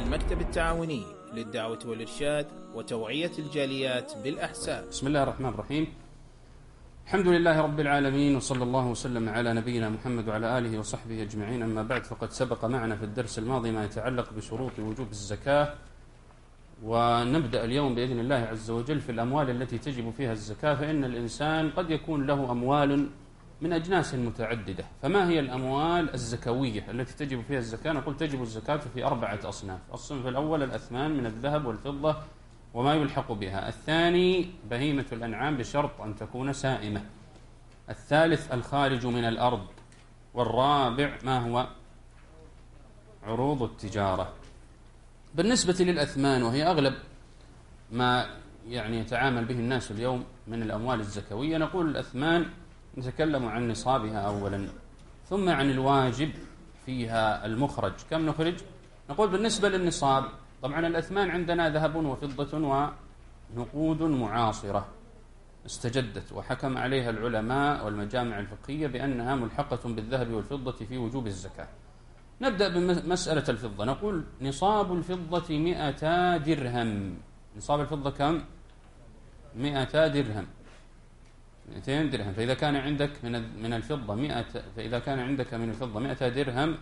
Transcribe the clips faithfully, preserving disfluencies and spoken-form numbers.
المكتب التعاوني للدعوة والإرشاد وتوعية الجاليات بالأحساء. بسم الله الرحمن الرحيم. الحمد لله رب العالمين، وصلى الله وسلم على نبينا محمد وعلى آله وصحبه أجمعين. أما بعد، فقد سبق معنا في الدرس الماضي ما يتعلق بشروط وجوب الزكاة، ونبدأ اليوم بإذن الله عز وجل في الأموال التي تجب فيها الزكاة. فإن الإنسان قد يكون له أموال من أجناس متعددة، فما هي الأموال الزكوية التي تجب فيها الزكاة؟ نقول تجب الزكاة في أربعة أصناف. الصنف الأول الأثمان من الذهب والفضة وما يلحق بها. الثاني بهيمة الأنعام بشرط أن تكون سائمة. الثالث الخارج من الأرض. والرابع ما هو؟ عروض التجارة. بالنسبة للأثمان، وهي أغلب ما يعني يتعامل به الناس اليوم من الأموال الزكوية، نقول الأثمان نتكلم عن نصابها أولا، ثم عن الواجب فيها المخرج. كم نخرج؟ نقول بالنسبة للنصاب، طبعا الأثمان عندنا ذهب وفضة ونقود معاصرة استجدت وحكم عليها العلماء والمجامع الفقهية بأنها ملحقة بالذهب والفضة في وجوب الزكاة. نبدأ بمسألة الفضة. نقول نصاب الفضة مئة درهم. نصاب الفضة كم؟ مئة درهم، مئتين درهم. فإذا كان عندك من من الفضة مئة فإذا كان عندك من الفضة مئة درهم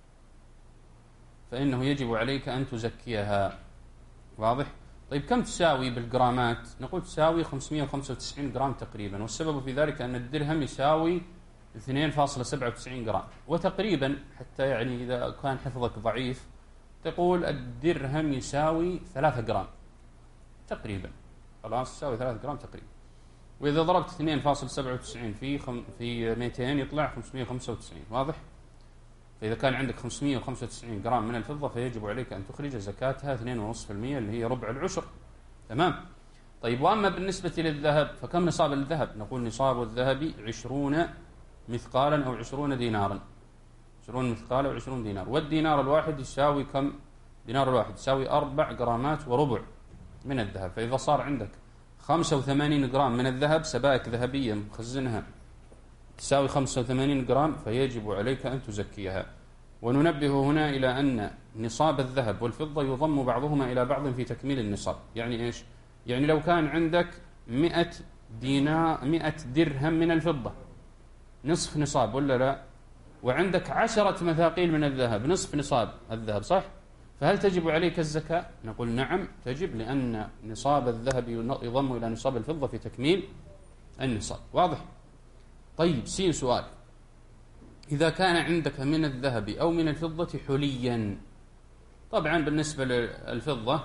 فإنه يجب عليك أن تزكيها. واضح؟ طيب كم تساوي بالجرامات؟ نقول تساوي خمسمئة وخمسة وتسعين جرام تقريبا، والسبب في ذلك أن الدرهم يساوي اثنين فاصلة سبعة وتسعين جرام. وتقريبا حتى يعني إذا كان حفظك ضعيف تقول الدرهم يساوي ثلاثة جرام تقريبا. خلاص، يساوي ثلاثة جرام تقريبا. وإذا ضربت اثنين فاصلة سبعة وتسعين في خم في مئتين يطلع خمسمئة وخمسة وتسعين. واضح؟ فإذا كان عندك خمسمئة وخمسة وتسعين جرام من الفضة فيجب عليك أن تخرج زكاتها اثنين فاصلة خمسة بالمئة اللي هي ربع العشر. تمام؟ طيب وأما بالنسبة للذهب فكم نصاب الذهب؟ نقول نصاب الذهب عشرون مثقالا أو عشرون دينارا. عشرون مثقالا أو عشرون دينار. والدينار الواحد يساوي كم؟ دينار الواحد يساوي أربع جرامات وربع من الذهب. فإذا صار عندك خمسة وثمانين جرام من الذهب، سبائك ذهبية مخزنها تساوي خمسة وثمانين جرام، فيجب عليك أن تزكيها. وننبه هنا إلى أن نصاب الذهب والفضة يضم بعضهما إلى بعض في تكميل النصاب. يعني إيش؟ يعني لو كان عندك مئة دينار مئة درهم من الفضة نصف نصاب ولا لا؟ وعندك عشرة مثاقيل من الذهب نصف نصاب الذهب، صح؟ فهل تجب عليك الزكاة؟ نقول نعم تجب، لأن نصاب الذهب يضم إلى نصاب الفضة في تكميل النصاب. واضح؟ طيب سين سؤال: إذا كان عندك من الذهب أو من الفضة حليا. طبعا بالنسبة للفضة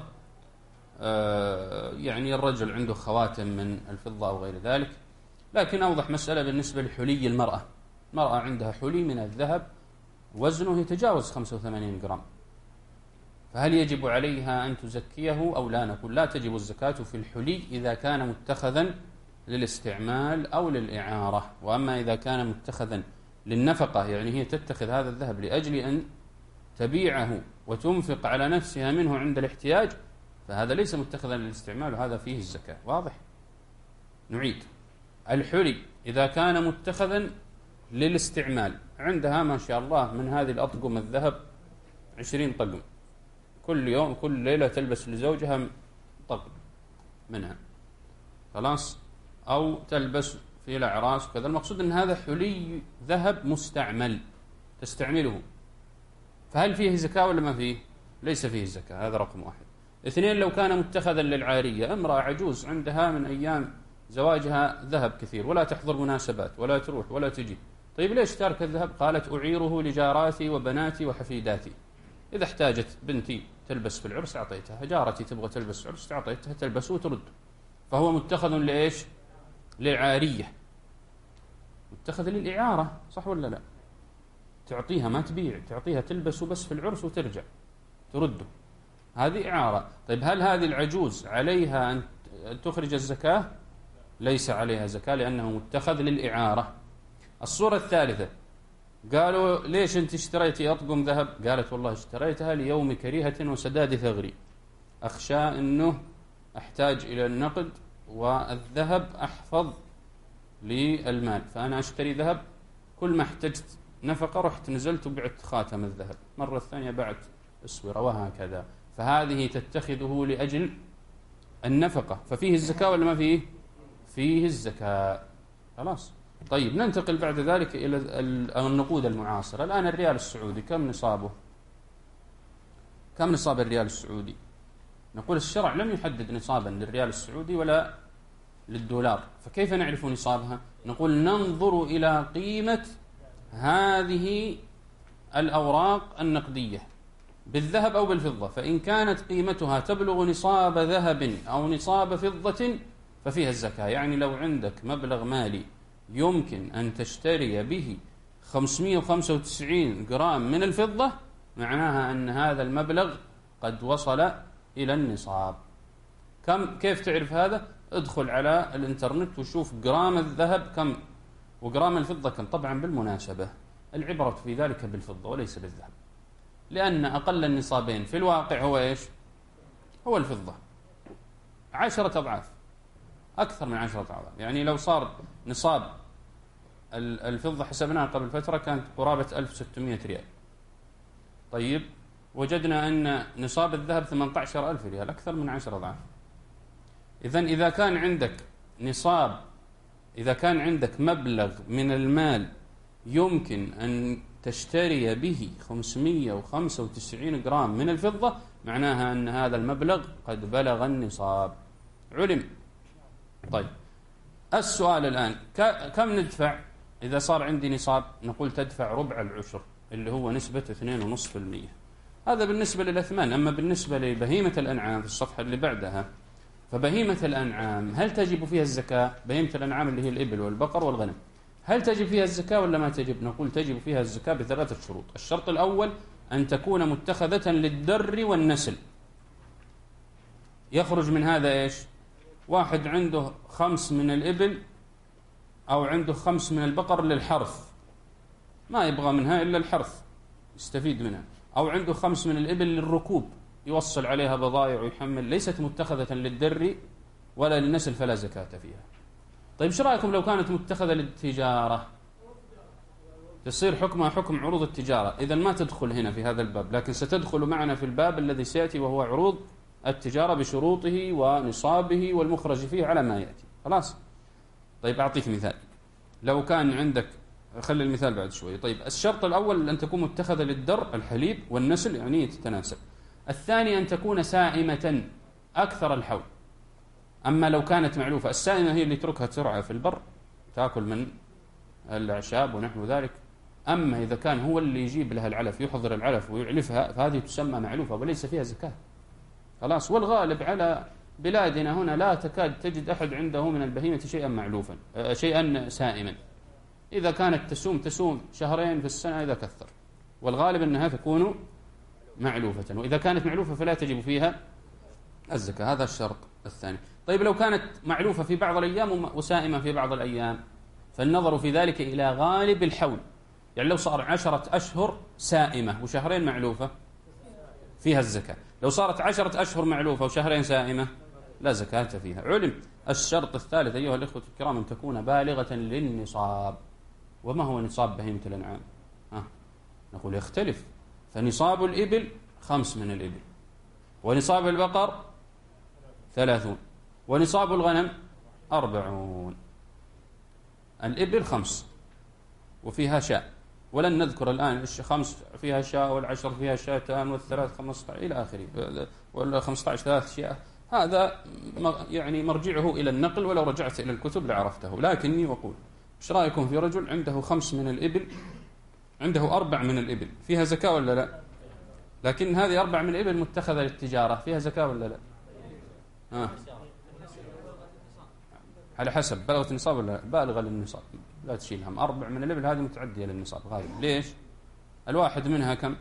آه يعني الرجل عنده خواتم من الفضة أو غير ذلك، لكن أوضح مسألة بالنسبة لحلي المرأة. المرأة عندها حلي من الذهب وزنه يتجاوز خمسة وثمانين جرام، فهل يجب عليها أن تزكيه أو لا؟ نقول لا تجب الزكاة في الحلي إذا كان متخذا للاستعمال أو للإعارة. وأما إذا كان متخذا للنفقة، يعني هي تتخذ هذا الذهب لأجل أن تبيعه وتنفق على نفسها منه عند الاحتياج، فهذا ليس متخذا للاستعمال، وهذا فيه الزكاة. واضح؟ نعيد: الحلي إذا كان متخذا للاستعمال، عندها ما شاء الله من هذه الأطقم الذهب عشرين طقم، كل يوم كل ليلة تلبس لزوجها طقم منها، خلاص، أو تلبس في الأعراس وكذا. المقصود أن هذا حلي ذهب مستعمل تستعمله، فهل فيه زكاة ولا ما فيه؟ ليس فيه زكاة. هذا رقم واحد. اثنين: لو كان متخذا للعارية، امرأة عجوز عندها من أيام زواجها ذهب كثير ولا تحضر مناسبات ولا تروح ولا تجي، طيب ليش تارك الذهب؟ قالت أعيره لجاراتي وبناتي وحفيداتي، إذا احتاجت بنتي تلبس في العرس أعطيتها، جارتي تبغى تلبس في العرس أعطيتها تلبس وترد. فهو متخذ لإيش؟ للعارية، متخذ للإعارة، صح ولا لا؟ تعطيها ما تبيع، تعطيها تلبس بس في العرس وترجع ترده، هذه إعارة. طيب هل هذه العجوز عليها أن تخرج الزكاة؟ ليس عليها زكاة، لأنه متخذ للإعارة. الصورة الثالثة: قالوا ليش أنت اشتريتي أطقم ذهب؟ قالت والله اشتريتها ليوم كريهة وسداد ثغري، أخشى أنه أحتاج إلى النقد والذهب أحفظ للمال، فأنا أشتري ذهب، كل ما احتجت نفقة رحت نزلت وبعت خاتم الذهب، مرة الثانية بعت أسورة، وهكذا. فهذه تتخذه لأجل النفقة، ففيه الزكاة ولا ما فيه؟ فيه الزكاة. خلاص. طيب ننتقل بعد ذلك إلى النقود المعاصرة. الآن الريال السعودي كم نصابه؟ كم نصاب الريال السعودي؟ نقول الشرع لم يحدد نصابا للريال السعودي ولا للدولار، فكيف نعرف نصابها؟ نقول ننظر إلى قيمة هذه الأوراق النقدية بالذهب أو بالفضة، فإن كانت قيمتها تبلغ نصاب ذهب أو نصاب فضة ففيها الزكاة. يعني لو عندك مبلغ مالي يمكن أن تشتري به خمسمائة وخمسة وتسعين جرام من الفضة، معناها أن هذا المبلغ قد وصل إلى النصاب. كم كيف تعرف هذا؟ ادخل على الانترنت وشوف جرام الذهب كم وجرام الفضة كم. طبعا بالمناسبة العبرة في ذلك بالفضة وليس بالذهب، لأن أقل النصابين في الواقع هو إيش؟ هو الفضة، عشرة أضعاف، أكثر من عشرة أضعاف. يعني لو صار نصاب الفضة حسبناها قبل فترة كانت قرابة ألف وستمائة ريال. طيب وجدنا أن نصاب الذهب ثمانية عشر ألف ريال، أكثر من عشرة أضعاف. إذن إذا كان عندك نصاب، إذا كان عندك مبلغ من المال يمكن أن تشتري به خمسمائة وخمسة وتسعين جرام من الفضة، معناها أن هذا المبلغ قد بلغ النصاب. علم. طيب السؤال الآن كم ندفع إذا صار عندي نصاب؟ نقول تدفع ربع العشر اللي هو نسبة اثنين فاصلة خمسة بالمئة. هذا بالنسبة للأثمان. أما بالنسبة لبهيمة الأنعام في الصفحة اللي بعدها، فبهيمة الأنعام هل تجب فيها الزكاة؟ بهيمة الأنعام اللي هي الإبل والبقر والغنم، هل تجب فيها الزكاة ولا ما تجب؟ نقول تجب فيها الزكاة بثلاثة شروط. الشرط الأول أن تكون متخذة للدر والنسل. يخرج من هذا إيش؟ واحد عنده خمس من الإبل أو عنده خمس من البقر للحرث، ما يبغى منها إلا الحرث يستفيد منها، أو عنده خمس من الإبل للركوب يوصل عليها بضائع ويحمل، ليست متخذة للدر ولا للنسل فلا زكاة فيها. طيب شو رأيكم لو كانت متخذة للتجارة؟ تصير حكمها حكم عروض التجارة. إذا ما تدخل هنا في هذا الباب، لكن ستدخل معنا في الباب الذي سيأتي وهو عروض التجارة بشروطه ونصابه والمخرج فيه على ما يأتي. خلاص. طيب أعطيك مثال. لو كان عندك، خلي المثال بعد شوي. طيب الشرط الأول أن تكون متخذة للدر الحليب والنسل، يعني تتناسب. الثاني أن تكون سائمة أكثر الحول. أما لو كانت معلوفة، السائمة هي اللي تركها ترعى في البر تأكل من الأعشاب ونحو ذلك. أما إذا كان هو اللي يجيب لها العلف، يحضر العلف ويعلفها، فهذه تسمى معلوفة وليس فيها زكاة. خلاص. والغالب على بلادنا هنا لا تكاد تجد أحد عنده من البهيمة شيئا معلوفا، شيئا سائما. إذا كانت تسوم تسوم شهرين في السنة إذا كثر، والغالب أنها تكون معلوفة. وإذا كانت معلوفة فلا تجب فيها الزكاة. هذا الشرط الثاني. طيب لو كانت معلوفة في بعض الأيام وسائمة في بعض الأيام، فالنظر في ذلك إلى غالب الحول. يعني لو صار عشرة أشهر سائمة وشهرين معلوفة فيها الزكاة، لو صارت عشرة أشهر معلوفة وشهرين سائمة لا زكاة فيها. علم. الشرط الثالث أيها الإخوة الكرام أن تكون بالغة للنصاب. وما هو نصاب بهيمة الأنعام؟ ها. نقول يختلف. فنصاب الإبل خمس من الإبل، ونصاب البقر ثلاثون، ونصاب الغنم أربعون. الإبل خمس وفيها شاء، ولن نذكر الآن خمس فيها شاء والعشر فيها شاتان والثلاث خمسة عشر إلى آخره، ولا خمسة عشر ثلاث شيء. هذا يعني مرجعه إلى النقل، ولو رجعت إلى الكتب لعرفته. لكني أقول ايش رأيكم في رجل عنده خمس من الإبل، عنده أربع من الإبل، فيها زكاة ولا لا؟ لكن هذه أربع من الإبل متخذة للتجارة، فيها زكاة ولا لا؟ ها. على حسب بلغت النصاب ولا لا؟ بالغة للنصاب لا تشيل هم. أربع من الإبل هذه متعدية للنصاب غالبا. ليش؟ الواحد منها كم؟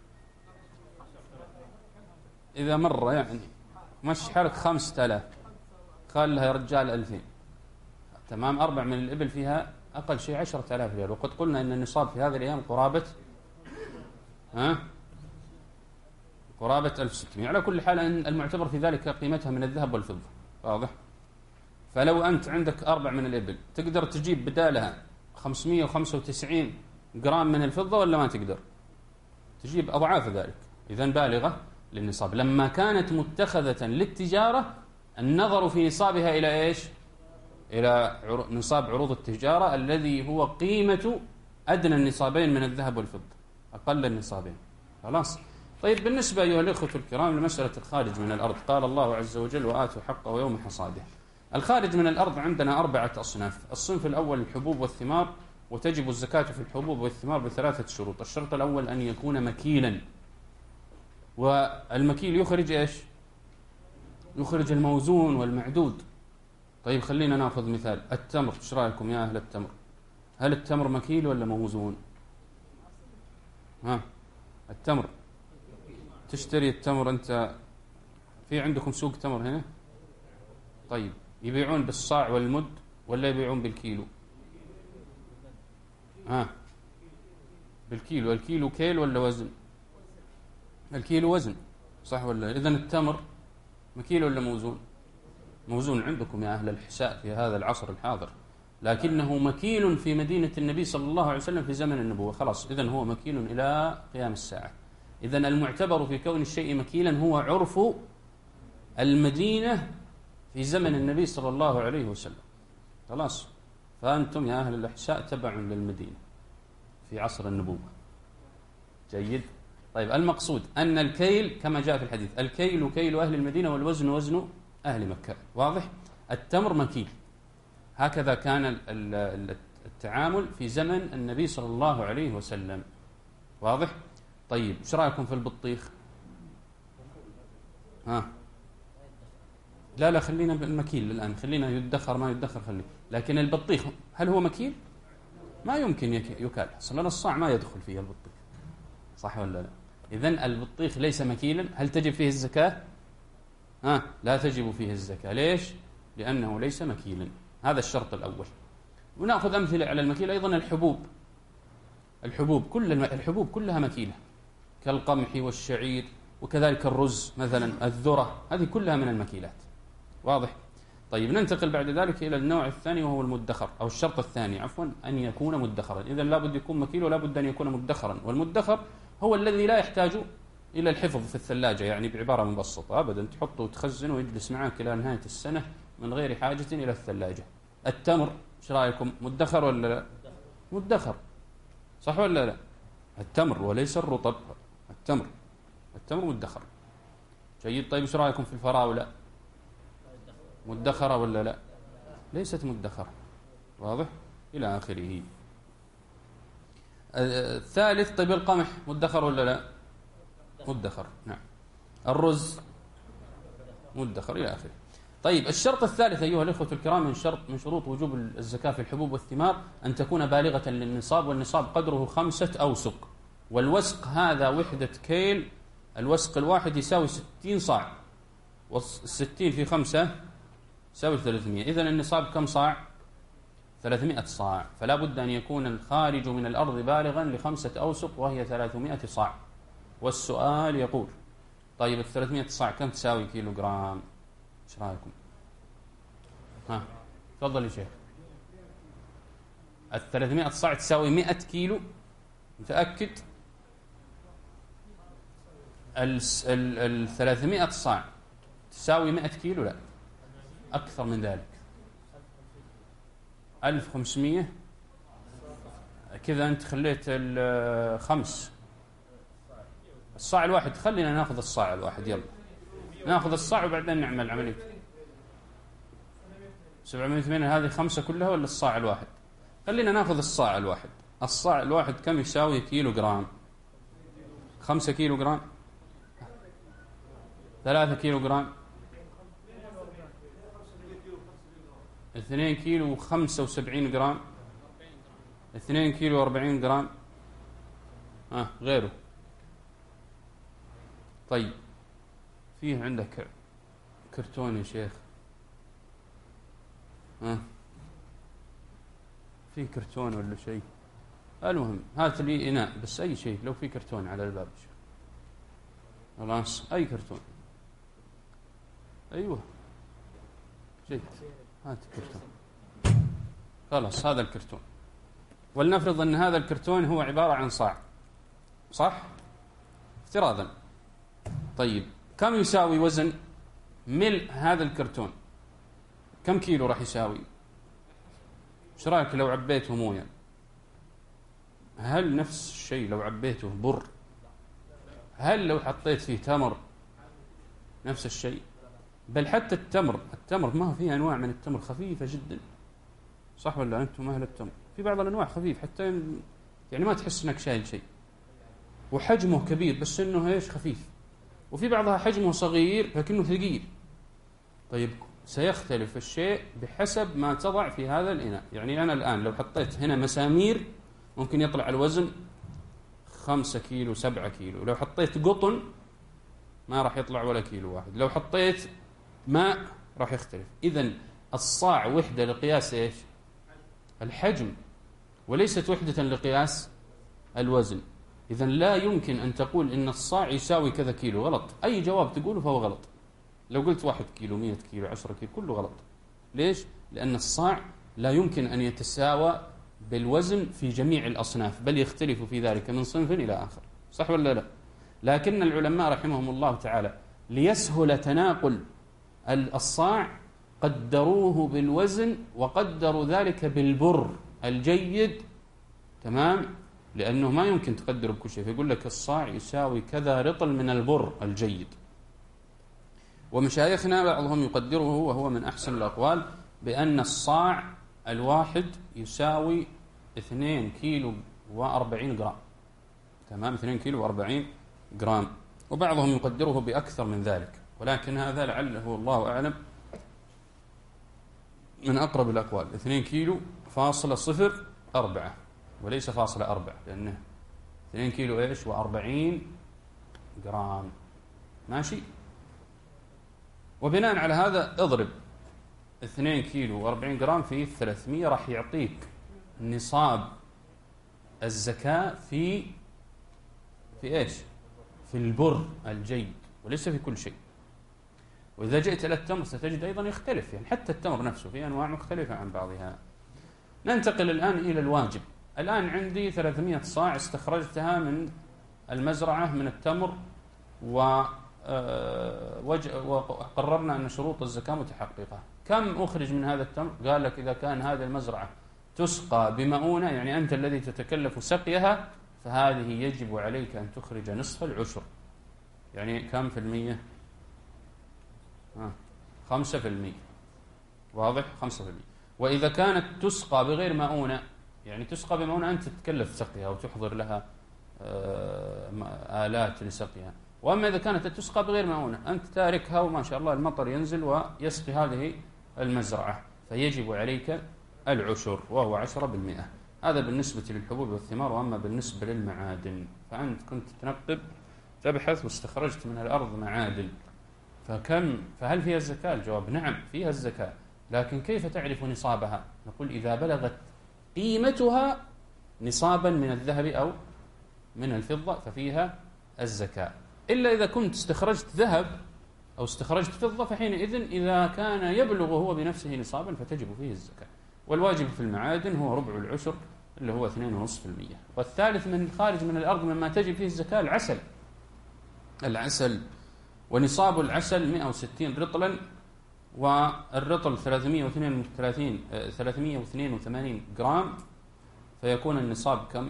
إذا مرة يعني مش حالك خمسة آلاف، خال لها يا رجال ألفين، تمام. أربع من الإبل فيها أقل شيء عشرة آلاف ريال، وقد قلنا أن النصاب في هذه الأيام قرابة ها قرابة ألف وستمائة. على كل حال أن المعتبر في ذلك قيمتها من الذهب والفضة. واضح؟ فلو أنت عندك أربع من الإبل تقدر تجيب بدالها خمسمائة وخمسة وتسعين جرام من الفضة ولا ما تقدر؟ تجيب أضعاف ذلك. إذن بالغة للنصاب. لما كانت متخذة للتجارة النظر في نصابها إلى إيش؟ إلى نصاب عروض التجارة الذي هو قيمة أدنى النصابين من الذهب والفضة، أقل النصابين. خلاص. طيب بالنسبة أيها الأخوة الكرام لمسألة الخارج من الأرض، قال الله عز وجل وآتوا حقه يوم حصاده. الخارج من الأرض عندنا أربعة أصناف. الصنف الأول الحبوب والثمار، وتجب الزكاة في الحبوب والثمار بثلاثة شروط. الشرط الأول أن يكون مكيلا، والمكيل يخرج إيش؟ يخرج الموزون والمعدود. طيب خلينا نأخذ مثال التمر. ايش رأيكم يا أهل التمر؟ هل التمر مكيل ولا موزون؟ ها التمر تشتري التمر أنت في عندكم سوق تمر هنا؟ طيب يبيعون بالصاع والمد ولا يبيعون بالكيلو؟ ها بالكيلو. الكيلو كيل ولا وزن؟ الكيلو وزن صح ولا؟ إذن التمر مكيل ولا موزون؟ موزون عندكم يا أهل الحساء في هذا العصر الحاضر، لكنه مكيل في مدينة النبي صلى الله عليه وسلم في زمن النبوة. خلاص إذن هو مكيل إلى قيام الساعة. إذن المعتبر في كون الشيء مكيلا هو عرف المدينة في زمن النبي صلى الله عليه وسلم. خلاص. فأنتم يا أهل الأحساء تبع للمدينة في عصر النبوة. جيد. طيب المقصود أن الكيل كما جاء في الحديث الكيل كيل أهل المدينة والوزن وزن أهل مكة. واضح؟ التمر مكيل. هكذا كان التعامل في زمن النبي صلى الله عليه وسلم. واضح؟ طيب ايش رايكم في البطيخ؟ ها لا لا خلينا بالمكيل الآن، خلينا يدخر ما يدخر خليه. لكن البطيخ هل هو مكيل؟ ما يمكن يكال، أصلا الصاع ما يدخل فيه البطيخ، صح ولا لا؟ إذن البطيخ ليس مكيلا. هل تجب فيه الزكاة؟ ها لا تجب فيه الزكاة. ليش؟ لأنه ليس مكيلا. هذا الشرط الأول. ونأخذ أمثلة على المكيل أيضا. الحبوب الحبوب كل الحبوب كلها مكيلة، كالقمح والشعير وكذلك الرز مثلا، الذرة، هذه كلها من المكيلات. واضح؟ طيب ننتقل بعد ذلك إلى النوع الثاني وهو المدخر، أو الشرط الثاني عفوا، أن يكون مدخرا. إذن لا بد يكون مكيل ولا بد أن يكون مدخرا. والمدخر هو الذي لا يحتاج إلى الحفظ في الثلاجة، يعني بعبارة مبسطة أبدا تحطه وتخزنه ويجلس معك إلى نهاية السنة من غير حاجة إلى الثلاجة. التمر ايش رايكم؟ مدخر ولا لا؟ مدخر صح ولا لا؟ التمر وليس الرطب. التمر التمر مدخر. جيد. طيب ايش رايكم في الفراولة؟ مدخرة ولا لا؟ ليست مدخرة. واضح؟ إلى آخره. الثالث طيب القمح مدخر ولا لا؟ مدخر. نعم. الرز مدخر إلى آخره. طيب الشرط الثالث أيها الأخوة الكرام من شرط من شروط وجوب الزكاة في الحبوب والثمار أن تكون بالغة للنصاب، والنصاب قدره خمسة أوسق. والوسق هذا وحدة كيل، الوسق الواحد يساوي ستين صاع، والستين في خمسة يساوي ثلاثمائة. إذن النصاب كم صاع؟ ثلاثمائة صاع. فلا بد أن يكون الخارج من الأرض بالغا لخمسة أوسق وهي ثلاثمائة صاع. والسؤال يقول طيب الثلاثمائة صاع كم تساوي كيلو جرام؟ ايش رايكم؟ ها تفضل يا شيخ. الثلاثمائة صاع تساوي مئة كيلو. متأكد؟ الثلاثمائة صاع تساوي مئة كيلو؟ لا أكثر من ذلك. ألف وخمسمائة كذا. أنت خليت الخمس الصاع الواحد. خلينا ناخذ الصاع الواحد. يلا ناخذ الصاع وبعدين نعمل عملية. سبعمائة وثمانين هذه خمسة كلها ولا الصاع الواحد؟ خلينا ناخذ الصاع الواحد. الصاع الواحد كم يساوي كيلو جرام؟ خمسة كيلو جرام، ثلاثة كيلو جرام، اثنين كيلو وخمسة وسبعين جرام، اثنين كيلو واربعين جرام. ها غيره. طيب فيه عندك كرتون يا شيخ؟ ها في كرتون ولا شيء؟ المهم هات لي إناء بس أي شيء، لو في كرتون على الباب. خلاص أي كرتون. أيوه جيد. هات كرتون. خلاص هذا الكرتون. ولنفرض أن هذا الكرتون هو عبارة عن صاع، صح؟ افتراضا طيب كم يساوي وزن ملء هذا الكرتون؟ كم كيلو راح يساوي؟ ايش رايك لو عبيته مويه؟ هل نفس الشيء لو عبيته بر؟ هل لو حطيت فيه تمر نفس الشيء؟ بل حتى التمر التمر ما فيه انواع من التمر خفيفه جدا، صح ولا انتم اهل التمر؟ في بعض الانواع خفيف حتى يعني ما تحس انك شايل شيء، وحجمه كبير بس انه ايش خفيف، وفي بعضها حجمه صغير لكنه ثقيل. طيب سيختلف الشيء بحسب ما تضع في هذا الإناء. يعني أنا الآن لو حطيت هنا مسامير ممكن يطلع الوزن خمسة كيلو سبعة كيلو، لو حطيت قطن ما راح يطلع ولا كيلو واحد، لو حطيت ماء راح يختلف. إذن الصاع وحدة لقياس إيش؟ الحجم، وليست وحدة لقياس الوزن. إذن لا يمكن أن تقول إن الصاع يساوي كذا كيلو، غلط. أي جواب تقوله فهو غلط. لو قلت واحد كيلو مئة كيلو عشرة كيلو كله غلط. ليش؟ لأن الصاع لا يمكن أن يتساوى بالوزن في جميع الأصناف، بل يختلف في ذلك من صنف إلى آخر، صح ولا لا؟ لكن العلماء رحمهم الله تعالى ليسهل تناقل الصاع قدروه بالوزن، وقدروا ذلك بالبر الجيد، تمام؟ لأنه ما يمكن تقدره بكل شيء، فيقول لك الصاع يساوي كذا رطل من البر الجيد. ومشايخنا بعضهم يقدره وهو من أحسن الأقوال بأن الصاع الواحد يساوي اثنين كيلو وأربعين جرام، تمام؟ اثنين كيلو وأربعين جرام. وبعضهم يقدره بأكثر من ذلك، ولكن هذا لعله الله أعلم من أقرب الأقوال. اثنين كيلو فاصلة صفر أربعة وليس فاصلة أربعة، لأنه اثنين كيلو إيش وأربعين جرام، ماشي؟ وبناء على هذا اضرب اثنين كيلو وأربعين جرام في ثلاثمئة راح يعطيك نصاب الزكاة في في إيش؟ في البر الجيد، وليس في كل شيء. وإذا جئت إلى التمر ستجد أيضا يختلف، يعني حتى التمر نفسه في أنواع مختلفة عن بعضها. ننتقل الآن إلى الواجب. الآن عندي ثلاثمئة صاع استخرجتها من المزرعة من التمر، و وقررنا أن شروط الزكاة متحققة. كم أخرج من هذا التمر؟ قال لك إذا كان هذه المزرعة تسقى بمؤونة، يعني أنت الذي تتكلف سقيها، فهذه يجب عليك أن تخرج نصف العشر. يعني كم في المية؟ آه. خمسة في المية، واضح؟ خمسة في المية. وإذا كانت تسقى بغير مؤونة، يعني تسقى بمؤونة أنت تتكلف سقيها وتحضر لها آلات لسقيها. وأما إذا كانت تسقى بغير مؤونة، أنت تاركها وما شاء الله المطر ينزل ويسقي هذه المزرعة، فيجب عليك العشر وهو عشرة بالمئة. هذا بالنسبة للحبوب والثمار. وأما بالنسبة للمعادن فأنت كنت تنقب تبحث واستخرجت من الأرض معادن، فكم فهل فيها الزكاة؟ الجواب نعم فيها الزكاة، لكن كيف تعرف نصابها؟ نقول إذا بلغت قيمتها نصابا من الذهب أو من الفضة ففيها الزكاة. إلا إذا كنت استخرجت ذهب أو استخرجت فضة، فحينئذ إذا كان يبلغ هو بنفسه نصابا فتجب فيه الزكاة. والواجب في المعادن هو ربع العشر اللي هو اثنين فاصلة خمسة بالمئة. والثالث من خارج من الأرض مما تجب فيه الزكاة العسل. العسل ونصاب العسل مئة وستين رطلا، والرطل ثلاثمئة واثنين وثمانين جرام، فيكون النصاب كم؟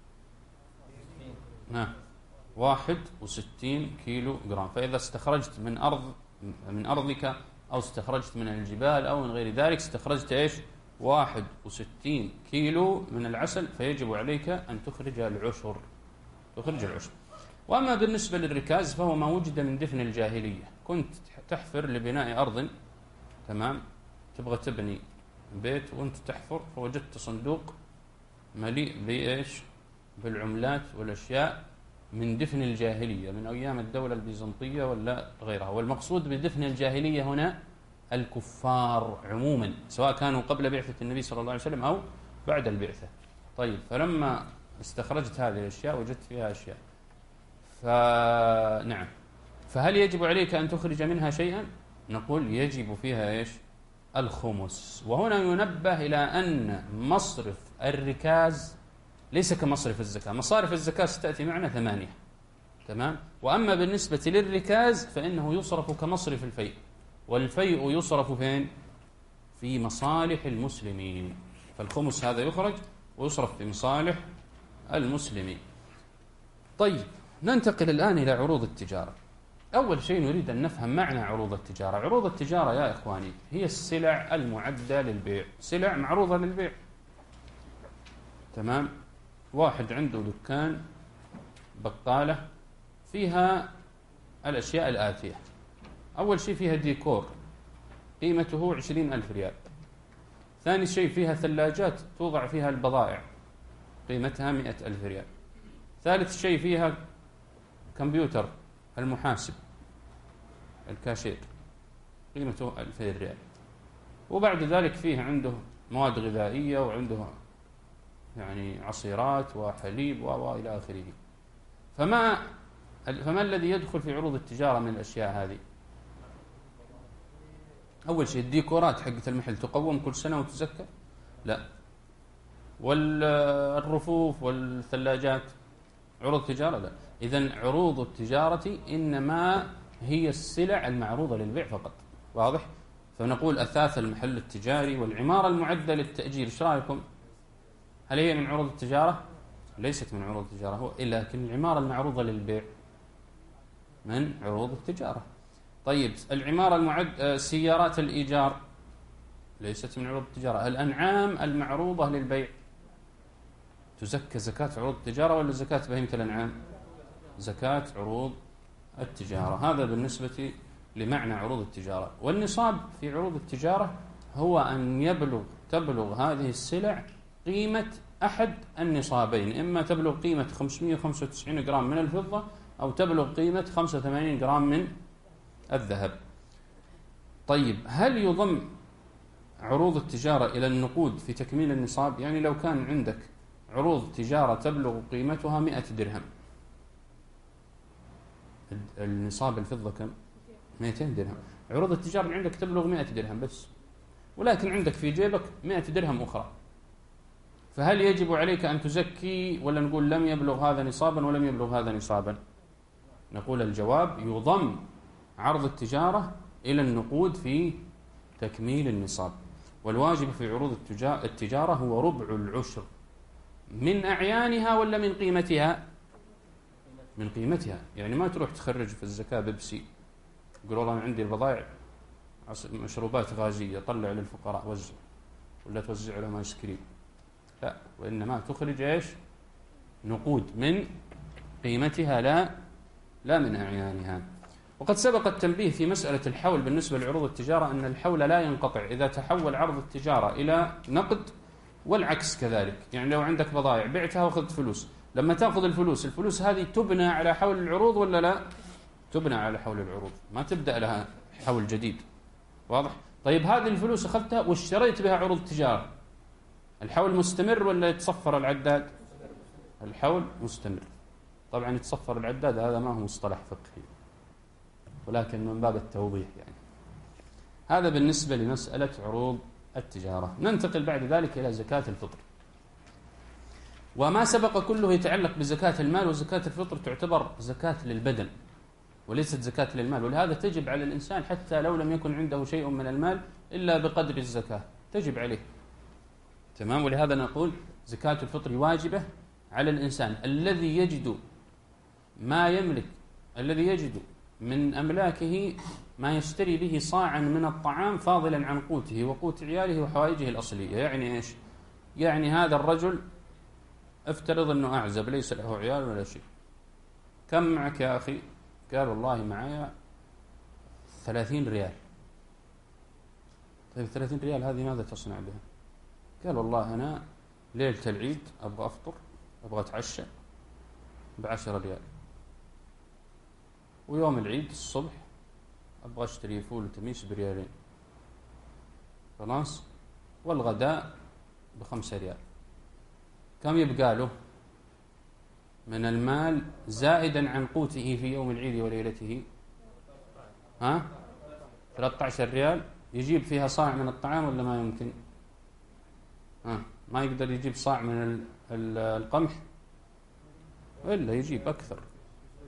نعم واحد وستين كيلو جرام. فإذا استخرجت من أرض من أرضك أو استخرجت من الجبال أو من غير ذلك استخرجت إيش؟ واحد وستين كيلو من العسل، فيجب عليك أن تخرج العشر تخرج العشر. وأما بالنسبة للركاز فهو ما وجد من دفن الجاهلية. كنت تحفر لبناء أرض، تمام؟ تبغى تبني بيت وأنت تحفر، فوجدت صندوق مليء بإيش؟ بالعملات والأشياء من دفن الجاهلية من أيام الدولة البيزنطية ولا غيرها. والمقصود بدفن الجاهلية هنا الكفار عموما، سواء كانوا قبل بعثة النبي صلى الله عليه وسلم أو بعد البعثة. طيب، فلما استخرجت هذه الأشياء وجدت فيها أشياء، فنعم، فهل يجب عليك أن تخرج منها شيئا؟ نقول يجب فيها إيش؟ الخمس. وهنا ينبه إلى أن مصرف الركاز ليس كمصرف الزكاة. مصارف الزكاة ستأتي معنا ثمانية، تمام. وأما بالنسبة للركاز فإنه يصرف كمصرف الفيء، والفيء يصرف فين؟ في مصالح المسلمين، فالخمس هذا يخرج ويصرف في مصالح المسلمين. طيب ننتقل الآن إلى عروض التجارة. أول شيء نريد أن نفهم معنى عروض التجارة. عروض التجارة يا إخواني هي السلع المعدة للبيع، سلع معروضة للبيع. تمام. واحد عنده دكان بقالة فيها الأشياء الآتية. أول شيء فيها ديكور قيمته عشرين ألف ريال. ثاني شيء فيها ثلاجات توضع فيها البضائع قيمتها مئة ألف ريال. ثالث شيء فيها كمبيوتر المحاسب الكاشير قيمته ألفين ريال. وبعد ذلك فيه عنده مواد غذائية وعنده يعني عصيرات وحليب وإلى آخره. فما فما الذي يدخل في عروض التجارة من الأشياء هذه؟ أول شيء الديكورات حقت المحل تقوم كل سنة وتزكى؟ لا. والرفوف والثلاجات عروض تجارة؟ لا. إذن عروض التجارة إنما هي السلع المعروضة للبيع فقط. واضح؟ فنقول أثاث المحل التجاري والعمارة المعدة للتأجير، إيش رأيكم؟ هل هي من عروض التجارة؟ ليست من عروض التجارة، هو لكن العمارة المعروضة للبيع من عروض التجارة. طيب العمارة المعد سيارات الإيجار ليست من عروض التجارة. الأنعام المعروضة للبيع تزكى زكاة عروض التجارة ولا زكاة بهيمة الأنعام؟ زكاة عروض التجارة. هذا بالنسبة لمعنى عروض التجارة. والنصاب في عروض التجارة هو أن يبلغ تبلغ هذه السلع قيمة أحد النصابين، إما تبلغ قيمة خمسمئة وخمسة وتسعين جرام من الفضة أو تبلغ قيمة خمسة وثمانين جرام من الذهب. طيب هل يضم عروض التجارة إلى النقود في تكميل النصاب؟ يعني لو كان عندك عروض تجارة تبلغ قيمتها مئة درهم، النصاب الفضة كم؟ مئتين درهم. عروض التجارة اللي عندك تبلغ مئة درهم بس، ولكن عندك في جيبك مئة درهم أخرى، فهل يجب عليك أن تزكي ولا نقول لم يبلغ هذا نصابا ولم يبلغ هذا نصابا؟ نقول الجواب يضم عرض التجارة إلى النقود في تكميل النصاب. والواجب في عروض التجارة هو ربع العشر من أعيانها ولا من قيمتها؟ من قيمتها. يعني ما تروح تخرج في الزكاة بيبسي يقول والله أنا عندي البضائع مشروبات غازية طلع للفقراء وزع، ولا توزع لهم آيس كريم، لا، وإنما تخرج إيش؟ نقود من قيمتها لا لا من أعيانها. وقد سبق التنبيه في مسألة الحول بالنسبة لعروض التجارة أن الحول لا ينقطع إذا تحول عرض التجارة إلى نقد، والعكس كذلك. يعني لو عندك بضائع بعتها وأخذت فلوس، لما تأخذ الفلوس الفلوس هذه تبنى على حول العروض ولا لا؟ تبنى على حول العروض، ما تبدأ لها حول جديد. واضح؟ طيب هذه الفلوس أخذتها واشتريت بها عروض التجارة، الحول مستمر ولا يتصفر العداد؟ الحول مستمر. طبعا يتصفر العداد هذا ما هو مصطلح فقهي، ولكن من باب التوضيح يعني. هذا بالنسبة لمسألة عروض التجارة. ننتقل بعد ذلك إلى زكاة الفطر. وما سبق كله يتعلق بزكاة المال، وزكاة الفطر تعتبر زكاة للبدن وليست زكاة للمال، ولهذا تجب على الإنسان حتى لو لم يكن عنده شيء من المال إلا بقدر الزكاة تجب عليه. تمام. ولهذا نقول زكاة الفطر واجبة على الإنسان الذي يجد ما يملك، الذي يجد من أملاكه ما يشتري به صاعا من الطعام فاضلا عن قوته وقوت عياله وحوائجه الأصلية. يعني إيش؟ يعني هذا الرجل افترض أنه أعزب ليس له عيال ولا شيء، كم معك يا أخي؟ قال والله معايا ثلاثين ريال. طيب ثلاثين ريال هذه ماذا تصنع بها؟ قال والله أنا ليلة العيد أبغى أفطر، أبغى أتعشى بعشرة ريال، ويوم العيد الصبح أبغى أشتري فول وتميس بريالين، خلاص، والغداء بخمسة ريال. كم يبقى له من المال زائدا عن قوته في يوم العيد وليلته؟ ها؟ ثلاثة عشر ريال. يجيب فيها صاع من الطعام ولا ما يمكن؟ ها؟ ما يقدر يجيب صاع من القمح، إلا يجيب أكثر.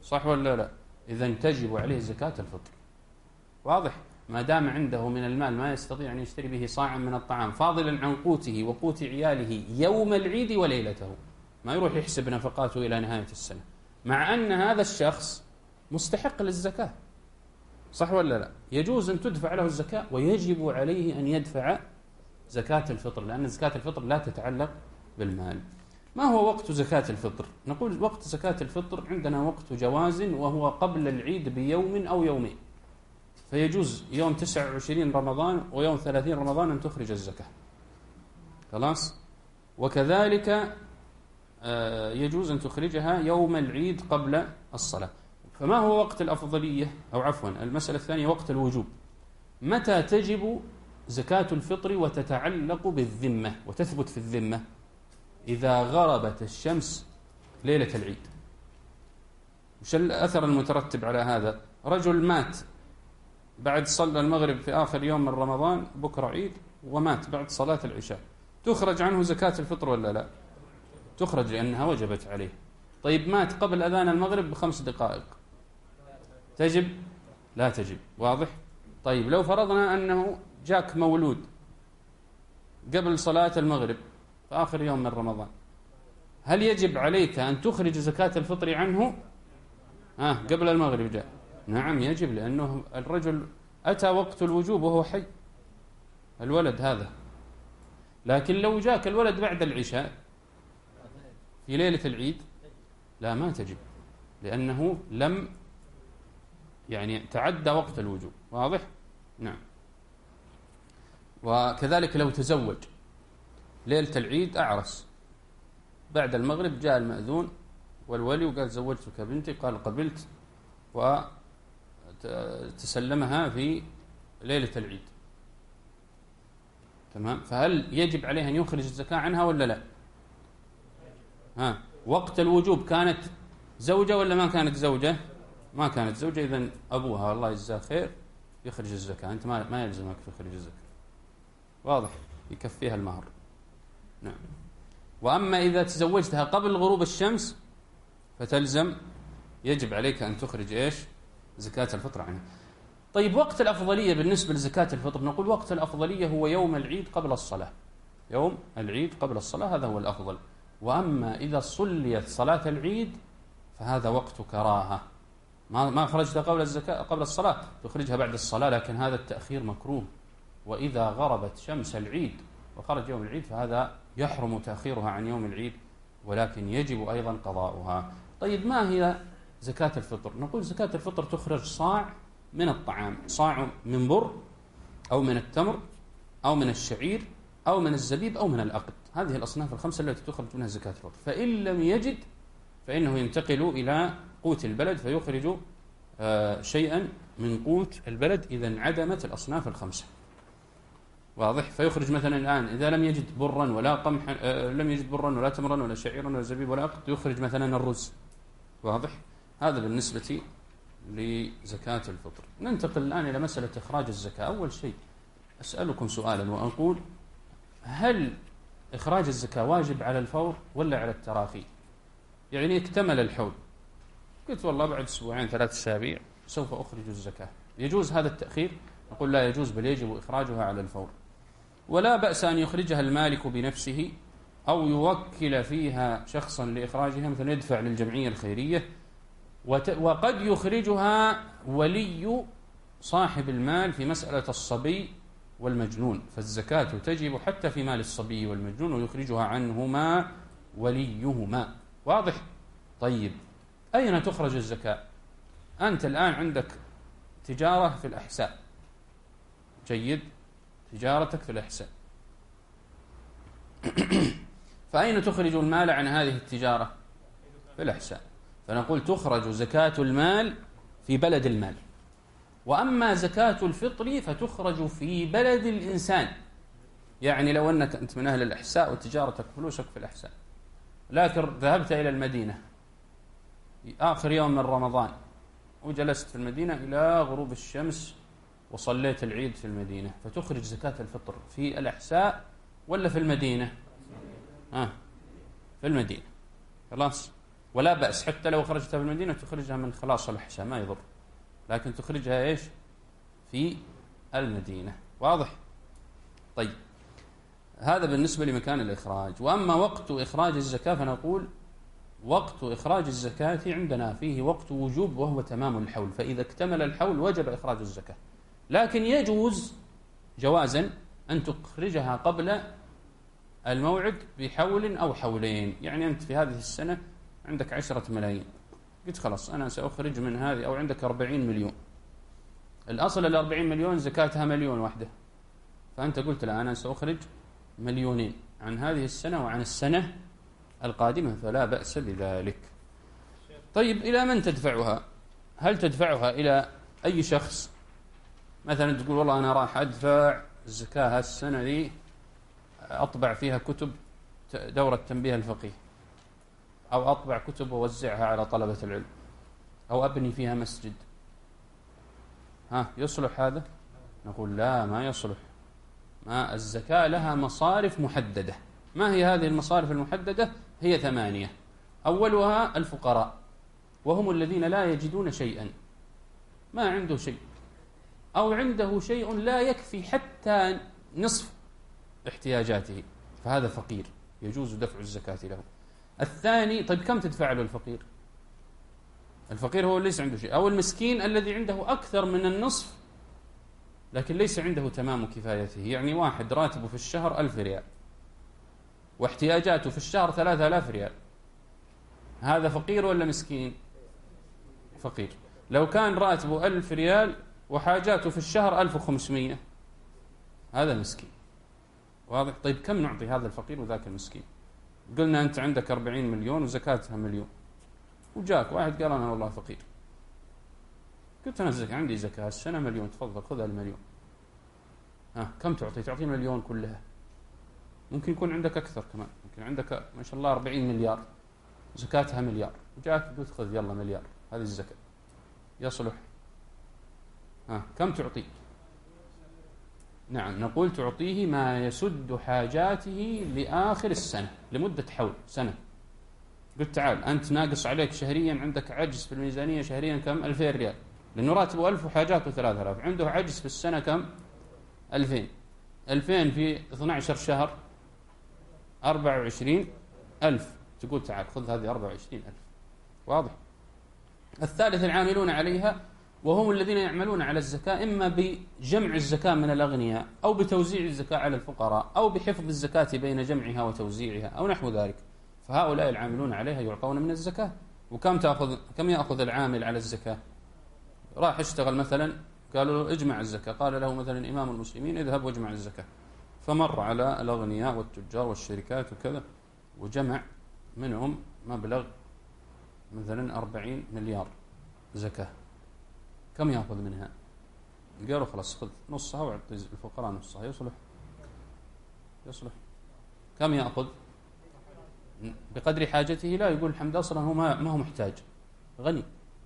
صح ولا لا؟ إذا تجب عليه زكاة الفطر. واضح؟ ما دام عنده من المال ما يستطيع أن يشتري به صاعا من الطعام فاضلا عن قوته وقوت عياله يوم العيد وليلته، ما يروح يحسب نفقاته إلى نهاية السنة، مع أن هذا الشخص مستحق للزكاة. صح ولا لا؟ يجوز أن تدفع له الزكاة ويجب عليه أن يدفع زكاة الفطر، لأن زكاة الفطر لا تتعلق بالمال. ما هو وقت زكاة الفطر؟ نقول وقت زكاة الفطر عندنا وقت جواز، وهو قبل العيد بيوم أو يومين، فيجوز يوم تسعة وعشرين رمضان ويوم ثلاثين رمضان أن تخرج الزكاة. خلاص؟ وكذلك يجوز أن تخرجها يوم العيد قبل الصلاة. فما هو وقت الأفضلية؟ أو عفوا المسألة الثانية وقت الوجوب. متى تجب زكاة الفطر وتتعلق بالذمة وتثبت في الذمة؟ إذا غربت الشمس ليلة العيد. وش الأثر المترتب على هذا؟ رجل مات بعد صلى المغرب في آخر يوم من رمضان، بكرة عيد، ومات بعد صلاة العشاء، تخرج عنه زكاة الفطر ولا لا؟ تخرج لأنها وجبت عليه. طيب مات قبل أذان المغرب بخمس دقائق، تجب؟ لا تجب. واضح؟ طيب لو فرضنا أنه جاك مولود قبل صلاة المغرب في آخر يوم من رمضان، هل يجب عليك أن تخرج زكاة الفطر عنه؟ آه قبل المغرب جاء، نعم يجب، لأنه الرجل أتى وقت الوجوب وهو حي، الولد هذا. لكن لو جاك الولد بعد العشاء في ليلة العيد لا، ما تجب، لأنه لم يعني تعدى وقت الوجوب. واضح؟ نعم. وكذلك لو تزوج ليلة العيد، أعرس، بعد المغرب جاء المأذون والولي وقال زوجتك بنتي، قال قبلت، وتسلمها في ليلة العيد، تمام، فهل يجب عليه أن يخرج الزكاة عنها ولا لا؟ ها، وقت الوجوب كانت زوجة ولا ما كانت زوجة؟ ما كانت زوجة، إذن أبوها الله يجزاه خير يخرج الزكاة، أنت ما ما يلزمك في خرج الزكاة. واضح؟ يكفيها المهر. نعم. وأما إذا تزوجتها قبل غروب الشمس فتلزم، يجب عليك أن تخرج إيش؟ زكاة الفطر عنها. طيب وقت الأفضلية بالنسبة لزكاة الفطر، نقول وقت الأفضلية هو يوم العيد قبل الصلاة، يوم العيد قبل الصلاة هذا هو الأفضل. وأما إذا صليت صلاة العيد فهذا وقت كراهة، ما ما خرجتها قبل الزكاة قبل الصلاة، تخرجها بعد الصلاة، لكن هذا التأخير مكروه. وإذا غربت شمس العيد وخرج يوم العيد فهذا يحرم تأخيرها عن يوم العيد، ولكن يجب أيضا قضاؤها. طيب ما هي زكاة الفطر؟ نقول زكاة الفطر تخرج صاع من الطعام، صاع من بر أو من التمر أو من الشعير أو من الزبيب أو من الأقط، هذه الأصناف الخمسة التي تخرج منها زكاة الفطر. فإن لم يجد فإنه ينتقل إلى قوت البلد فيخرج آه شيئا من قوت البلد إذا انعدمت الأصناف الخمسة. واضح؟ فيخرج مثلا الآن إذا لم يجد برا ولا قمحا، آه لم يجد برا ولا تمرا ولا شعيرا ولا زبيب ولا أقط، يخرج مثلا الرز. واضح؟ هذا بالنسبة لزكاة الفطر. ننتقل الآن إلى مسألة إخراج الزكاة. أول شيء أسألكم سؤالا وأقول: هل إخراج الزكاة واجب على الفور ولا على التراخي؟ يعني اكتمل الحول، قلت والله بعد أسبوعين ثلاث أسابيع سوف أخرج الزكاة، يجوز هذا التأخير؟ نقول لا يجوز، بل يجب إخراجها على الفور. ولا بأس أن يخرجها المالك بنفسه أو يوكل فيها شخصا لإخراجها، مثلا يدفع للجمعية الخيرية، وقد يخرجها ولي صاحب المال في مسألة الصبي والمجنون، فالزكاة تجب حتى في مال الصبي والمجنون ويخرجها عنهما وليهما. واضح؟ طيب أين تخرج الزكاة؟ أنت الآن عندك تجارة في الأحساء، جيد، تجارتك في الأحساء فأين تخرج المال عن هذه التجارة؟ في الأحساء. فنقول تخرج زكاة المال في بلد المال. وأما زكاة الفطر فتخرج في بلد الإنسان، يعني لو أنك أنت من أهل الأحساء وتجارتك فلوسك في الأحساء، لكن ذهبت إلى المدينة آخر يوم من رمضان وجلست في المدينة إلى غروب الشمس وصليت العيد في المدينة، فتخرج زكاة الفطر في الأحساء ولا في المدينة؟ آه في المدينة. خلاص. ولا بأس حتى لو خرجتها في المدينة تخرجها من خلاص الحساء ما يضر، لكن تخرجها إيش في المدينة. واضح؟ طيب هذا بالنسبة لمكان الإخراج. وأما وقت إخراج الزكاة فنقول وقت إخراج الزكاة عندنا فيه وقت وجوب وهو تمام الحول، فإذا اكتمل الحول وجب إخراج الزكاة، لكن يجوز جوازا أن تخرجها قبل الموعد بحول أو حولين. يعني أنت في هذه السنة عندك عشرة ملايين، قلت خلاص أنا سأخرج من هذه، أو عندك أربعين مليون، الأصل الأربعين مليون زكاتها مليون واحدة، فأنت قلت لا أنا سأخرج مليونين عن هذه السنة وعن السنة القادمة، فلا بأس بذلك. طيب إلى من تدفعها؟ هل تدفعها إلى أي شخص؟ مثلا تقول والله أنا راح أدفع الزكاة هالسنة دي أطبع فيها كتب دورة تنبيه الفقيه، أو أطبع كتب ووزعها على طلبة العلم، أو أبني فيها مسجد، ها يصلح هذا؟ نقول لا ما يصلح. ما الزكاة لها مصارف محددة. ما هي هذه المصارف المحددة؟ هي ثمانية. أولها الفقراء، وهم الذين لا يجدون شيئا، ما عنده شيء، أو عنده شيء لا يكفي حتى نصف احتياجاته، فهذا فقير يجوز دفع الزكاة له. الثاني، طيب كم تدفع له الفقير؟ الفقير هو ليس عنده شيء، أو المسكين الذي عنده أكثر من النصف لكن ليس عنده تمام كفايته، يعني واحد راتبه في الشهر ألف ريال واحتياجاته في الشهر ثلاثة آلاف ريال، هذا فقير ولا مسكين؟ فقير. لو كان راتبه ألف ريال وحاجاته في الشهر ألف وخمسمائة، هذا مسكين. واضح؟ طيب كم نعطي هذا الفقير وذاك المسكين؟ قلنا أنت عندك أربعين مليون وزكاتها مليون، وجاك واحد قال أنا والله فقير، قلت أنا زكاة عندي زكاة السنة مليون، تفضل خذها المليون. ها كم تعطي؟ تعطي مليون كلها. ممكن يكون عندك أكثر كمان، ممكن عندك ما شاء الله أربعين مليار زكاتها مليار، وجاك قلت خذ يلا مليار هذه الزكاة، يصلح؟ ها كم تعطي؟ نعم نقول تعطيه ما يسد حاجاته لآخر السنة لمدة حول سنة. قلت تعال أنت ناقص عليك شهريا، عندك عجز في الميزانية شهريا كم؟ ألفين ريال، لأنه راتبه ألف وحاجاته ثلاثة آلاف، عنده عجز في السنة كم؟ ألفين. ألفين في اثني عشر شهر أربعة وعشرين ألف، تقول تعال خذ هذه أربعة وعشرين ألف. واضح؟ الثالث العاملون عليها، وهم الذين يعملون على الزكاة إما بجمع الزكاة من الأغنياء، أو بتوزيع الزكاة على الفقراء، أو بحفظ الزكاة بين جمعها وتوزيعها، أو نحو ذلك، فهؤلاء العاملون عليها يعطون من الزكاة. وكم تأخذ؟ كم يأخذ العامل على الزكاة؟ راح يشتغل مثلا، قالوا له اجمع الزكاة، قال له مثلا إمام المسلمين اذهب واجمع الزكاة، فمر على الأغنياء والتجار والشركات وكذا وجمع منهم مبلغ مثلا أربعين مليار زكاة، كم يأخذ منها؟ قالوا خلاص خذ نصها واعطي الفقراء نصها. يصلح؟ يصلح؟ كم يأخذ؟ بقدر حاجته. لا، يقول الحمد أصلا هو ما هو محتاج، غني.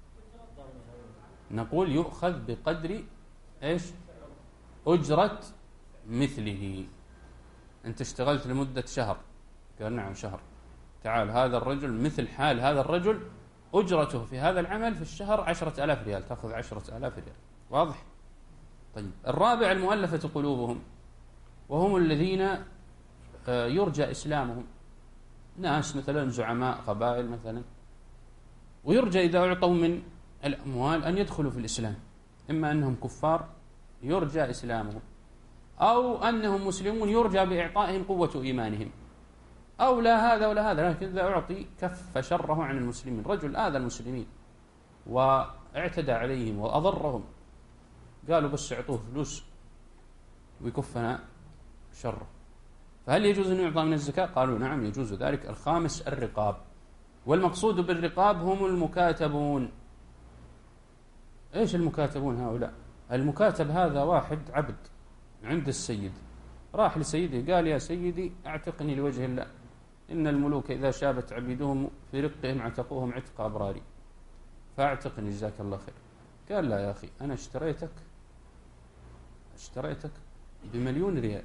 نقول يؤخذ بقدر إيش؟ أجرة مثله. أنت اشتغلت لمدة شهر، قال نعم شهر، تعال هذا الرجل مثل حال هذا الرجل أجرته في هذا العمل في الشهر عشرة آلاف ريال، تأخذ عشرة آلاف ريال. واضح؟ طيب الرابع المؤلفة قلوبهم، وهم الذين يرجى إسلامهم، ناس مثلا زعماء قبائل مثلا، ويرجى إذا أعطوا من الأموال أن يدخلوا في الإسلام، إما أنهم كفار يرجى إسلامهم، أو أنهم مسلمون يرجى بإعطائهم قوة إيمانهم، أو لا هذا ولا هذا، لكن إذا أعطي كف شره عن المسلمين. رجل آذى المسلمين واعتدى عليهم وأضرهم، قالوا بس اعطوه فلوس ويكفنا شره، فهل يجوز أن يعطى من الزكاة؟ قالوا نعم يجوز ذلك. الخامس الرقاب، والمقصود بالرقاب هم المكاتبون. إيش المكاتبون هؤلاء؟ المكاتب هذا واحد عبد عند السيد، راح لسيده قال يا سيدي اعتقني لوجه الله، إن الملوك إذا شابت عبيدهم في رقهم اعتقوهم عتق أبراري، فاعتقني جزاك الله خير. قال لا يا أخي أنا اشتريتك اشتريتك بمليون ريال،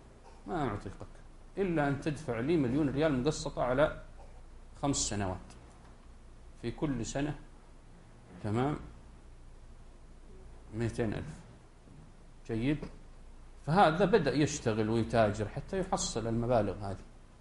ما أعتقك إلا أن تدفع لي مليون ريال مقسطة على خمس سنوات، في كل سنة تمام مئتين ألف. جيد. فهذا بدأ يشتغل ويتاجر حتى يحصل المبالغ هذه،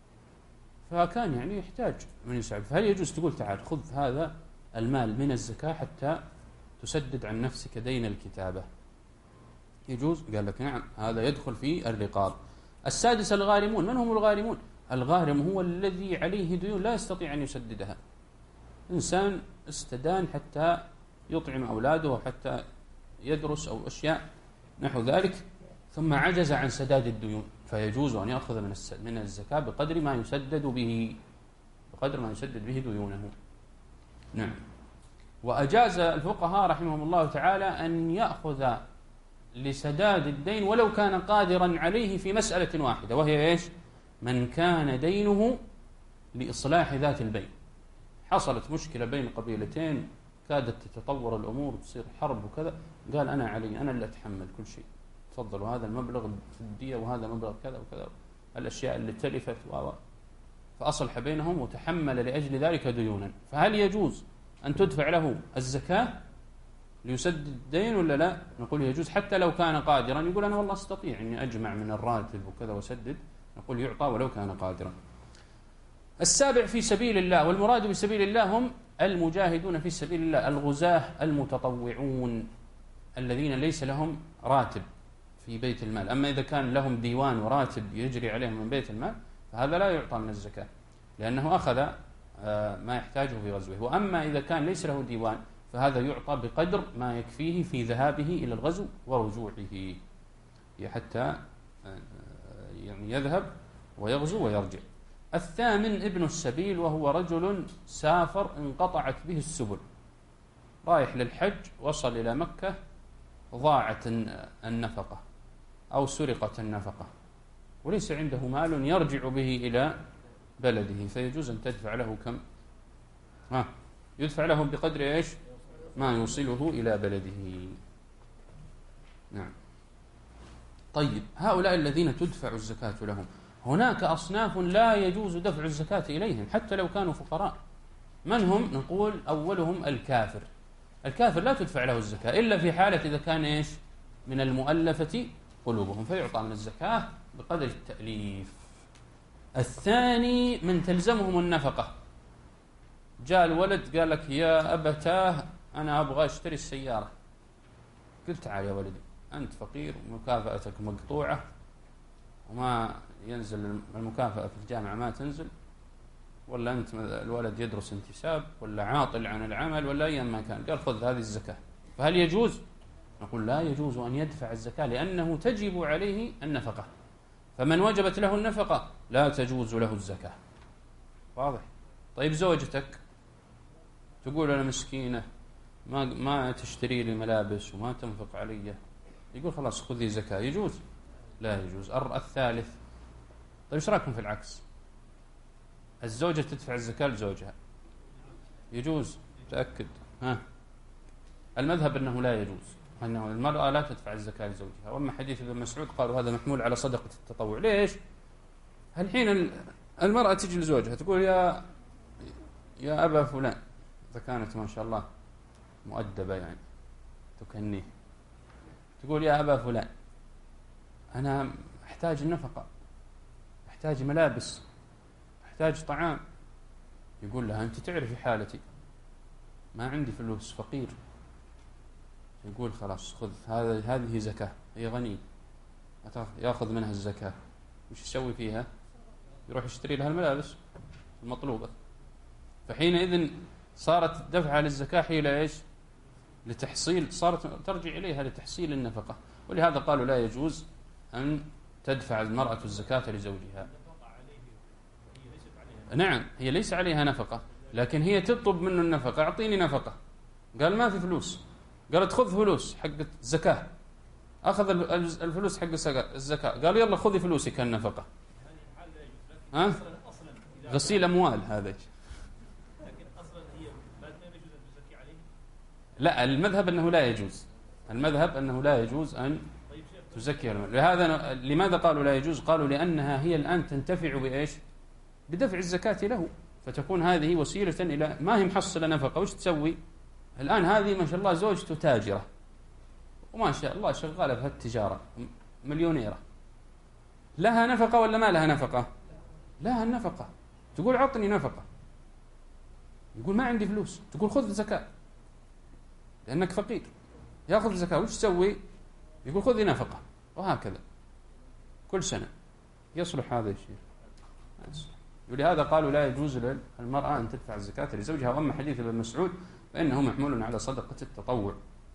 فكان يعني يحتاج من يساعد. فهل يجوز تقول تعال خذ هذا المال من الزكاة حتى تسدد عن نفسك دين الكتابة؟ يجوز؟ قال لك نعم، هذا يدخل في الرقاب. السادس الغارمون. من هم الغارمون؟ الغارم هو الذي عليه ديون لا يستطيع أن يسددها. إنسان استدان حتى يطعم أولاده وحتى يدرس أو أشياء نحو ذلك، ثم عجز عن سداد الديون، فيجوز أن يأخذ من من الزكاة بقدر ما يسدد به بقدر ما يسدد به ديونه. نعم. وأجاز الفقهاء رحمهم الله تعالى أن يأخذ لسداد الدين ولو كان قادرا عليه في مسألة واحدة، وهي إيش؟ من كان دينه لإصلاح ذات البين. حصلت مشكلة بين قبيلتين، كادت تتطور الأمور وتصير حرب وكذا، قال أنا علي، أنا اللي أتحمل كل شيء، تفضلوا هذا المبلغ في الدية وهذا مبلغ كذا وكذا، الأشياء اللي تلفت و فأصلح بينهم وتحمل لأجل ذلك ديونا. فهل يجوز أن تدفع له الزكاة ليسدد الدين ولا لا؟ نقول يجوز حتى لو كان قادرا. يقول أنا والله أستطيع أني أجمع من الراتب وكذا وسدد، نقول يعطى ولو كان قادرا. السابع في سبيل الله. والمراد بسبيل الله هم المجاهدون في سبيل الله، الغزاة المتطوعون الذين ليس لهم راتب في بيت المال. أما إذا كان لهم ديوان وراتب يجري عليهم من بيت المال فهذا لا يعطى من الزكاة، لأنه أخذ ما يحتاجه في غزوه. وأما إذا كان ليس له ديوان فهذا يعطى بقدر ما يكفيه في ذهابه إلى الغزو ورجوعه، حتى يعني يذهب ويغزو ويرجع. الثامن ابن السبيل، وهو رجل سافر انقطعت به السبل، رايح للحج، وصل إلى مكة، ضاعت النفقة أو سرقت النفقة وليس عنده مال يرجع به إلى بلده، فيجوز أن تدفع له كم؟ ها يدفع له بقدر إيش؟ ما يوصله إلى بلده. نعم. طيب، هؤلاء الذين تدفع الزكاة لهم، هناك أصناف لا يجوز دفع الزكاة إليهم حتى لو كانوا فقراء. من هم؟ نقول أولهم الكافر. الكافر لا تدفع له الزكاة إلا في حالة إذا كان إيش؟ من المؤلفة قلوبهم، فيعطى من الزكاة بقدر التأليف. الثاني من تلزمهم النفقة. جاء الولد قال لك يا أبتاه أنا أبغى أشتري السيارة، قلت تعال يا ولدي أنت فقير ومكافأتك مقطوعة وما ينزل المكافأة في الجامعة ما تنزل، ولا أنت الولد يدرس انتساب ولا عاطل عن العمل ولا أي ما كان، قال خذ هذه الزكاة. فهل يجوز؟ نقول لا يجوز أن يدفع الزكاة لأنه تجب عليه النفقة، فمن وجبت له النفقة لا تجوز له الزكاة. واضح؟ طيب زوجتك تقول أنا مسكينة ما ما تشتري لي ملابس وما تنفق علي، يقول خلاص خذي زكاة، يجوز؟ لا يجوز. الثالث، طيب ايش رايكم في العكس؟ الزوجة تدفع الزكاة لزوجها، يجوز؟ تأكد؟ ها المذهب أنه لا يجوز، أنه المرأة لا تدفع الزكاة لزوجها. وأما حديث ابن مسعود قالوا هذا محمول على صدقة التطوع. ليش؟ الحين المرأة تجي لزوجها تقول يا يا أبا فلان، إذا كانت ما شاء الله مؤدبة يعني تكنيه، تقول يا أبا فلان أنا أحتاج النفقة، أحتاج ملابس، أحتاج طعام. يقول لها أنت تعرفي حالتي، ما عندي فلوس، فقير. يقول خلاص خذ هذا هذه زكاة، هي غني يأخذ منها الزكاة. وش يسوي فيها؟ يروح يشتري لها الملابس المطلوبة. فحينئذ صارت دفعها للزكاة حيلة إيش؟ لتحصيل، صارت ترجع إليها لتحصيل النفقة. ولهذا قالوا لا يجوز أن تدفع المرأة الزكاة لزوجها. نعم، هي ليس عليها نفقة، لكن هي تطلب منه النفقة، أعطيني نفقة. قال ما في فلوس. قالت خذ فلوس حق الزكاة. أخذ الفلوس حق الزكاة، قال يلا خذي فلوسك النفقة. ها؟ غسيل أموال هذا. لا، المذهب أنه لا يجوز، المذهب أنه لا يجوز أن تزكي المال. لهذا لماذا قالوا لا يجوز؟ قالوا لأنها هي الآن تنتفع بإيش؟ بدفع الزكاة له، فتكون هذه وسيلة إلى ما هي محصلة نفقة. وش تسوي الآن؟ هذه ما شاء الله زوجته تاجرة وما شاء الله شغالة في هالتجارة مليونيرة، لها نفقة ولا ما لها نفقة؟ لها النفقة. تقول عطني نفقة، يقول ما عندي فلوس، تقول خذ زكاة لأنك فقير، يأخذ زكاة. وش تسوي؟ يقول خذي نفقة، وهكذا كل سنة. يصلح هذا الشيء؟ ولهذا قالوا لا يجوز للمرأة أن تدفع الزكاة لزوجها. وأما حديث ابن مسعود فإنه محمول على صدقة التطوع.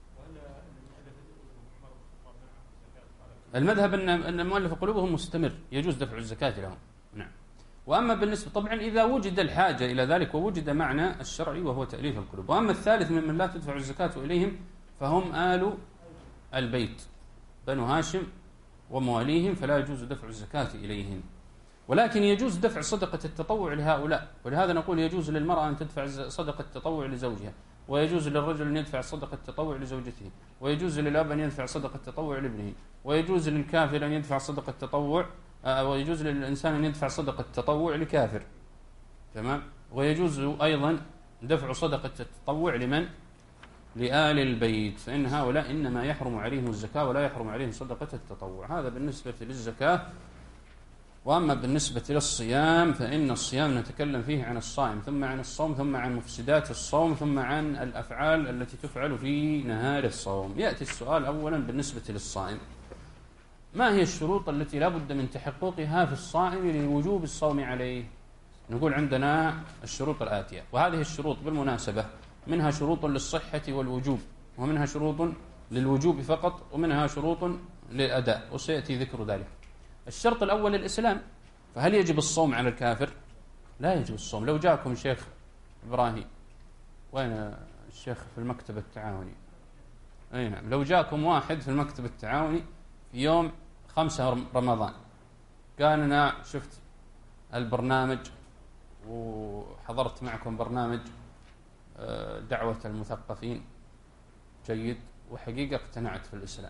المذهب أن مؤلف قلوبهم مستمر، يجوز دفع الزكاة لهم. نعم. وأما بالنسبة طبعا إذا وجد الحاجة إلى ذلك ووجد معنى الشرعي وهو تأليف القلوب. وأما الثالث ممن لا تدفع الزكاة إليهم فهم آل البيت بنو هاشم ومواليهم، فلا يجوز دفع الزكاة إليهم، ولكن يجوز دفع صدقة التطوع لهؤلاء. ولهذا نقول يجوز للمرأة أن تدفع صدقة التطوع لزوجها، ويجوز للرجل أن يدفع صدقة التطوع لزوجته، ويجوز للأب أن يدفع صدقة التطوع لابنه، ويجوز للكافر أن يدفع صدقة التطوع، ويجوز للإنسان أن يدفع صدقة التطوع لكافر. تمام. ويجوز أيضا دفع صدقة التطوع لمن؟ لآل البيت، فإن هؤلاء إنما يحرم عليهم الزكاة ولا يحرم عليهم صدقة التطوع. هذا بالنسبة للزكاة. وأما بالنسبة للصيام فإن الصيام نتكلم فيه عن الصائم، ثم عن الصوم، ثم عن مفسدات الصوم، ثم عن الأفعال التي تفعل في نهار الصوم. يأتي السؤال أولا بالنسبة للصائم: ما هي الشروط التي لا بد من تحققها في الصائم لوجوب الصوم عليه؟ نقول عندنا الشروط الآتية، وهذه الشروط بالمناسبة منها شروط للصحة والوجوب، ومنها شروط للوجوب فقط، ومنها شروط للأداء، وسيأتي ذكر ذلك. الشرط الأول الإسلام، فهل يجب الصوم على الكافر؟ لا يجب الصوم. لو جاءكم شيخ إبراهيم، وين الشيخ في المكتب التعاوني؟ أي نعم. لو جاءكم واحد في المكتب التعاوني في يوم خمسة رمضان قال أنا شفت البرنامج وحضرت معكم برنامج دعوة المثقفين جيد، وحقيقة اقتنعت في الإسلام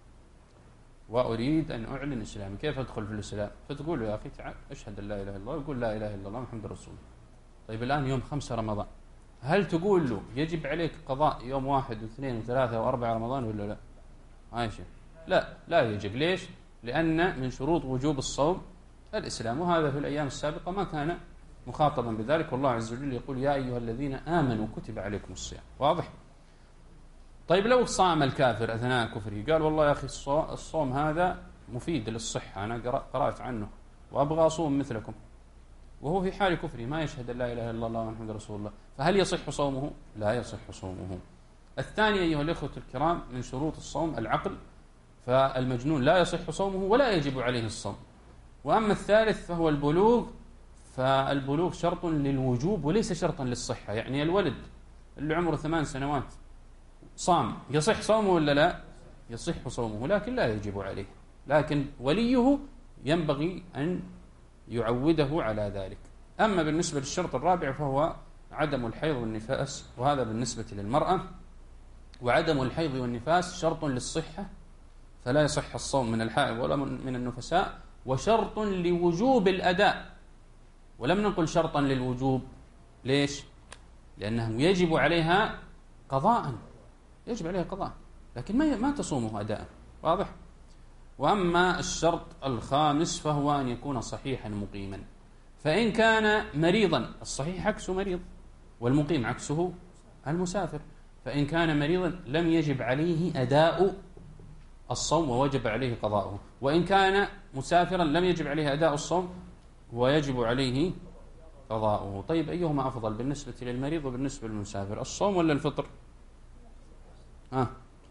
وأريد أن أعلن إسلامي، كيف أدخل في الإسلام؟ فتقول له يا أخي تعال أشهد أن لا إله إلا الله، يقول لا إله إلا الله محمد رسول الله. طيب الآن يوم خمسة رمضان، هل تقول له يجب عليك قضاء يوم واحد واثنين وثلاثة وأربعة رمضان ولا لا؟ عايشة لا لا يجب. ليش؟ لأن من شروط وجوب الصوم الإسلام، وهذا في الأيام السابقة ما كان مخاطبا بذلك، والله عز وجل يقول يا أيها الذين آمنوا كتب عليكم الصيام. واضح؟ طيب لو صام الكافر أثناء كفره، قال والله يا أخي الصوم هذا مفيد للصحة، أنا قرأت عنه وأبغى أصوم مثلكم، وهو في حال كفره ما يشهد أن لا إله إلا الله محمد رسول الله، فهل يصح صومه؟ لا يصح صومه. الثاني أيها الإخوة الكرام من شروط الصوم العقل، فالمجنون لا يصح صومه ولا يجب عليه الصوم. وأما الثالث فهو البلوغ، فالبلوغ شرط للوجوب وليس شرطا للصحة. يعني الولد اللي عمره ثمان سنوات صام يصح صومه ولا لا؟ يصح صومه، لكن لا يجب عليه، لكن وليه ينبغي أن يعوده على ذلك. أما بالنسبة للشرط الرابع فهو عدم الحيض والنفاس، وهذا بالنسبة للمرأة. وعدم الحيض والنفاس شرط للصحة، فلا يصح الصوم من الحائض ولا من النفساء، وشرط لوجوب الأداء، ولم نقل شرطا للوجوب. ليش؟ لأنه يجب عليها قضاء، يجب عليها قضاء، لكن ما ما تصومه أداء. واضح؟ وأما الشرط الخامس فهو أن يكون صحيحا مقيما، فإن كان مريضا، الصحيح عكسه مريض، والمقيم عكسه المسافر، فإن كان مريضا لم يجب عليه أداء الصوم ووجب عليه قضاؤه، وإن كان مسافرا لم يجب عليه أداء الصوم ويجب عليه قضاؤه. طيب أيهما أفضل بالنسبة للمريض وبالنسبة للمسافر، الصوم ولا الفطر؟ ها؟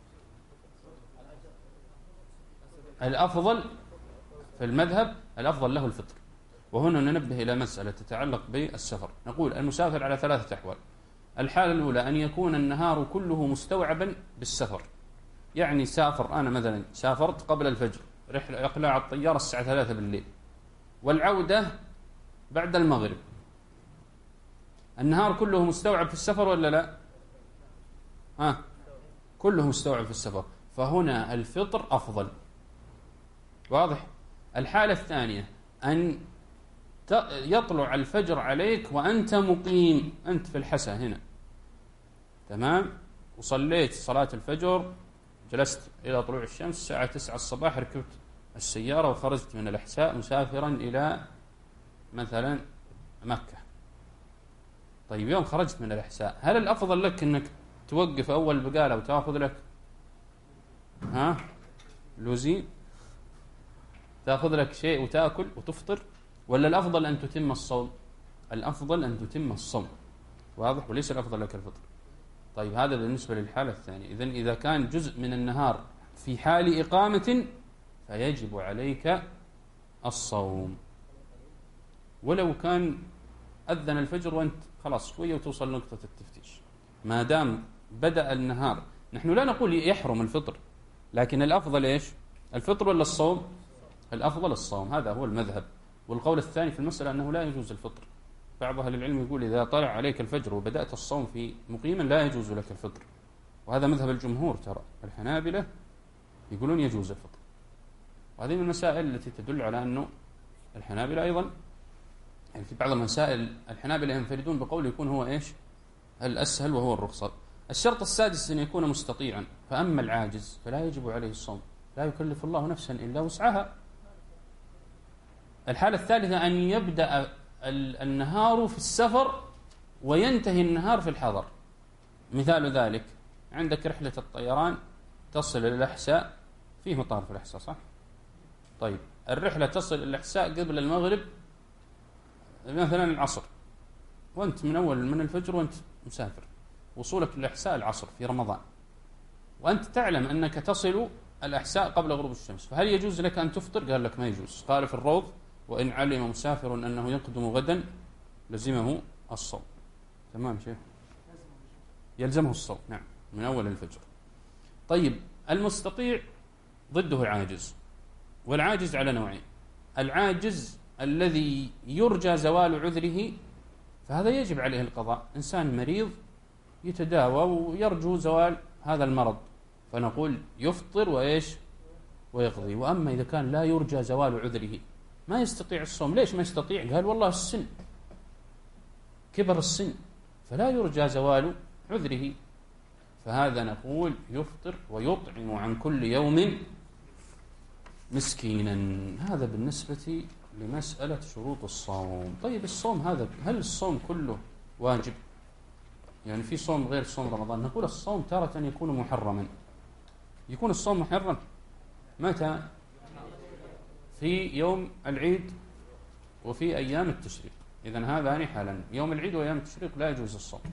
الأفضل في المذهب الأفضل له الفطر. وهنا ننبه إلى مسألة تتعلق بالسفر. نقول المسافر على ثلاثة أحوال. الحالة الأولى أن يكون النهار كله مستوعبا بالسفر، يعني سافر أنا مثلا سافرت قبل الفجر، رحلة إقلاع الطيارة الساعة ثلاثة بالليل والعودة بعد المغرب، النهار كله مستوعب في السفر ولا لا؟ ها؟ كله مستوعب في السفر، فهنا الفطر أفضل. واضح؟ الحالة الثانية أن يطلع الفجر عليك وأنت مقيم، أنت في الحسا هنا، تمام، وصليت صلاة الفجر، جلست إلى طلوع الشمس الساعة تسعة الصباح، ركبت السيارة وخرجت من الأحساء مسافرا إلى مثلا مكة. طيب يوم خرجت من الأحساء، هل الأفضل لك أنك توقف أول بقالة وتأخذ لك ها لوزين، تأخذ لك شيء وتأكل وتفطر، ولا الأفضل أن تتم الصوم؟ الأفضل أن تتم الصوم، واضح، وليس الأفضل لك الفطر. طيب هذا بالنسبة للحالة الثانية. إذن إذا كان جزء من النهار في حال إقامة فيجب عليك الصوم، ولو كان أذن الفجر وأنت خلاص شوية وتوصل نقطة التفتيش، ما دام بدأ النهار. نحن لا نقول يحرم الفطر، لكن الأفضل إيش؟ الفطر ولا الصوم؟ الأفضل الصوم، هذا هو المذهب. والقول الثاني في المسألة أنه لا يجوز الفطر. بعض أهل العلم يقول إذا طلع عليك الفجر وبدأت الصوم في مقيما لا يجوز لك الفطر، وهذا مذهب الجمهور. ترى الحنابلة يقولون يجوز الفطر، وهذه من المسائل التي تدل على أنه الحنابلة أيضا يعني في بعض المسائل الحنابلة ينفردون بقول يكون هو إيش الأسهل وهو الرخصة. الشرط السادس أن يكون مستطيعا، فأما العاجز فلا يجب عليه الصوم، لا يكلف الله نفسا إلا وسعها. الحالة الثالثة أن يبدأ النهار في السفر وينتهي النهار في الحضر. مثال ذلك عندك رحلة الطيران تصل إلى الأحساء، فيه مطار في الأحساء صح؟ طيب الرحلة تصل إلى الأحساء قبل المغرب مثلا العصر، وأنت من أول من الفجر وأنت مسافر، وصولك للأحساء العصر في رمضان، وأنت تعلم أنك تصل الأحساء قبل غروب الشمس، فهل يجوز لك أن تفطر؟ قال لك ما يجوز. قال في الروض وإن علم مسافر أنه يقدم غدا لزمه الصوم. تمام شيخ، يلزمه الصوم نعم من أول الفجر. طيب المستطيع ضده العاجز، والعاجز على نوعين. العاجز الذي يرجى زوال عذره فهذا يجب عليه القضاء، إنسان مريض يتداوى ويرجو زوال هذا المرض فنقول يفطر وإيش ويقضي. وأما إذا كان لا يرجى زوال عذره ما يستطيع الصوم، ليش ما يستطيع؟ قال والله السن، كبر السن فلا يرجى زوال عذره، فهذا نقول يفطر ويطعم عن كل يوم مسكينا. هذا بالنسبة لمسألة شروط الصوم. طيب الصوم هذا هل الصوم كله واجب؟ يعني في صوم غير صوم رمضان؟ نقول الصوم تارة يكون محرما. يكون الصوم محرم متى؟ في يوم العيد وفي أيام التشريق. إذن هذان حالا، يوم العيد وأيام التشريق لا يجوز الصوم.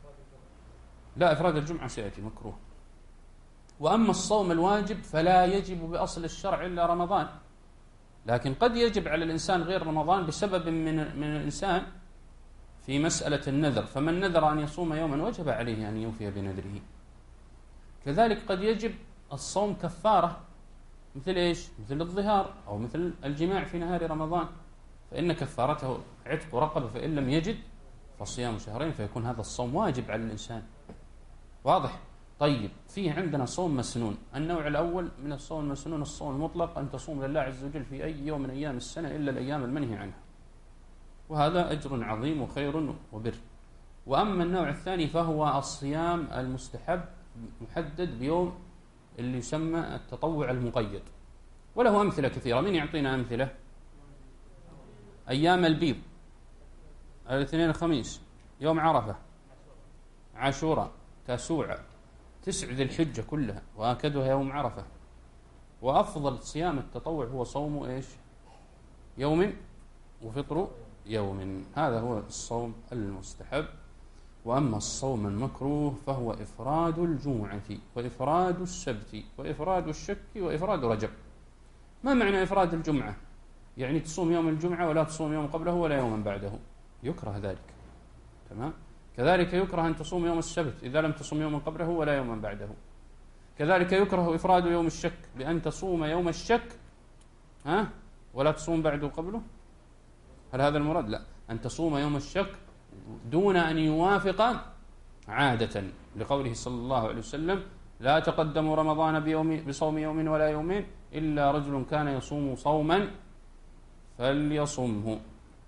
لا، إفراد الجمعة سيأتي مكروه. وأما الصوم الواجب فلا يجب بأصل الشرع إلا رمضان، لكن قد يجب على الإنسان غير رمضان بسبب من من الإنسان في مسألة النذر، فمن نذر أن يصوم يوما وجب عليه أن يوفي بنذره. كذلك قد يجب الصوم كفارة، مثل إيش؟ مثل الظهار أو مثل الجماع في نهار رمضان، فإن كفارته عتق رقبة، فإن لم يجد فصيام شهرين، فيكون هذا الصوم واجب على الإنسان. واضح؟ طيب فيه عندنا صوم مسنون. النوع الأول من الصوم المسنون الصوم المطلق، أن تصوم لله عز وجل في أي يوم من أيام السنة إلا الأيام المنهي عنها، وهذا أجر عظيم وخير وبر. وأما النوع الثاني فهو الصيام المستحب محدد بيوم اللي يسمى التطوع المقيد، وله أمثلة كثيرة. من يعطينا أمثلة؟ أيام البيض، الاثنين الخميس، يوم عرفة، عاشوراء، تاسوعة، تسع ذي الحجة كلها، وآكدها يوم عرفة. وأفضل صيام التطوع هو صوم إيش؟ يوم وفطر يوم، هذا هو الصوم المستحب. وأما الصوم المكروه فهو إفراد الجمعة وإفراد السبت وإفراد الشك وإفراد رجب. ما معنى إفراد الجمعة؟ يعني تصوم يوم الجمعة ولا تصوم يوم قبله ولا يوما بعده، يكره ذلك. تمام. كذلك يكره أن تصوم يوم السبت إذا لم تصوم يوما قبله ولا يوما بعده. كذلك يكره إفراد يوم الشك بأن تصوم يوم الشك ها ولا تصوم بعده قبله. هل هذا المراد؟ لا، أن تصوم يوم الشك دون أن يوافق عادة، لقوله صلى الله عليه وسلم: لا تقدموا رمضان بيوم بصوم يوم ولا يومين إلا رجل كان يصوم صوما فليصمه.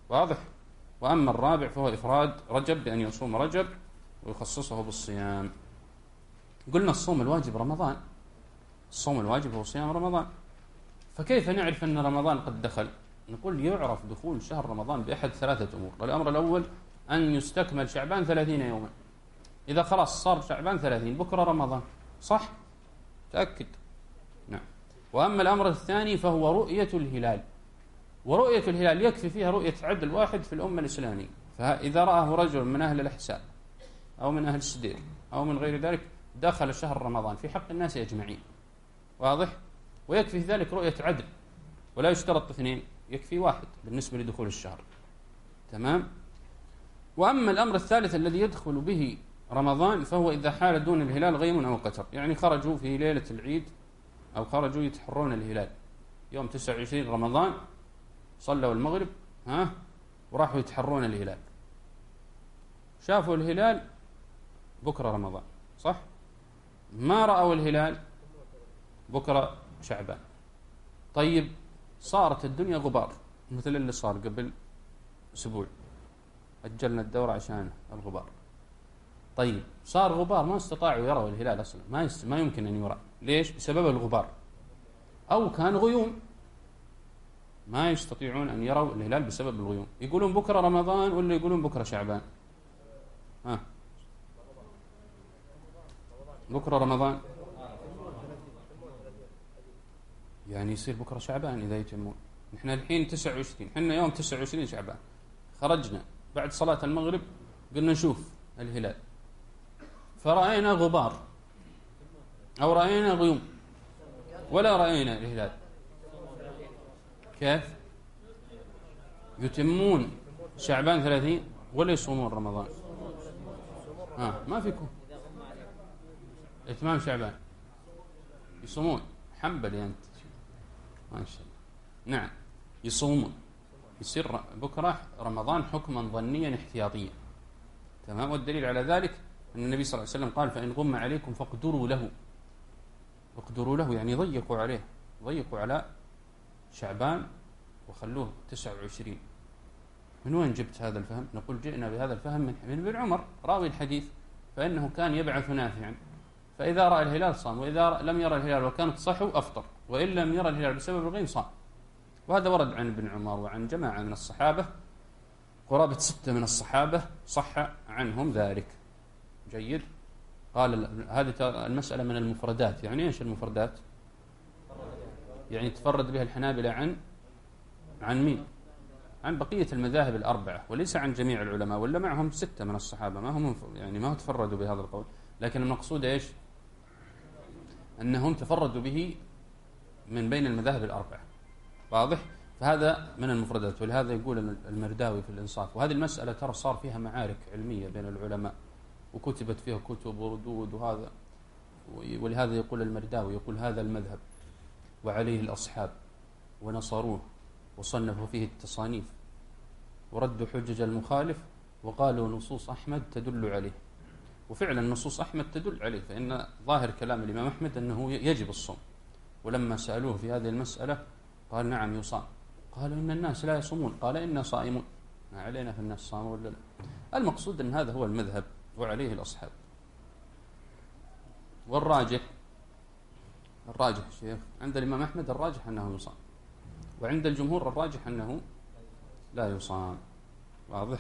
واضح؟ وأما الرابع فهو إفراد رجب بأن يصوم رجب ويخصصه بالصيام. قلنا الصوم الواجب رمضان، الصوم الواجب هو صيام رمضان. فكيف نعرف أن رمضان قد دخل؟ نقول يعرف دخول شهر رمضان بأحد ثلاثة أمور. الأمر الأول أن يستكمل شعبان ثلاثين يوما. إذا خلاص صار شعبان ثلاثين بكرة رمضان، صح؟ تأكد. نعم. وأما الأمر الثاني فهو رؤية الهلال، ورؤية الهلال يكفي فيها رؤية عدل واحد في الأمة الإسلامية. فإذا رآه رجل من أهل الأحساء أو من أهل السدير أو من غير ذلك دخل شهر رمضان في حق الناس أجمعين. واضح؟ ويكفي في ذلك رؤية عدل، ولا يشترط اثنين، يكفي واحد بالنسبة لدخول الشهر. تمام؟ وأما الأمر الثالث الذي يدخل به رمضان فهو إذا حال دون الهلال غيم أو قتر، يعني خرجوا في ليلة العيد أو خرجوا يتحرون الهلال يوم تسعة وعشرين رمضان، صلوا المغرب ها وراحوا يتحرون الهلال، شافوا الهلال بكرة رمضان، صح؟ ما رأوا الهلال بكرة شعبان. طيب صارت الدنيا غبار مثل اللي صار قبل أسبوع، أجلنا الدورة عشان الغبار. طيب صار غبار ما استطاعوا يروا الهلال أصلا، ما يست... ما يمكن أن يرى. ليش؟ بسبب الغبار. أو كان غيوم، ما يستطيعون أن يروا الهلال بسبب الغيوم. يقولون بكرة رمضان ولا يقولون بكرة شعبان؟ ها بكرة رمضان، يعني يصير بكرة شعبان إذا يتمون. نحن الحين تسعة وعشرين، حنا يوم تسعة وعشرين شعبان، خرجنا بعد صلاة المغرب قلنا نشوف الهلال فرأينا غبار أو رأينا غيوم ولا رأينا الهلال، كيف؟ يتمون شعبان ثلاثين ولا يصومون رمضان؟ ها ما فيكم إتمام شعبان يصومون، حنبلي أنت ما شاء الله. نعم يصومون، يصير بكرة رمضان حكما ظنيا احتياطيا. تمام. والدليل على ذلك أن النبي صلى الله عليه وسلم قال فإن غم عليكم فاقدروا له، اقدروا له يعني ضيقوا عليه، ضيقوا على شعبان وخلوه تسعة وعشرين. من وين جبت هذا الفهم؟ نقول جئنا بهذا الفهم من ابن عمر راوي الحديث، فإنه كان يبعث نافعا، فإذا رأى الهلال صام، وإذا لم يرى الهلال وكانت صحو أفطر، وإن لم يرى الهلال بسبب الغيم صام. وهذا ورد عن ابن عمر وعن جماعة من الصحابة، قرابة ستة من الصحابة صح عنهم ذلك. جيد. قال هذه المسألة من المفردات. يعني إيش المفردات؟ يعني تفرد بها الحنابلة عن عن مين؟ عن بقية المذاهب الأربعة، وليس عن جميع العلماء، ولا معهم ستة من الصحابة ما هم يعني ما تفردوا بهذا القول، لكن المقصود إيش؟ أنهم تفردوا به من بين المذاهب الأربعة. واضح؟ فهذا من المفردات. ولهذا يقول المرداوي في الإنصاف، وهذه المسألة ترى صار فيها معارك علمية بين العلماء وكتبت فيها كتب وردود وهذا، ولهذا يقول المرداوي يقول هذا المذهب وعليه الأصحاب ونصروه وصنفوا فيه التصانيف وردوا حجج المخالف وقالوا نصوص أحمد تدل عليه. وفعلا نصوص أحمد تدل عليه، فإن ظاهر كلام الإمام أحمد أنه يجب الصوم. ولما سألوه في هذه المسألة قال نعم يصام. قالوا إن الناس لا يصومون، قال إنا صائمون. ما علينا في الناس صاموا ولا لا؟ المقصود أن هذا هو المذهب وعليه الأصحاب. والراجح الراجح شيخ عند الإمام أحمد الراجح أنه يصام، وعند الجمهور الراجح أنه لا يصام. واضح؟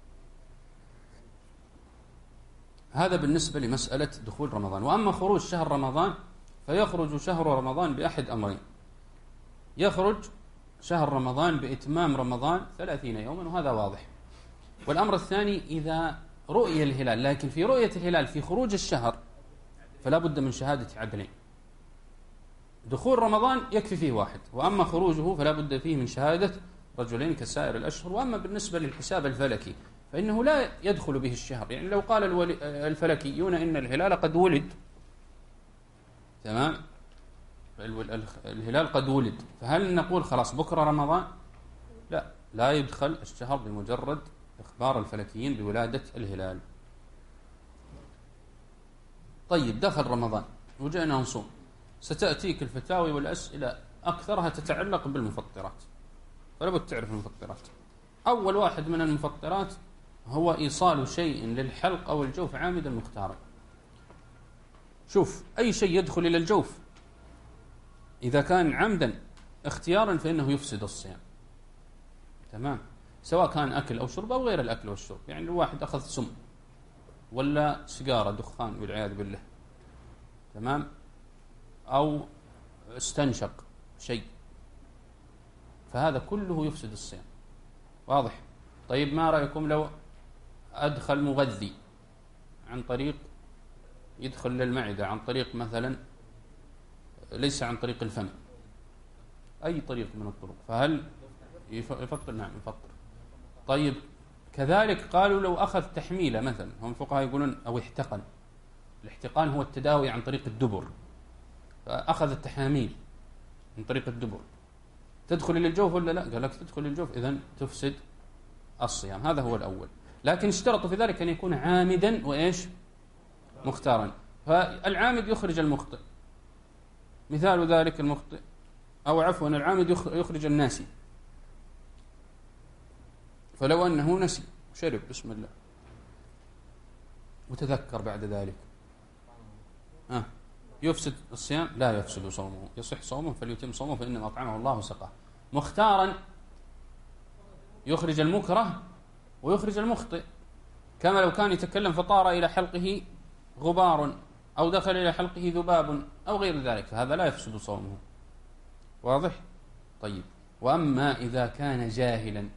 هذا بالنسبة لمسألة دخول رمضان. وأما خروج شهر رمضان فيخرج شهر رمضان بأحد أمرين. يخرج شهر رمضان بإتمام رمضان ثلاثين يوما، وهذا واضح. والأمر الثاني إذا رؤية الهلال، لكن في رؤية الهلال في خروج الشهر فلا بد من شهادة عدلين. دخول رمضان يكفي فيه واحد، وأما خروجه فلا بد فيه من شهادة رجلين كسائر الأشهر. وأما بالنسبة للحساب الفلكي فإنه لا يدخل به الشهر. يعني لو قال الفلكيون إن الهلال قد ولد، تمام، الهلال قد ولد، فهل نقول خلاص بكرة رمضان؟ لا، لا يدخل الشهر بمجرد إخبار الفلكيين بولادة الهلال. طيب دخل رمضان وجئنا نصوم، ستأتيك الفتاوي والأسئلة أكثرها تتعلق بالمفطرات، فلا بد تعرف المفطرات. أول واحد من المفطرات هو إيصال شيء للحلق أو الجوف عامدا مختارا. شوف، أي شيء يدخل إلى الجوف إذا كان عمدا اختيارا فإنه يفسد الصيام، تمام، سواء كان أكل أو شرب أو غير الأكل والشرب. يعني الواحد أخذ سم ولا سيجارة دخان والعياذ بالله، تمام، أو استنشق شيء، فهذا كله يفسد الصيام. واضح؟ طيب ما رأيكم لو أدخل مغذي عن طريق، يدخل للمعدة عن طريق مثلا ليس عن طريق الفم، أي طريق من الطرق، فهل يفطر؟ نعم يفطر. طيب كذلك قالوا لو أخذ تحميلة مثلا، هم الفقهاء يقولون أو احتقن. الاحتقان هو التداوي عن طريق الدبر، فأخذ التحاميل عن طريق الدبر، تدخل إلى الجوف ولا لا؟ قال لك تدخل إلى الجوف، إذن تفسد الصيام. هذا هو الأول، لكن اشترطوا في ذلك أن يكون عامدا وإيش؟ مختارا. فالعامد يخرج المخطئ، مثال ذلك المخطئ، أو عفوا العامد يخرج الناسي. فلو أنه نسي شرب بسم الله وتذكر بعد ذلك، آه يفسد الصيام؟ لا يفسد صومه، يصح صومه فليتم صومه فإنما أطعمه الله وسقاه. مختارا يخرج المكره ويخرج المخطئ، كما لو كان يتكلم فطار إلى حلقه غبار أو دخل إلى حلقه ذباب أو غير ذلك، فهذا لا يفسد صومه. واضح؟ طيب، وأما إذا كان جاهلا،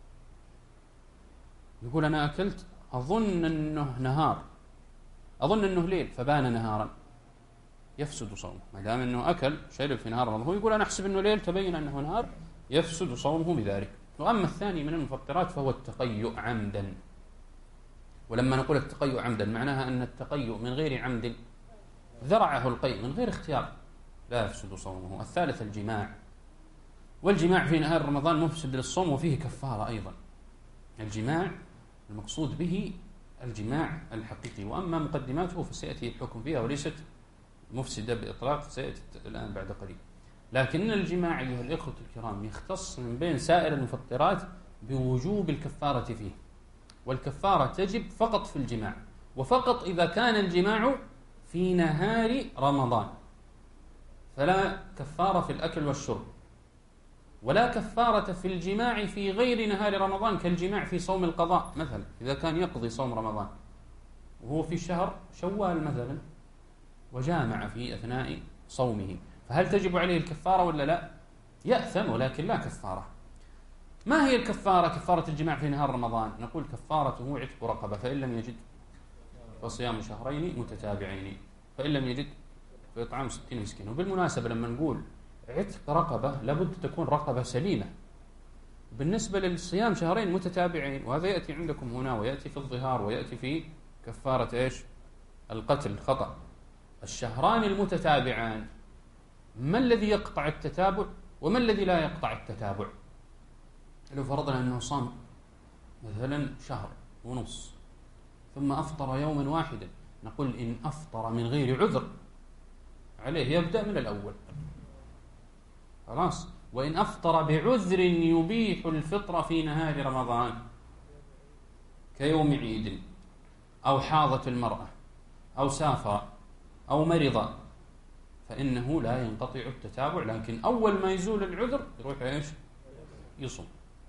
يقول أنا أكلت أظن أنه نهار، أظن أنه ليل فبان نهارا، يفسد صومه ما دام أنه أكل شرب في نهار رمضان، هو يقول أنا أحسب أنه ليل تبين أنه نهار، يفسد صومه بذلك. وأما الثاني من المفطرات فهو التقيؤ عمدا. ولما نقول التقيؤ عمدا معناها أن التقيؤ من غير عمد ذرعه القيء من غير اختيار، لا يفسد صومه. الثالث الجماع، والجماع في نهار رمضان مفسد للصوم وفيه كفارة أيضا. الجماع المقصود به الجماع الحقيقي، وأما مقدماته فسيأتي الحكم فيها وليست مفسدة بإطلاق، سيأتي الآن بعد قليل. لكن الجماع أيها الإخوة الكرام يختص من بين سائر المفطرات بوجوب الكفارة فيه، والكفارة تجب فقط في الجماع، وفقط إذا كان الجماع في نهار رمضان، فلا كفارة في الأكل والشرب، ولا كفارة في الجماع في غير نهار رمضان كالجماع في صوم القضاء مثلا، إذا كان يقضي صوم رمضان وهو في شهر شوال مثلا وجامع في أثناء صومه، فهل تجب عليه الكفارة ولا لا؟ يأثم ولكن لا كفارة. ما هي الكفارة؟ كفارة الجماع في نهار رمضان، نقول كفارته عتق رقبة، فإن لم يجد فصيام شهرين متتابعين، فإن لم يجد فإطعام ستين مسكين. وبالمناسبة لما نقول عتق رقبة لابد تكون رقبة سليمة بالنسبة للصيام شهرين متتابعين، وهذا يأتي عندكم هنا ويأتي في الظهار ويأتي في كفارة إيش؟ القتل خطأ. الشهران المتتابعان ما الذي يقطع التتابع وما الذي لا يقطع التتابع؟ لو فرضنا أنه صام مثلا شهر ونص ثم أفطر يوما واحدا، نقول إن أفطر من غير عذر عليه يبدأ من الأول خلاص. وإن أفطر بعذر يبيح الفطر في نهار رمضان كيوم عيد أو حاضت المرأة أو سافر أو مرض فإنه لا ينقطع التتابع، لكن أول ما يزول العذر يروح إيش؟ يصوم.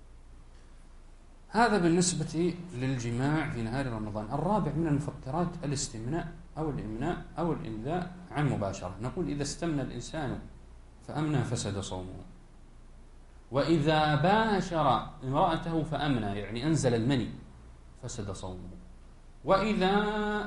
هذا بالنسبة للجماع في نهار رمضان. الرابع من المفطرات الاستمناء أو الإمناء أو الإمذاء عن مباشرة. نقول إذا استمنى الإنسان فأمنى فسد صومه، وإذا باشر امرأته فأمنى يعني أنزل المني فسد صومه، وإذا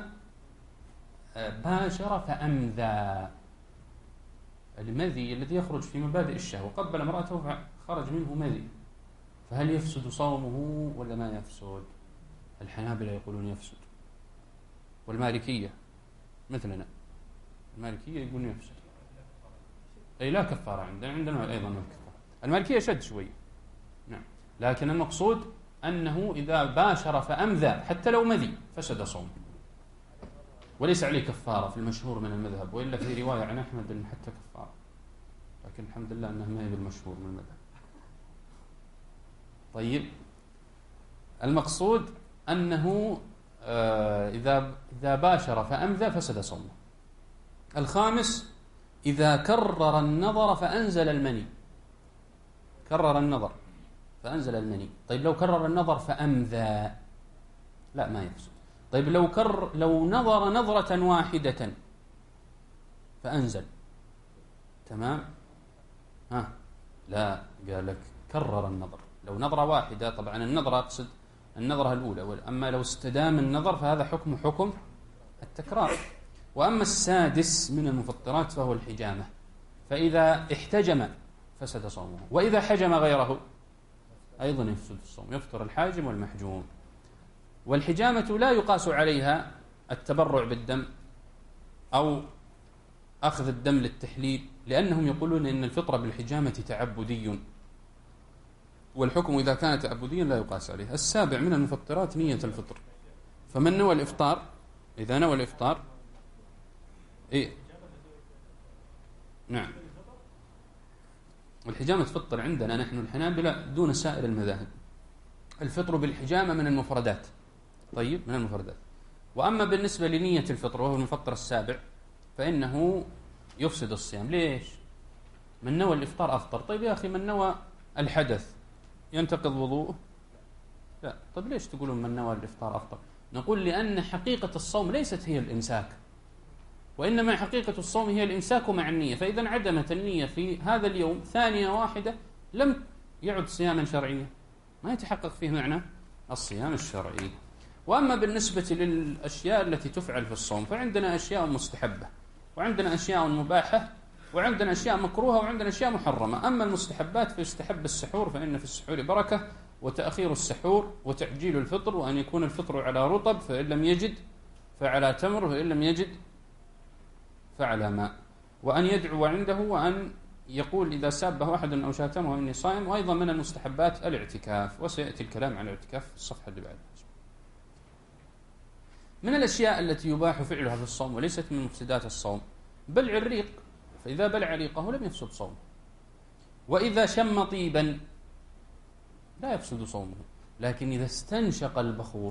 باشر فأمذى المذي الذي يخرج في مبادئ الشهوة، قبل امرأته فخرج منه مذي، فهل يفسد صومه ولا ما يفسد؟ الحنابلة يقولون يفسد، والمالكية مثلنا المالكية يقولون يفسد، أي لا كفارة عندنا عندنا أيضا ما كفارة. المالكية شد شوي نعم، لكن المقصود أنه إذا باشر فأمذى حتى لو مذي فسد صومه وليس عليه كفارة في المشهور من المذهب، وإلا في رواية عن أحمد أن حتى كفارة، لكن الحمد لله أنها ما هي بالمشهور من المذهب. طيب المقصود أنه إذا إذا باشر فأمذى فسد صومه. الخامس إذا كرر النظر فأنزل المني، كرر النظر فأنزل المني. طيب لو كرر النظر فأمذى، لا ما يفسد. طيب لو كر لو نظر نظرة واحدة فأنزل، تمام؟ ها لا، قال لك كرر النظر. لو نظرة واحدة، طبعا النظرة أقصد النظرة الأولى، أما لو استدام النظر فهذا حكم حكم التكرار. وأما السادس من المفطرات فهو الحجامة، فإذا احتجم فسد صومه، وإذا حجم غيره أيضا يفسد الصوم، يفطر الحاجم والمحجوم. والحجامة لا يقاس عليها التبرع بالدم أو أخذ الدم للتحليل، لأنهم يقولون إن الفطرة بالحجامة تعبدي، والحكم إذا كان تعبديا لا يقاس عليه. السابع من المفطرات نية الفطر، فمن نوى الإفطار، إذا نوى الإفطار إيه نعم، والحجامة تفطر عندنا نحن الحنابلة دون سائر المذاهب. الفطر بالحجامة من المفردات، طيب من المفردات. وأما بالنسبة لنية الفطر وهو المفطر السابع فإنه يفسد الصيام. ليش؟ من نوى الإفطار أفطر. طيب يا أخي من نوى الحدث ينتقض وضوءه؟ لا. طيب ليش تقولون من نوى الإفطار أفطر؟ نقول لأن حقيقة الصوم ليست هي الإمساك، وإنما حقيقة الصوم هي الإمساك مع النية. فإذا انعدمت النية في هذا اليوم ثانية واحدة لم يعد صياما شرعيا، ما يتحقق فيه معنى الصيام الشرعي. وأما بالنسبة للأشياء التي تفعل في الصوم فعندنا أشياء مستحبة، وعندنا أشياء مباحة، وعندنا أشياء مكروهة، وعندنا أشياء محرمة. أما المستحبات فيستحب السحور، فإن في السحور بركة، وتأخير السحور، وتعجيل الفطر، وأن يكون الفطر على رطب فإن لم يجد فعلى تمر، فإن لم يجد فعلى ماء، وأن يدعو عنده، وأن يقول إذا سابه أحد أو شاتمه إني صائم. وأيضا من المستحبات الاعتكاف، وسيأتي الكلام عن الاعتكاف في الصفحة اللي بعدها. من الأشياء التي يباح فعلها في الصوم وليست من مفسدات الصوم بلع الريق، فإذا بلع ريقه لم يفسد صومه. وإذا شم طيبا لا يفسد صومه، لكن إذا استنشق البخور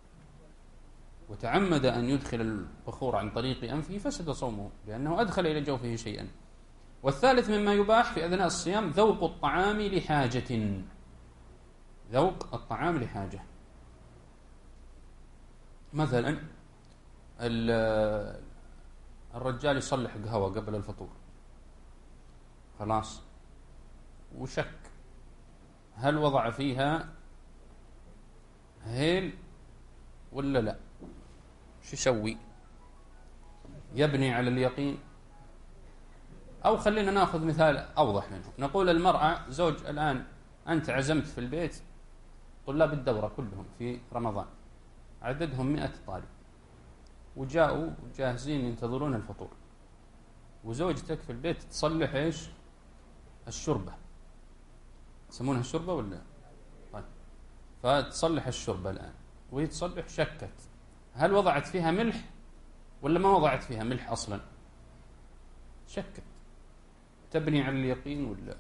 وتعمد أن يدخل البخور عن طريق أنفه فسد صومه، لأنه أدخل إلى جوفه شيئا. والثالث مما يباح في أثناء الصيام ذوق الطعام لحاجة، ذوق الطعام لحاجة. مثلا الرجال يصلح قهوة قبل الفطور، خلاص، وشك هل وضع فيها هيل ولا لا، شو يسوي؟ يبني على اليقين، أو خلينا نأخذ مثال أوضح منه. نقول المرأة زوج الآن أنت عزمت في البيت طلاب الدورة كلهم في رمضان، عددهم مئة طالب، وجاءوا جاهزين ينتظرون الفطور، وزوجتك في البيت تصلح إيش؟ الشربة، يسمونها الشربة ولا؟ طيب، فتصلح الشربة الآن، وهي تصلح شكت هل وضعت فيها ملح ولا ما وضعت فيها ملح أصلا؟ شكت، تبني على اليقين ولا؟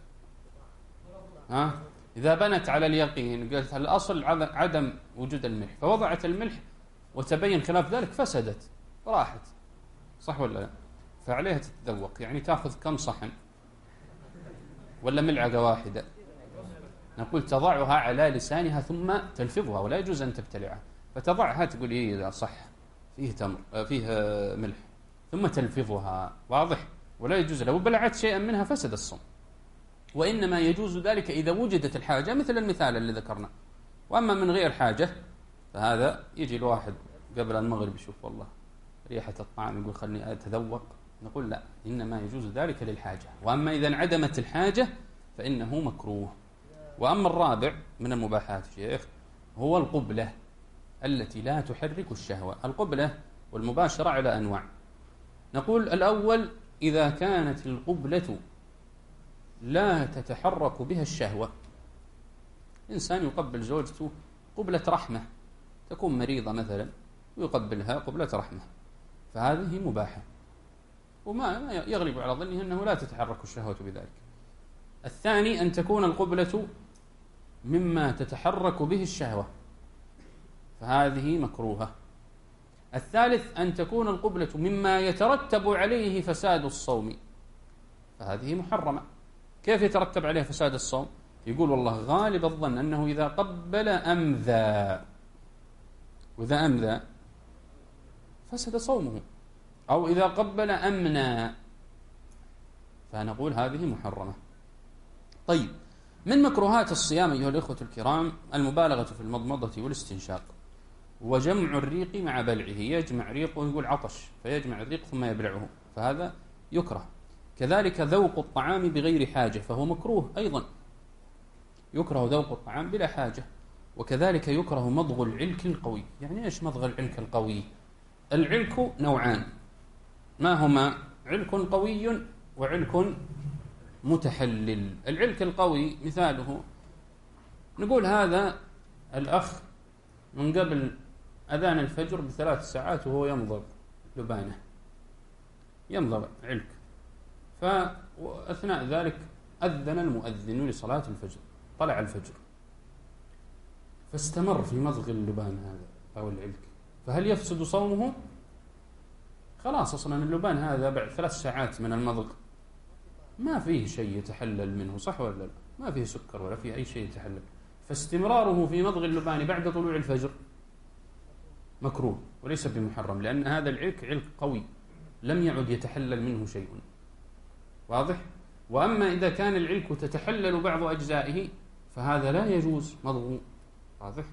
ها؟ إذا بنت على اليقين قالت الأصل عدم وجود الملح، فوضعت الملح وتبين خلاف ذلك فسدت راحت، صح ولا لا؟ فعليها تتذوق، يعني تأخذ كم صحن ولا ملعقة واحدة؟ نقول تضعها على لسانها ثم تلفظها، ولا يجوز أن تبتلعها، فتضعها تقول إيه إذا صح فيه تمر فيه ملح، ثم تلفظها، واضح؟ ولا يجوز. لو بلعت شيئا منها فسد الصوم، وإنما يجوز ذلك إذا وجدت الحاجة، مثل المثال اللي ذكرنا. وأما من غير حاجة فهذا يجي الواحد قبل المغرب يشوف والله ريحة الطعام يقول خلني أتذوق، نقول لا، إنما يجوز ذلك للحاجة. وأما إذا انعدمت الحاجة فإنه مكروه. وأما الرابع من المباحات شيخ هو القبلة التي لا تحرك الشهوة. القبلة والمباشرة على أنواع. نقول الأول إذا كانت القبلة لا تتحرك بها الشهوة، إنسان يقبل زوجته قبلة رحمة، تكون مريضة مثلا ويقبلها قبلة رحمة، فهذه مباحة، وما يغلب على ظنه أنه لا تتحرك الشهوة بذلك. الثاني أن تكون القبلة مما تتحرك به الشهوة، فهذه مكروهة. الثالث أن تكون القبلة مما يترتب عليه فساد الصوم، فهذه محرمة. كيف يترتب عليه فساد الصوم؟ يقول والله غالب الظن أنه إذا قبل أمذى، وإذا أمذى فسد صومه، أو إذا قبل أمنى، فنقول هذه محرمة. طيب، من مكروهات الصيام أيها الإخوة الكرام المبالغة في المضمضة والاستنشاق وجمع الريق مع بلعه، يجمع ريقه ويقول عطش فيجمع الريق ثم يبلعه، فهذا يكره. كذلك ذوق الطعام بغير حاجة فهو مكروه أيضا، يكره ذوق الطعام بلا حاجة. وكذلك يكره مضغ العلك القوي. يعني إيش مضغ العلك القوي؟ العلك نوعان، ما هما؟ علك قوي وعلك متحلل. العلك القوي مثاله، نقول هذا الأخ من قبل أذان الفجر بثلاث ساعات وهو يمضغ لبانه، يمضغ علك، فأثناء ذلك أذن المؤذن لصلاة الفجر، طلع الفجر، فاستمر في مضغ اللبان هذا أو العلك، فهل يفسد صومه؟ خلاص أصلا اللبان هذا بعد ثلاث ساعات من المضغ ما فيه شيء يتحلل منه، صح ولا لا؟ ما فيه سكر ولا فيه أي شيء يتحلل، فاستمراره في مضغ اللبان بعد طلوع الفجر مكروه وليس بمحرم، لأن هذا العلك علك قوي لم يعد يتحلل منه شيء، واضح؟ وأما إذا كان العلك تتحلل بعض أجزائه فهذا لا يجوز مضغه، واضح؟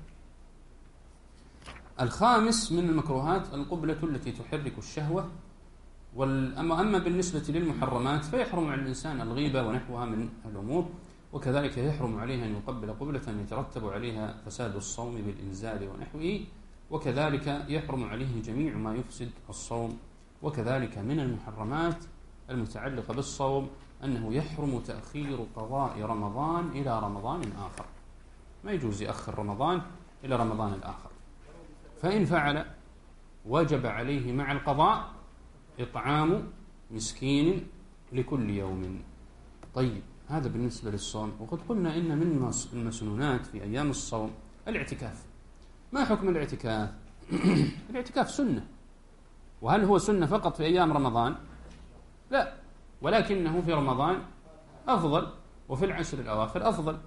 الخامس من المكروهات القبلة التي تحرك الشهوة. والأما أما بالنسبة للمحرمات فيحرم على الإنسان الغيبة ونحوها من الأمور، وكذلك يحرم عليه أن يقبل قبلة يترتب عليها فساد الصوم بالإنزال ونحوه، وكذلك يحرم عليه جميع ما يفسد الصوم. وكذلك من المحرمات المتعلقة بالصوم أنه يحرم تأخير قضاء رمضان إلى رمضان آخر، ما يجوز يأخر رمضان إلى رمضان الآخر، فإن فعل وجب عليه مع القضاء إطعام مسكين لكل يوم. طيب، هذا بالنسبة للصوم. وقد قلنا إن من المسنونات في أيام الصوم الاعتكاف. ما حكم الاعتكاف؟ الاعتكاف سنة، وهل هو سنة فقط في أيام رمضان؟ لا، ولكنه في رمضان أفضل وفي العشر الأواخر أفضل.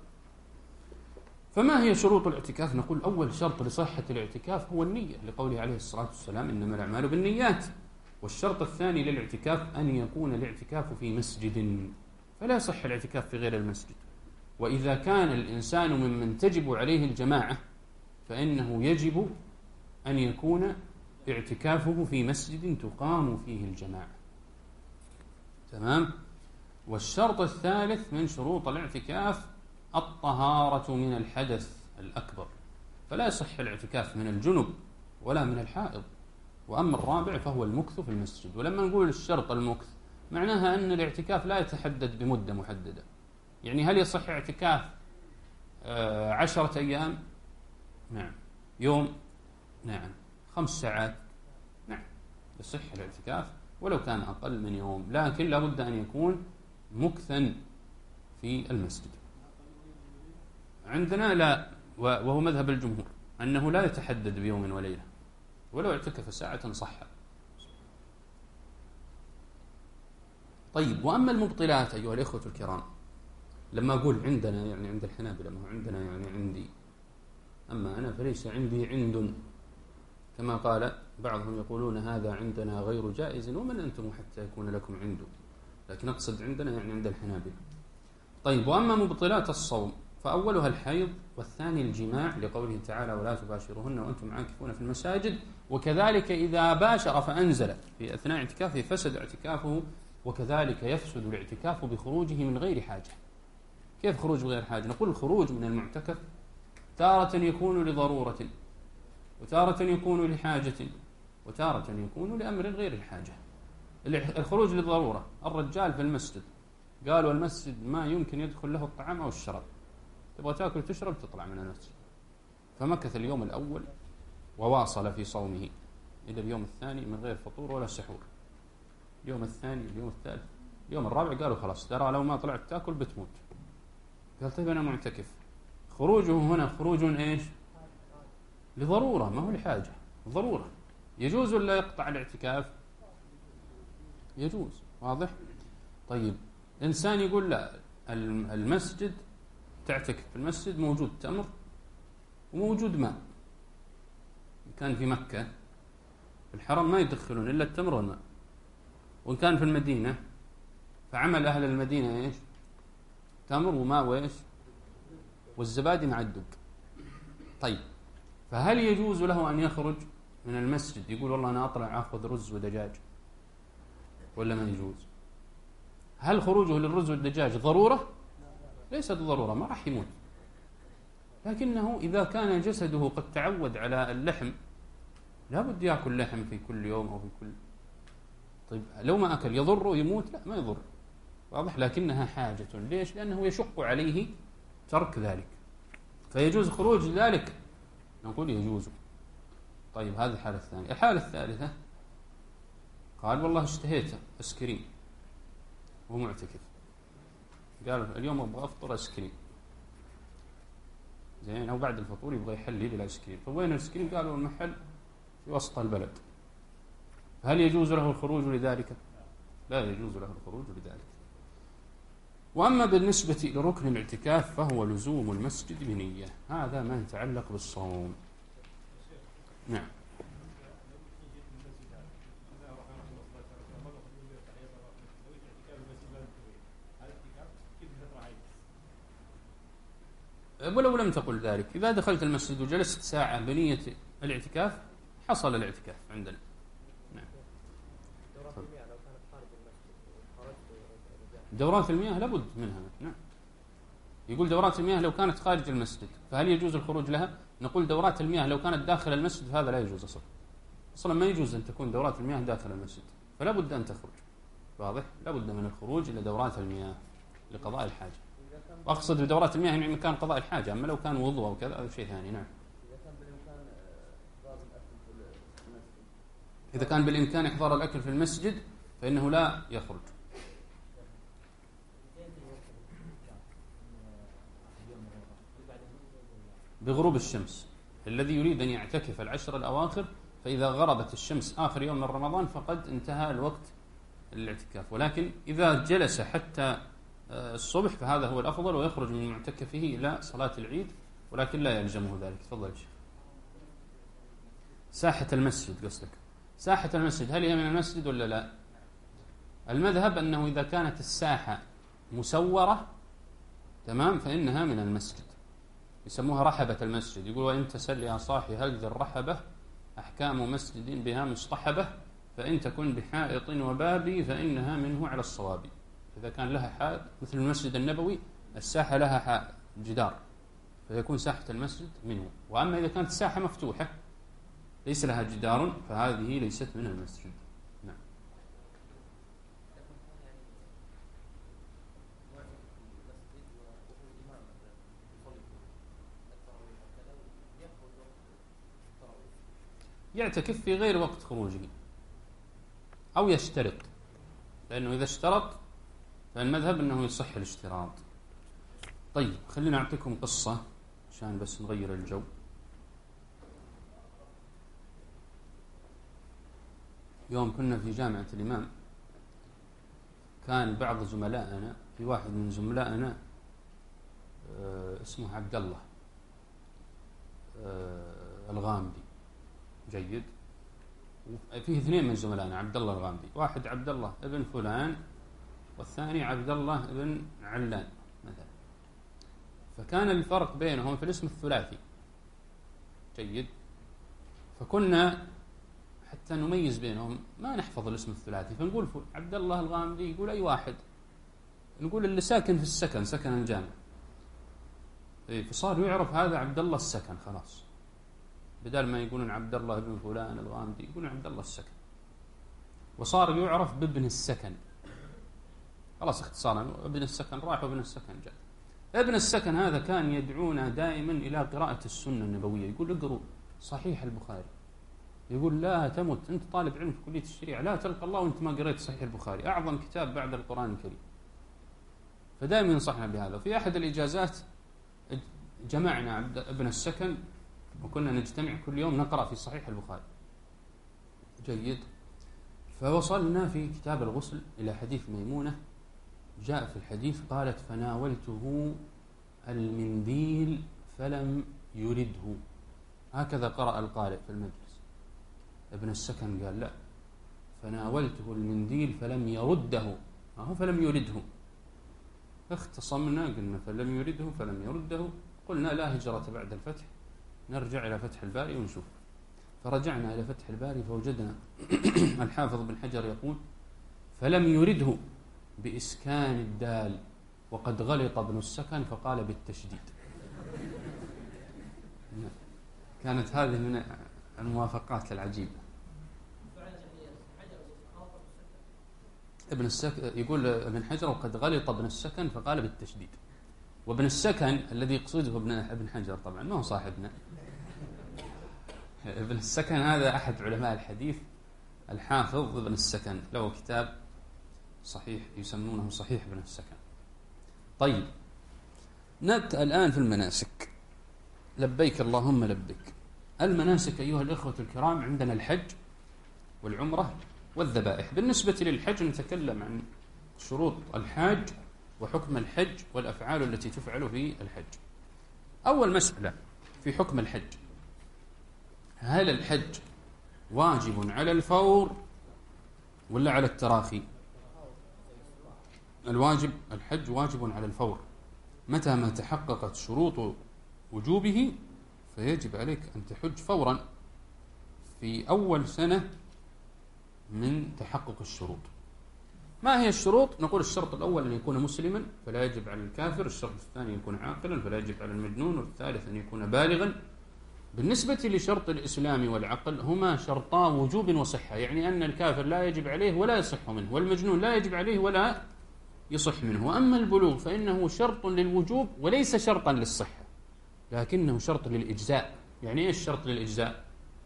فما هي شروط الاعتكاف؟ نقول أول شرط لصحة الاعتكاف هو النية، لقوله عليه الصلاة والسلام إنما الأعمال بالنيات. والشرط الثاني للاعتكاف أن يكون الاعتكاف في مسجد، فلا يصح الاعتكاف في غير المسجد. وإذا كان الإنسان ممن تجب عليه الجماعة فإنه يجب أن يكون اعتكافه في مسجد تقام فيه الجماعة. تمام؟ والشرط الثالث من شروط الاعتكاف الطهارة من الحدث الأكبر، فلا يصح الاعتكاف من الجنب ولا من الحائض. وأما الرابع فهو المكث في المسجد. ولما نقول الشرط المكث معناها أن الاعتكاف لا يتحدد بمدة محددة. يعني هل يصح اعتكاف آه عشرة أيام؟ نعم. يوم؟ نعم. خمس ساعات؟ نعم، يصح الاعتكاف ولو كان أقل من يوم، لكن لا بد أن يكون مكثا في المسجد. عندنا لا، وهو مذهب الجمهور أنه لا يتحدد بيوم وليلة، ولو اعتكف ساعة صح. طيب، وأما المبطلات أيها الإخوة الكرام، لما أقول عندنا يعني عند الحنابلة، ما هو عندنا يعني عندي، أما أنا فليس عندي عند، كما قال بعضهم يقولون هذا عندنا غير جائز، ومن أنتم حتى يكون لكم عنده، لكن أقصد عندنا يعني عند الحنابلة. طيب، وأما مبطلات الصوم فأولها الحيض، والثاني الجماع، لقوله تعالى ولا تباشرهن وأنتم عاكفون في المساجد. وكذلك إذا باشر فأنزل في أثناء اعتكافه فسد اعتكافه، وكذلك يفسد الاعتكاف بخروجه من غير حاجة. كيف خروج بغير حاجة؟ نقول الخروج من المعتكف تارة يكون لضرورة، وتارة يكون لحاجة، وتارة يكون لأمر غير الحاجة. الخروج للضرورة، الرجال في المسجد قالوا المسجد ما يمكن يدخل له الطعام أو الشراب، تبغى تأكل تشرب تطلع من المسجد، فمكث اليوم الأول وواصل في صومه إلى اليوم الثاني من غير فطور ولا سحور. اليوم الثاني، اليوم الثالث، اليوم الرابع قالوا خلاص ترى لو ما طلعت تأكل بتموت. قال طيب أنا معتكف. خروجه هنا خروج إيش؟ لضرورة ما هو لحاجة، ضرورة. يجوز ولا يقطع الاعتكاف؟ يجوز. واضح؟ طيب إنسان يقول لا، المسجد تعتكف في المسجد موجود تمر وموجود ماء. كان في مكة في الحرم ما يدخلون إلا التمر والماء، وإن كان في المدينة فعمل أهل المدينة إيش؟ تمر وماء وإيش؟ والزبادي مع الدق. طيب فهل يجوز له أن يخرج من المسجد يقول والله أنا أطلع أخذ رز ودجاج ولا ما يجوز؟ هل خروجه للرز والدجاج ضرورة؟ ليست ضرورة، ما راح يموت، لكنه إذا كان جسده قد تعود على اللحم لا بد يأكل لحم في كل يوم أو في كل. طيب لو ما أكل يضره يموت؟ لا ما يضر. واضح؟ لكنها حاجة. ليش؟ لأنه يشق عليه ترك ذلك، فيجوز خروج ذلك، نقول يجوز. طيب هذه الحالة الثانية. الحالة الثالثة قال والله اشتهيت اسكريم وهو معتكف، قال اليوم أبغى أفطر اسكريم، زين، أو بعد الفطور يبغى يحلي للاسكريم، فوين الاسكريم؟ قالوا المحل في وسط البلد. هل يجوز له الخروج لذلك؟ لا يجوز له الخروج لذلك. وأما بالنسبة لركن الاعتكاف فهو لزوم المسجد بنية، هذا ما يتعلق بالصوم. نعم. ولو لم تقل ذلك، إذا دخلت المسجد وجلست ساعة بنية الاعتكاف حصل الاعتكاف عندنا. نعم. دورات المياه لابد منها. نعم. يقول دورات المياه لو كانت خارج المسجد فهل يجوز الخروج لها؟ نقول دورات المياه لو كانت داخل المسجد فهذا لا يجوز أصلا. أصلا ما يجوز أن تكون دورات المياه داخل المسجد، فلا بد أن تخرج. واضح؟ لا بد من الخروج إلى دورات المياه لقضاء الحاجة. وأقصد بدورات المياه يعني مكان قضاء الحاجة، أما لو كان وضوء أو كذا هذا شيء ثاني. نعم. إذا كان بالإمكان إحضار الأكل في المسجد فإنه لا يخرج. بغروب الشمس، الذي يريد أن يعتكف العشر الأواخر فإذا غربت الشمس آخر يوم من رمضان فقد انتهى الوقت الاعتكاف، ولكن إذا جلس حتى الصبح فهذا هو الأفضل، ويخرج من معتكفه إلى صلاة العيد، ولكن لا يلزمه ذلك. تفضل يا شيخ. ساحة المسجد قصدك؟ ساحة المسجد هل هي من المسجد ولا لا؟ المذهب أنه إذا كانت الساحة مسورة تمام فإنها من المسجد، يسموها رحبة المسجد. يقول وإن تسل يا صاحي هل ذي الرحبة أحكام مسجد بها مصطحبة، فإن تكن بحائط وباب فإنها منه على الصواب. إذا كان لها حائط مثل المسجد النبوي الساحة لها حائط جدار فيكون ساحة المسجد منه. وأما إذا كانت الساحة مفتوحة ليس لها جدار فهذه ليست من المسجد. نعم. يعتكف في غير وقت خروجه أو يشترط، لأنه إذا اشترط فالمذهب أنه يصح الاشتراط. طيب خلينا أعطيكم قصة عشان بس نغير الجو. يوم كنا في جامعة الإمام كان بعض زملائنا، في واحد من زملائنا اسمه عبد الله الغامدي، جيد، فيه اثنين من زملائنا عبد الله الغامدي، واحد عبد الله ابن فلان والثاني عبد الله ابن علان مثلا، فكان الفرق بينهم في الاسم الثلاثي، جيد، فكنا حتى نميز بينهم ما نحفظ الاسم الثلاثي، فنقول عبد الله الغامدي يقول أي واحد، نقول اللي ساكن في السكن سكن الجامع، فصار يعرف هذا عبد الله السكن خلاص، بدل ما يقولون عبد الله ابن فلان الغامدي يقولون عبد الله السكن، وصار يعرف بابن السكن خلاص اختصارا، ابن السكن راح وابن السكن جاء. ابن السكن هذا كان يدعونا دائما إلى قراءة السنة النبوية، يقول اقروا صحيح البخاري، يقول لا تمت أنت طالب علم في كلية الشريعة لا تلقى الله وأنت ما قريت صحيح البخاري، أعظم كتاب بعد القرآن الكريم، فدائما ينصحنا بهذا. في أحد الإجازات جمعنا عبد ابن السكن وكنا نجتمع كل يوم نقرأ في صحيح البخاري. جيد. فوصلنا في كتاب الغسل إلى حديث ميمونة، جاء في الحديث قالت: فناولته المنديل فلم يرده. هكذا قرأ القارئ في المجلس. ابن السكن قال: لا، فناولته المنديل فلم يرده، أهو فلم يرده. اختصمنا قلنا فلم يرده فلم يرده، قلنا لا هجرة بعد الفتح، نرجع إلى فتح الباري ونشوف. فرجعنا إلى فتح الباري فوجدنا الحافظ بن حجر يقول: فلم يرده بإسكان الدال، وقد غلط ابن السكن فقال بالتشديد. كانت هذه من الموافقات العجيبة. ابن السكن يقول ابن حجر: وقد غلط ابن السكن فقال بالتشديد. وابن السكن الذي يقصده ابن ابن حجر طبعا ما هو صاحبنا. ابن السكن هذا أحد علماء الحديث، الحافظ ابن السكن، له كتاب صحيح يسمونه صحيح ابن السكن. طيب، نبدأ الآن في المناسك. لبيك اللهم لبيك. المناسك أيها الإخوة الكرام، عندنا الحج والعمرة والذبائح. بالنسبة للحج نتكلم عن شروط الحاج وحكم الحج والأفعال التي تفعل في الحج. أول مسألة في حكم الحج: هل الحج واجب على الفور ولا على التراخي؟ الواجب الحج واجب على الفور، متى ما تحققت شروط وجوبه فيجب عليك أن تحج فورا في أول سنة من تحقق الشروط. ما هي الشروط؟ نقول: الشرط الأول أن يكون مسلما فلا يجب على الكافر، الشرط الثاني أن يكون عاقلا فلا يجب على المجنون، والثالث أن يكون بالغا. بالنسبة لشرط الإسلام والعقل هما شرطا وجوب وصحة، يعني أن الكافر لا يجب عليه ولا يصح منه، والمجنون لا يجب عليه ولا يصح منه. وأما البلوغ فإنه شرط للوجوب وليس شرطا للصحة، لكنه شرط للإجزاء. يعني إيش شرط للإجزاء؟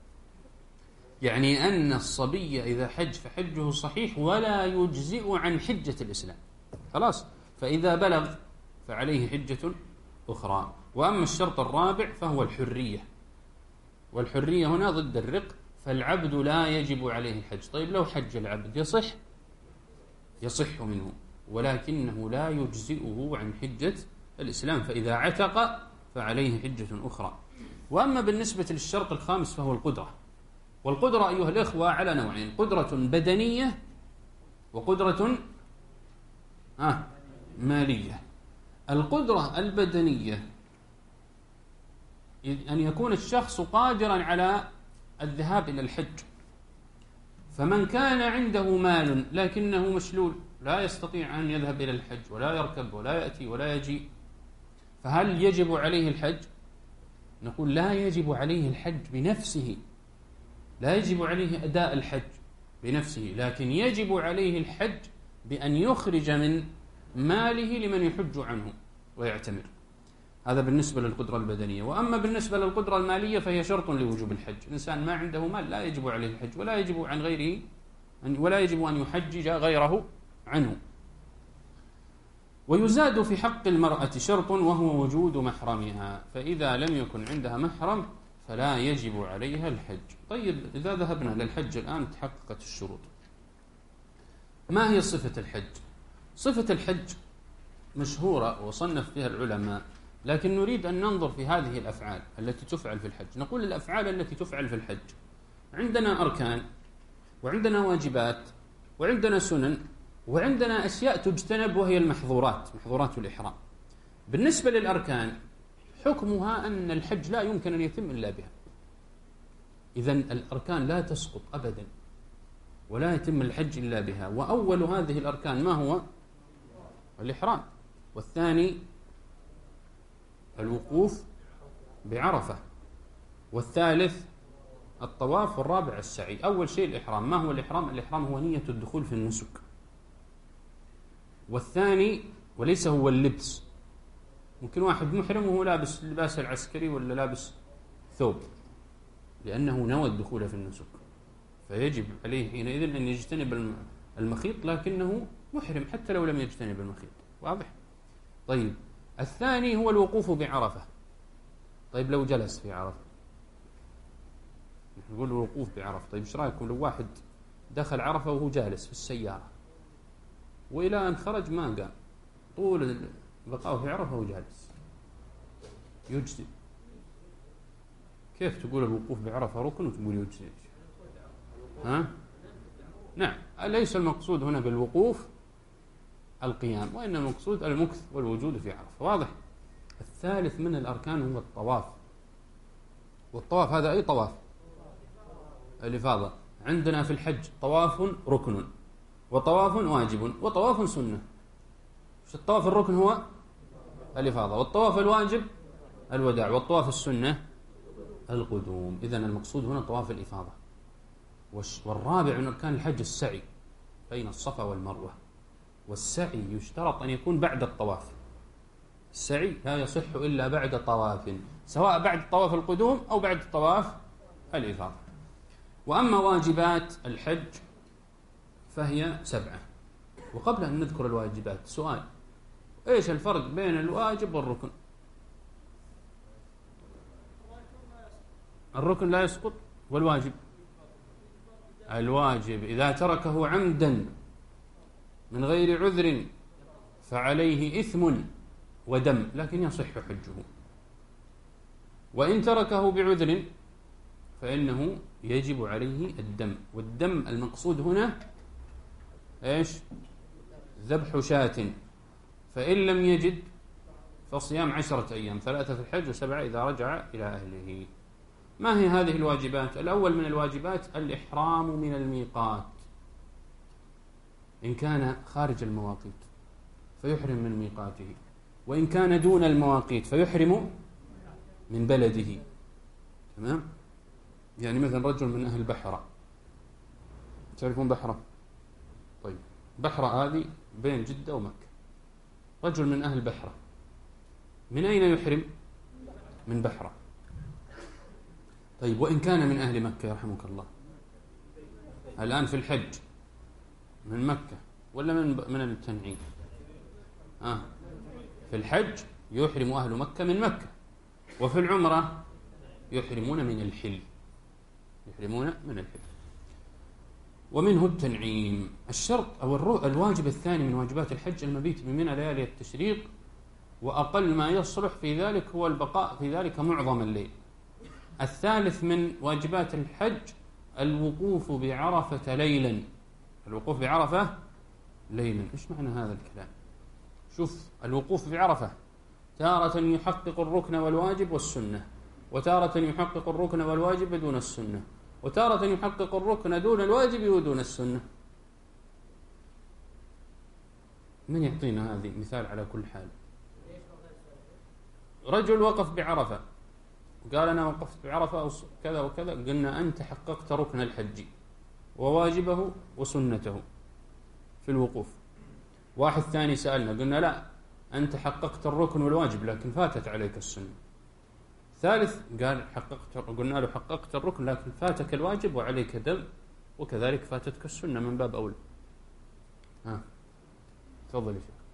يعني أن الصبي إذا حج فحجه صحيح ولا يجزئ عن حجة الإسلام، خلاص. فإذا بلغ فعليه حجة أخرى. وأما الشرط الرابع فهو الحرية، والحرية هنا ضد الرق، فالعبد لا يجب عليه الحج. طيب، لو حج العبد يصح؟ يصح منه، ولكنه لا يجزئه عن حجة الإسلام، فإذا عتق فعليه حجة أخرى. وأما بالنسبة للشرط الخامس فهو القدرة. والقدرة أيها الإخوة على نوعين: قدرة بدنية وقدرة آه مالية. القدرة البدنية أن يكون الشخص قادرا على الذهاب إلى الحج. فمن كان عنده مال لكنه مشلول لا يستطيع أن يذهب إلى الحج ولا يركب ولا يأتي ولا يجي، فهل يجب عليه الحج؟ نقول: لا يجب عليه الحج بنفسه، لا يجب عليه أداء الحج بنفسه، لكن يجب عليه الحج بأن يخرج من ماله لمن يحج عنه ويعتمر. هذا بالنسبة للقدرة البدنية. وأما بالنسبة للقدرة المالية فهي شرط لوجوب الحج. الإنسان ما عنده مال لا يجب عليه الحج، ولا يجب عن غيره ولا يجب أن يحجج غيره عنه. ويزاد في حق المرأة شرط وهو وجود محرمها، فإذا لم يكن عندها محرم فلا يجب عليها الحج. طيب، إذا ذهبنا للحج الآن تحققت الشروط، ما هي صفة الحج؟ صفة الحج مشهورة وصنف فيها العلماء، لكن نريد أن ننظر في هذه الأفعال التي تفعل في الحج. نقول: الأفعال التي تفعل في الحج عندنا أركان، وعندنا واجبات، وعندنا سنن، وعندنا أشياء تجتنب وهي المحظورات، محظورات الإحرام. بالنسبة للأركان حكمها أن الحج لا يمكن أن يتم إلا بها. إذن الأركان لا تسقط أبدا ولا يتم الحج إلا بها. وأول هذه الأركان ما هو؟ الإحرام، والثاني الوقوف بعرفة، والثالث الطواف، والرابع السعي. أول شيء الإحرام. ما هو الإحرام؟ الإحرام هو نية الدخول في النسك. والثاني وليس هو اللبس. ممكن واحد محرم وهو لابس لباس العسكري ولا لابس ثوب، لأنه نوى الدخول في النسك، فيجب عليه حينئذ أن يجتنب المخيط، لكنه محرم حتى لو لم يجتنب المخيط. واضح؟ طيب، الثاني هو الوقوف بعرفة. طيب، لو جلس في عرفة نقول الوقوف بعرفة. طيب ايش رايكم لو واحد دخل عرفة وهو جالس في السيارة وإلى أن خرج ما قام، طول بقاءه في عرفة وهو جالس، يجزي؟ كيف تقول الوقوف بعرفة ركن وتقول يجزي؟ ها؟ نعم، ليس المقصود هنا بالوقوف القيام، وإن المقصود المكث والوجود في عرفة. واضح؟ الثالث من الأركان هو الطواف. والطواف هذا أي طواف؟ الإفاضة. عندنا في الحج طواف ركن وطواف واجب وطواف سنة. الطواف الركن هو الإفاضة، والطواف الواجب الوداع، والطواف السنة القدوم. إذن المقصود هنا طواف الإفاضة. والرابع من أركان الحج السعي بين الصفا والمروة، والسعي يشترط أن يكون بعد الطواف. السعي لا يصح إلا بعد طواف، سواء بعد طواف القدوم أو بعد طواف الإفاضة. وأما واجبات الحج فهي سبعة. وقبل أن نذكر الواجبات سؤال: إيش الفرق بين الواجب والركن؟ الركن لا يسقط، والواجب الواجب إذا تركه عمدا من غير عذر فعليه إثم ودم، لكن يصح حجه. وإن تركه بعذر فإنه يجب عليه الدم. والدم المقصود هنا إيش؟ ذبح شاة، فإن لم يجد فصيام عشرة أيام، ثلاثة في الحج وسبعة إذا رجع إلى أهله. ما هي هذه الواجبات؟ الأول من الواجبات الإحرام من الميقات، إن كان خارج المواقيت فيحرم من ميقاته، وإن كان دون المواقيت فيحرم من بلده. تمام؟ يعني مثلا رجل من أهل بحرة، تعرفون بحرة؟ طيب بحرة هذه بين جدة ومكة، رجل من أهل بحرة من أين يحرم؟ من بحرة. طيب وإن كان من أهل مكة يرحمك الله، الآن في الحج من مكة ولا من من التنعيم؟ آه في الحج يحرم أهل مكة من مكة، وفي العمرة يحرمون من الحل، يحرمون من الحل. ومنه التنعيم. الشرط أو الواجب الثاني من واجبات الحج المبيت من منى ليالي التشريق، وأقل ما يصلح في ذلك هو البقاء في ذلك معظم الليل. الثالث من واجبات الحج الوقوف بعرفة ليلا، الوقوف بعرفة ليلا. إيش معنى هذا الكلام؟ شوف، الوقوف بعرفة تارة يحقق الركن والواجب والسنة، وتارة يحقق الركن والواجب دون السنة، وتارة يحقق الركن دون الواجب ودون السنة. من يعطينا هذه مثال على كل حال؟ رجل وقف بعرفة وقال أنا وقفت بعرفة كذا وكذا، قلنا أنت حققت ركن الحج وواجبه وسنته في الوقوف. واحد ثاني سألنا قلنا لا، أنت حققت الركن والواجب لكن فاتت عليك السنة. ثالث قال حققت، قلنا له حققت الركن لكن فاتك الواجب وعليك دم، وكذلك فاتتك السنة من باب أولى. ها تفضل يا شيخ.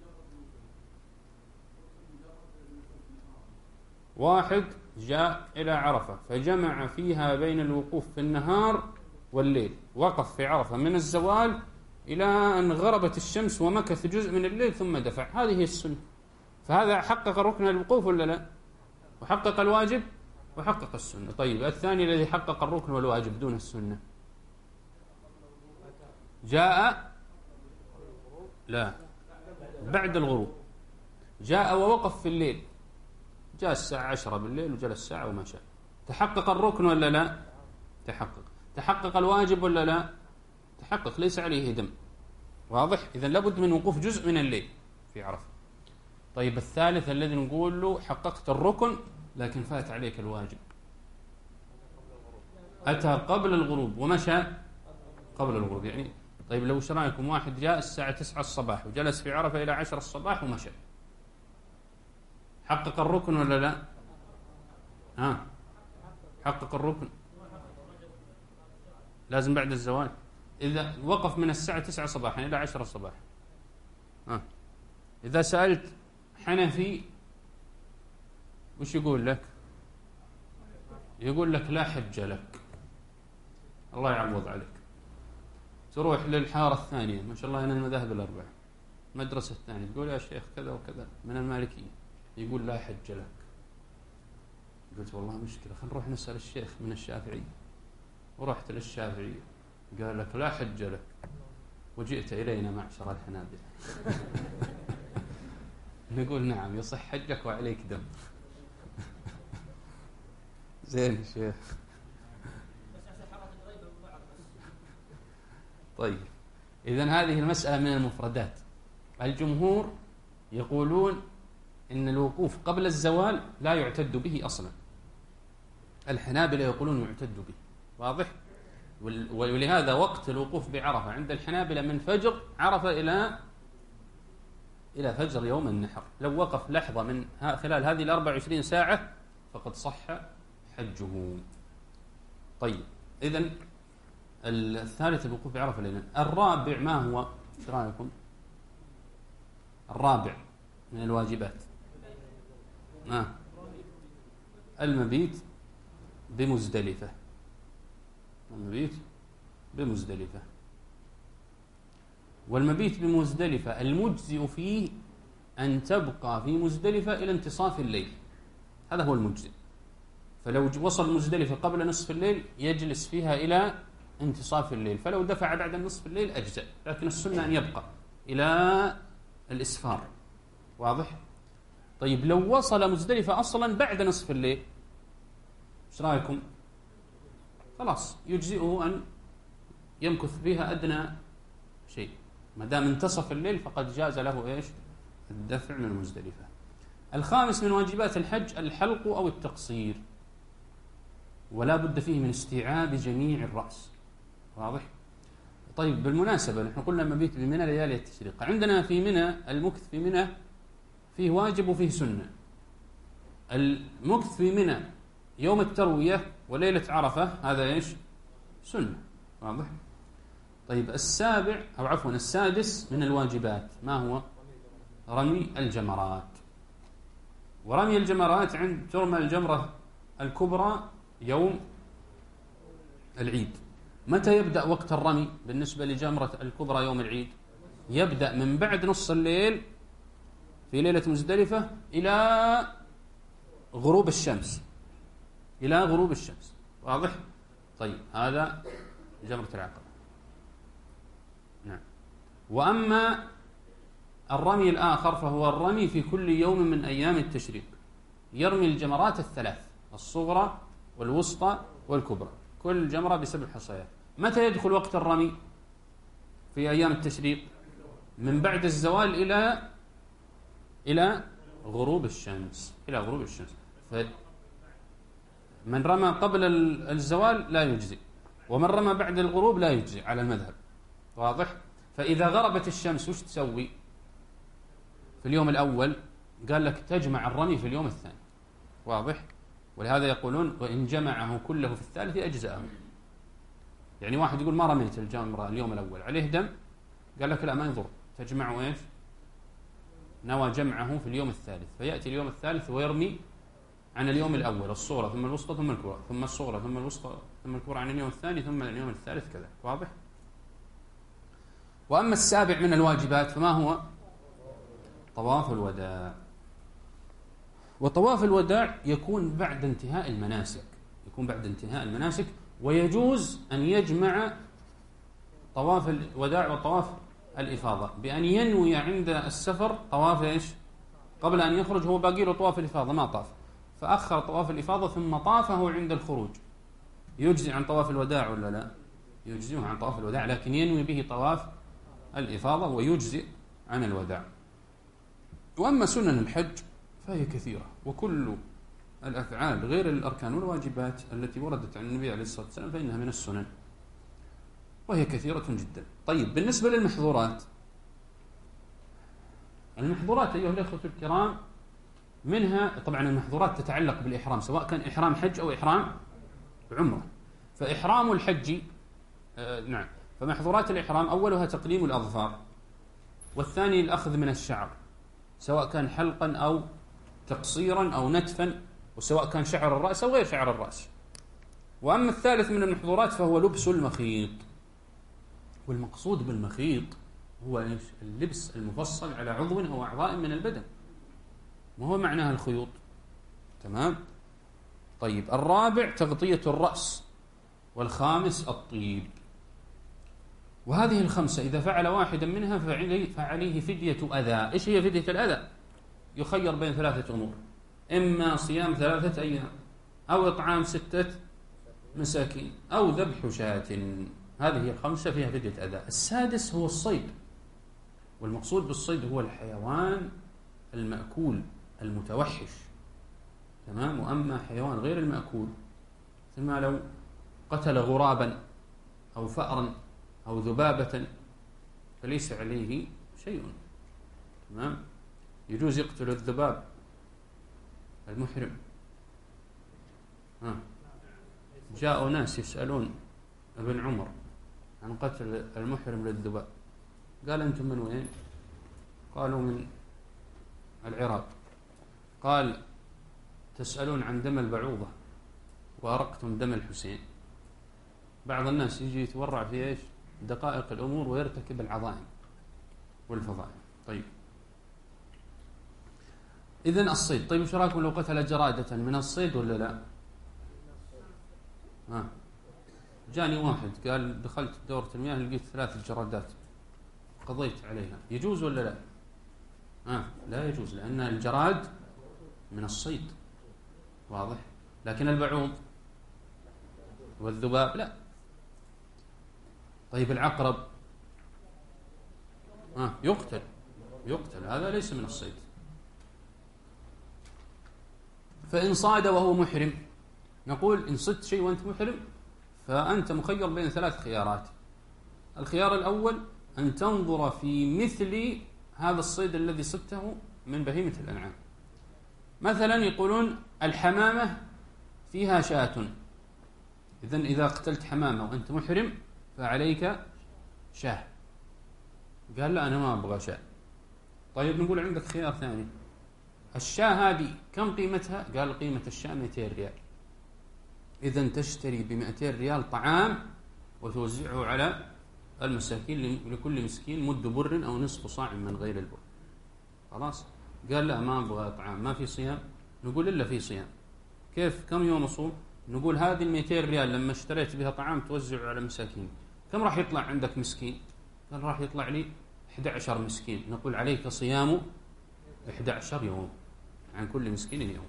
واحد جاء إلى عرفة فجمع فيها بين الوقوف في النهار والليل، وقف في عرفة من الزوال إلى أن غربت الشمس ومكث جزء من الليل ثم دفع، هذه هي السنة. فهذا حقق ركن الوقوف ولا لا؟ وحقق الواجب وحقق السنة. طيب الثاني الذي حقق الركن والواجب دون السنة جاء لا بعد الغروب، جاء ووقف في الليل، جاء الساعة عشرة بالليل وجلس ساعة وما شاء، تحقق الركن ولا لا؟ تحقق. تحقق الواجب ولا لا؟ تحقق، ليس عليه دم. واضح؟ إذن لابد من وقوف جزء من الليل في عرفة. طيب الثالث الذي نقول له حققت الركن لكن فات عليك الواجب، أتى قبل الغروب ومشى قبل الغروب. يعني طيب لو ايش رايكم واحد جاء الساعة تسعة الصباح وجلس في عرفة إلى عشرة الصباح ومشى، حقق الركن ولا لا؟ ها حقق الركن، لازم بعد الزوال. إذا وقف من الساعة تسعة صباحا إلى عشرة الصباح، ها إذا سألت حنفي وش يقول لك؟ يقول لك لا حج لك، الله يعوض عليك. تروح للحارة الثانية، ما شاء الله هنا المذاهب الأربعة، المدرسة الثانية، تقول يا شيخ كذا وكذا من المالكية، يقول لا حج لك. قلت والله مشكلة، خلينا نروح نسأل الشيخ من الشافعية. ورحت للشافعية قال لك لا حج لك. وجئت إلينا معشر الحنابلة نقول نعم يصح حجك وعليك دم. زين يا شيخ. طيب إذن هذه المسألة من المفردات. الجمهور يقولون إن الوقوف قبل الزوال لا يعتد به أصلا. الحنابلة يقولون يعتد به. واضح؟ ولهذا وقت الوقوف بعرفة عند الحنابلة من فجر عرفة إلى إلى فجر يوم النحر. لو وقف لحظة من خلال هذه الأربع وعشرين ساعة فقد صح حجه. طيب إذن الثالث الوقوف بعرفة لنا. الرابع ما هو؟ ايش رايكم؟ الرابع من الواجبات آه. المبيت بمزدلفة. المبيت بمزدلفة. والمبيت بمزدلفة المجزئ فيه أن تبقى في مزدلفة إلى انتصاف الليل، هذا هو المجزئ. فلو وصل مزدلفة قبل نصف الليل يجلس فيها إلى انتصاف الليل، فلو دفع بعد نصف الليل أجزأ، لكن السنة أن يبقى إلى الإسفار. واضح؟ طيب لو وصل مزدلفة أصلا بعد نصف الليل ايش رايكم؟ خلاص يجزئه أن يمكث بها أدنى شيء، ما دام انتصف الليل فقد جاز له ايش؟ الدفع من مزدلفة. الخامس من واجبات الحج الحلق أو التقصير، ولا بد فيه من استيعاب جميع الرأس. واضح؟ طيب بالمناسبة نحن قلنا مبيت بمنى ليالي التشريق. عندنا في منى المكث في منى فيه واجب وفيه سنة. المكث في منى يوم التروية وليلة عرفة هذا ايش؟ سنة. واضح؟ طيب السابع أو عفوا السادس من الواجبات ما هو؟ رمي الجمرات. ورمي الجمرات عند ترمى الجمرة الكبرى يوم العيد. متى يبدأ وقت الرمي بالنسبة لجمرة الكبرى يوم العيد؟ يبدأ من بعد نص الليل في ليلة مزدلفة إلى غروب الشمس، إلى غروب الشمس. واضح؟ طيب هذا جمرة العقبة. نعم. وأما الرمي الآخر فهو الرمي في كل يوم من أيام التشريق. يرمي الجمرات الثلاث، الصغرى والوسطى والكبرى، كل جمرة بسبع حصيات. متى يدخل وقت الرمي في أيام التشريق؟ من بعد الزوال إلى إلى غروب الشمس، إلى غروب الشمس. فمن رمى قبل الزوال لا يجزي، ومن رمى بعد الغروب لا يجزي على المذهب. واضح؟ فإذا غربت الشمس وش تسوي في اليوم الأول؟ قال لك تجمع الرمي في اليوم الثاني. واضح؟ ولهذا يقولون وإن جمعه كله في الثالث أجزأه. يعني واحد يقول ما رميت الجمرة اليوم الأول عليه دم، قال لك لا ما يضر، تجمعه ايش؟ نوى جمعه في اليوم الثالث، فيأتي اليوم الثالث ويرمي عن اليوم الأول الصغرى ثم الوسطى ثم الكبرى ثم الصغرى ثم الوسطى ثم الكبرى عن اليوم الثاني ثم اليوم الثالث كذا. واضح؟ وأما السابع من الواجبات فما هو؟ طواف الوداع. وطواف الوداع يكون بعد انتهاء المناسك، يكون بعد انتهاء المناسك ويجوز أن يجمع طواف الوداع وطواف الإفاضة بأن ينوي عند السفر طواف إيش؟ قبل أن يخرج هو باقي له طواف الإفاضة ما طاف، فأخر طواف الإفاضة ثم طافه عند الخروج. يجزي عن طواف الوداع ولا لا؟ يجزيه عن طواف الوداع، لكن ينوي به طواف الإفاضة ويجزي عن الوداع. وأما سنن الحج فهي كثيرة، وكل الأفعال غير الأركان والواجبات التي وردت عن النبي عليه الصلاة والسلام فإنها من السنن، وهي كثيرة جدا. طيب بالنسبة للمحظورات، المحظورات أيها الأخوة الكرام منها طبعا المحظورات تتعلق بالإحرام، سواء كان إحرام حج أو إحرام عمرة. فإحرام الحج آه نعم فمحظورات الإحرام أولها تقليم الأظفار، والثاني الأخذ من الشعر سواء كان حلقا أو تقصيرا أو نتفا، وسواء كان شعر الرأس أو غير شعر الرأس. وأما الثالث من المحظورات فهو لبس المخيط. والمقصود بالمخيط هو إيش؟ اللبس المفصل على عضو أو أعضاء من البدن، وهو معناها الخيوط. تمام. طيب الرابع تغطية الرأس، والخامس الطيب. وهذه الخمسة إذا فعل واحدا منها فعليه فدية أذى. إيش هي فدية الأذى؟ يخير بين ثلاثة أمور: إما صيام ثلاثة أيام، أو إطعام ستة مساكين، أو ذبح شاة. هذه هي الخمسة فيها فدية أذى. السادس هو الصيد، والمقصود بالصيد هو الحيوان المأكول المتوحش. تمام. وأما حيوان غير المأكول مثل ما لو قتل غرابا أو فأرا أو ذبابة فليس عليه شيء. تمام. يجوز يقتل الذباب المحرم. ها. جاءوا ناس يسألون ابن عمر عن قتل المحرم للذباب، قال أنتم من وين؟ قالوا من العراق. قال تسألون عن دم البعوضة وأرقتم دم الحسين. بعض الناس يجي يتورع في إيش؟ دقائق الأمور ويرتكب العظائم والفضائل. طيب إذن الصيد. طيب وش رايكم لو قتل جرادة من الصيد ولا لا؟ ها. جاني واحد قال دخلت دورة المياه لقيت ثلاث جرادات قضيت عليها، يجوز ولا لا؟ ها. لا يجوز، لأن الجراد من الصيد، واضح. لكن البعوض والذباب لا. طيب العقرب ها يقتل يقتل هذا ليس من الصيد. فإن صاد وهو محرم، نقول إن صدت شيء وأنت محرم فأنت مخير بين ثلاث خيارات. الخيار الأول أن تنظر في مثل هذا الصيد الذي صدته من بهيمة الأنعام. مثلا يقولون الحمامة فيها شاة، إذن إذا قتلت حمامة وأنت محرم فعليك شاه. قال لا أنا ما أبغى شاه. طيب نقول عندك خيار ثاني، الشاه هذه كم قيمتها؟ قال قيمة الشاه مئتين ريال. إذن تشتري بمئتين ريال طعام وتوزعه على المساكين، لكل مسكين مد بر أو نصف صاع من غير البر. خلاص. قال لا ما أبغى طعام، ما في صيام. نقول إلا في صيام. كيف؟ كم يوم أصوم؟ نقول هذه المئتين ريال لما اشتريت بها طعام توزعه على مساكين، كم راح يطلع عندك مسكين؟ قال راح يطلع لي أحد عشر مسكين. نقول عليك صيام أحد عشر يوم عن كل مسكين يوم.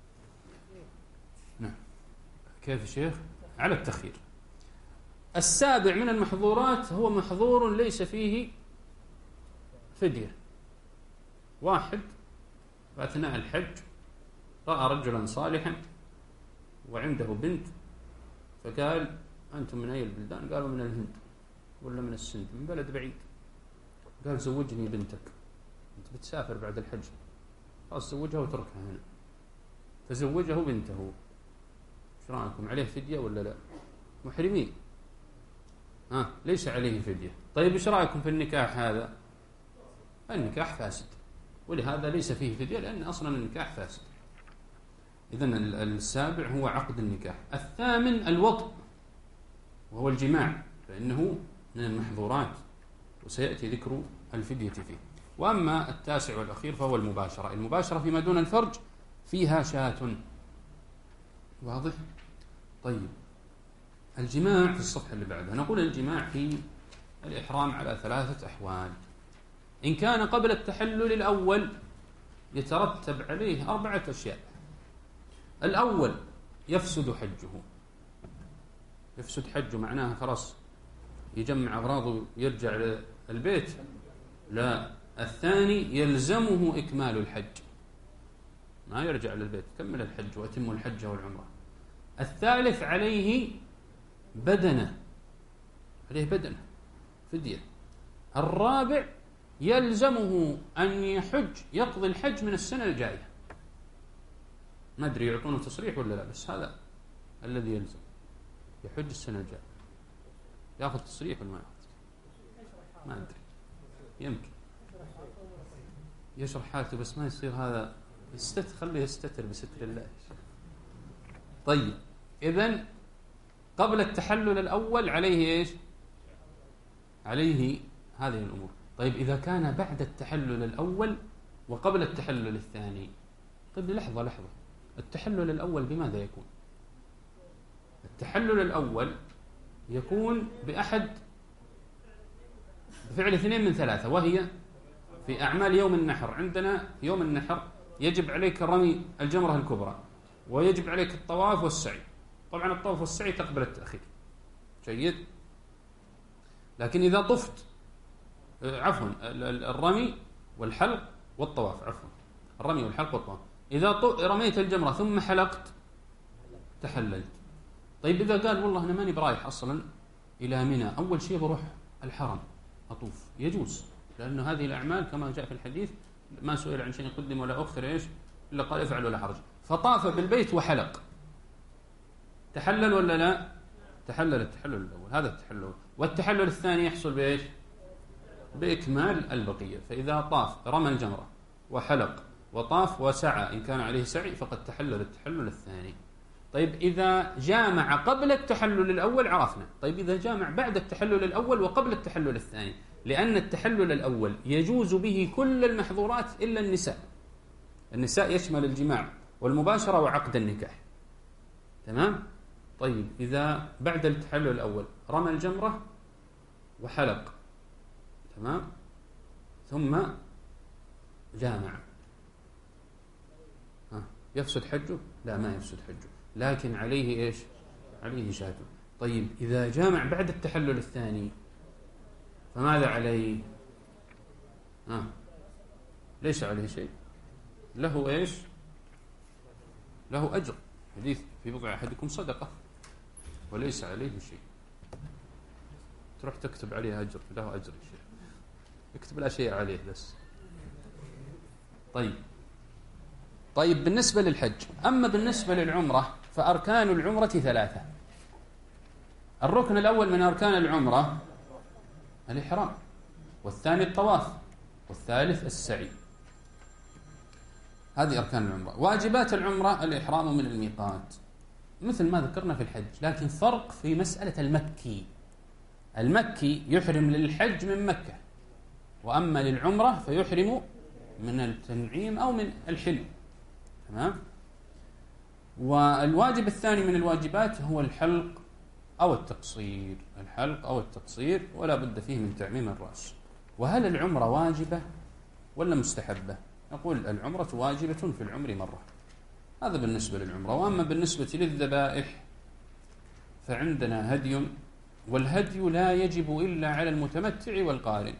نعم. كيف يا شيخ؟ على التخيير. السابع من المحظورات هو محظور ليس فيه فدية. واحد أثناء الحج رأى رجلا صالحا وعنده بنت، فقال أنتم من أي البلدان؟ قالوا من الهند ولا من السند، من بلد بعيد. قال زوجني بنتك، أنت بتسافر بعد الحج، خلاص زوجها وتركها هنا. فزوجه بنته. ايش رايكم؟ عليه فدية ولا لا؟ محرمين ها ليس عليه فدية. طيب ايش رايكم في النكاح هذا؟ النكاح فاسد، ولهذا ليس فيه فدية لأن أصلا النكاح فاسد. إذن السابع هو عقد النكاح. الثامن الوطء وهو الجماع، فإنه من المحظورات وسيأتي ذكر الفدية فيه. وأما التاسع والأخير فهو المباشرة. المباشرة فيما دون الفرج فيها شاة، واضح؟ طيب الجماع في الصفحة اللي بعدها. نقول الجماع في الإحرام على ثلاثة أحوال. إن كان قبل التحلل الأول يترتب عليه أربعة أشياء. الأول يفسد حجه. يفسد حجه معناها خلاص يجمع أغراضه ويرجع للبيت؟ لا. الثاني يلزمه إكمال الحج، ما يرجع للبيت، كمل الحج وأتم الحج والعمرة. الثالث عليه بدنة، عليه بدنة فدية. الرابع يلزمه أن يحج، يقضي الحج من السنة الجاية. ما أدري يعطونه تصريح ولا لا، بس هذا الذي يلزم، يحج السنة الجاية. يأخذ تصريح ولا ما يأخذ؟ ما أدري، يمكن يشرح حالته، بس ما يصير هذا يستتر، خليه يستتر بستر الله. طيب إذن قبل التحلل الأول عليه إيش؟ عليه هذه الأمور. طيب إذا كان بعد التحلل الأول وقبل التحلل الثاني، طيب لحظة لحظة، التحلل الأول بماذا يكون؟ التحلل الأول يكون بأحد بفعل اثنين من ثلاثة، وهي في أعمال يوم النحر. عندنا يوم النحر يجب عليك رمي الجمرة الكبرى، ويجب عليك الطواف والسعي. طبعا الطواف والسعي تقبل التأخير، جيد. لكن إذا طفت، عفوا الرمي والحلق والطواف، عفوا الرمي والحلق والطواف، إذا رميت الجمرة ثم حلقت تحللت. طيب إذا قال والله أنا ماني برايح أصلا إلى منى، أول شيء بروح الحرم أطوف، يجوز، لأن هذه الأعمال كما جاء في الحديث ما سئل عن شيء قدم ولا أخر إيش إلا قال افعل ولا حرج. فطاف بالبيت وحلق، تحلل ولا لا؟ تحلل التحلل الأول، هذا التحلل. والتحلل الثاني يحصل بإيش؟ بإكمال البقية. فإذا طاف رمى الجمرة وحلق وطاف وسعى إن كان عليه سعي فقد تحلل التحلل الثاني. طيب إذا جامع قبل التحلل الأول عرفنا. طيب إذا جامع بعد التحلل الأول وقبل التحلل الثاني، لأن التحلل الأول يجوز به كل المحظورات إلا النساء. النساء يشمل الجماع والمباشرة وعقد النكاح، تمام؟ طيب إذا بعد التحلل الأول رمى الجمرة وحلق، تمام، ثم جامع، ها يفسد حجه؟ لا، ما يفسد حجه، لكن عليه إيش؟ عليه شاته. طيب إذا جامع بعد التحلل الثاني فماذا عليه؟ ها ليس عليه شيء، له إيش؟ له أجر، حديث في بضع أحدكم صدقة وليس عليه شيء. تروح تكتب عليه أجر، له أجر الشيء، اكتب لا شيء عليه بس. طيب طيب بالنسبة للحج. أما بالنسبة للعمرة فأركان العمرة ثلاثة. الركن الأول من أركان العمرة الإحرام، والثاني الطواف، والثالث السعي. هذه أركان العمرة. واجبات العمرة الإحرام من الميقات مثل ما ذكرنا في الحج، لكن فرق في مسألة المكي. المكي يحرم للحج من مكة، وأما للعمرة فيحرم من التنعيم أو من الحلم، تمام. والواجب الثاني من الواجبات هو الحلق أو التقصير، الحلق أو التقصير، ولا بد فيه من تعميم الرأس. وهل العمرة واجبة ولا مستحبة؟ نقول العمرة واجبة في العمر مرة، هذا بالنسبة للعمرة. وأما بالنسبة للذبائح فعندنا هدي، والهدي لا يجب إلا على المتمتع والقارن،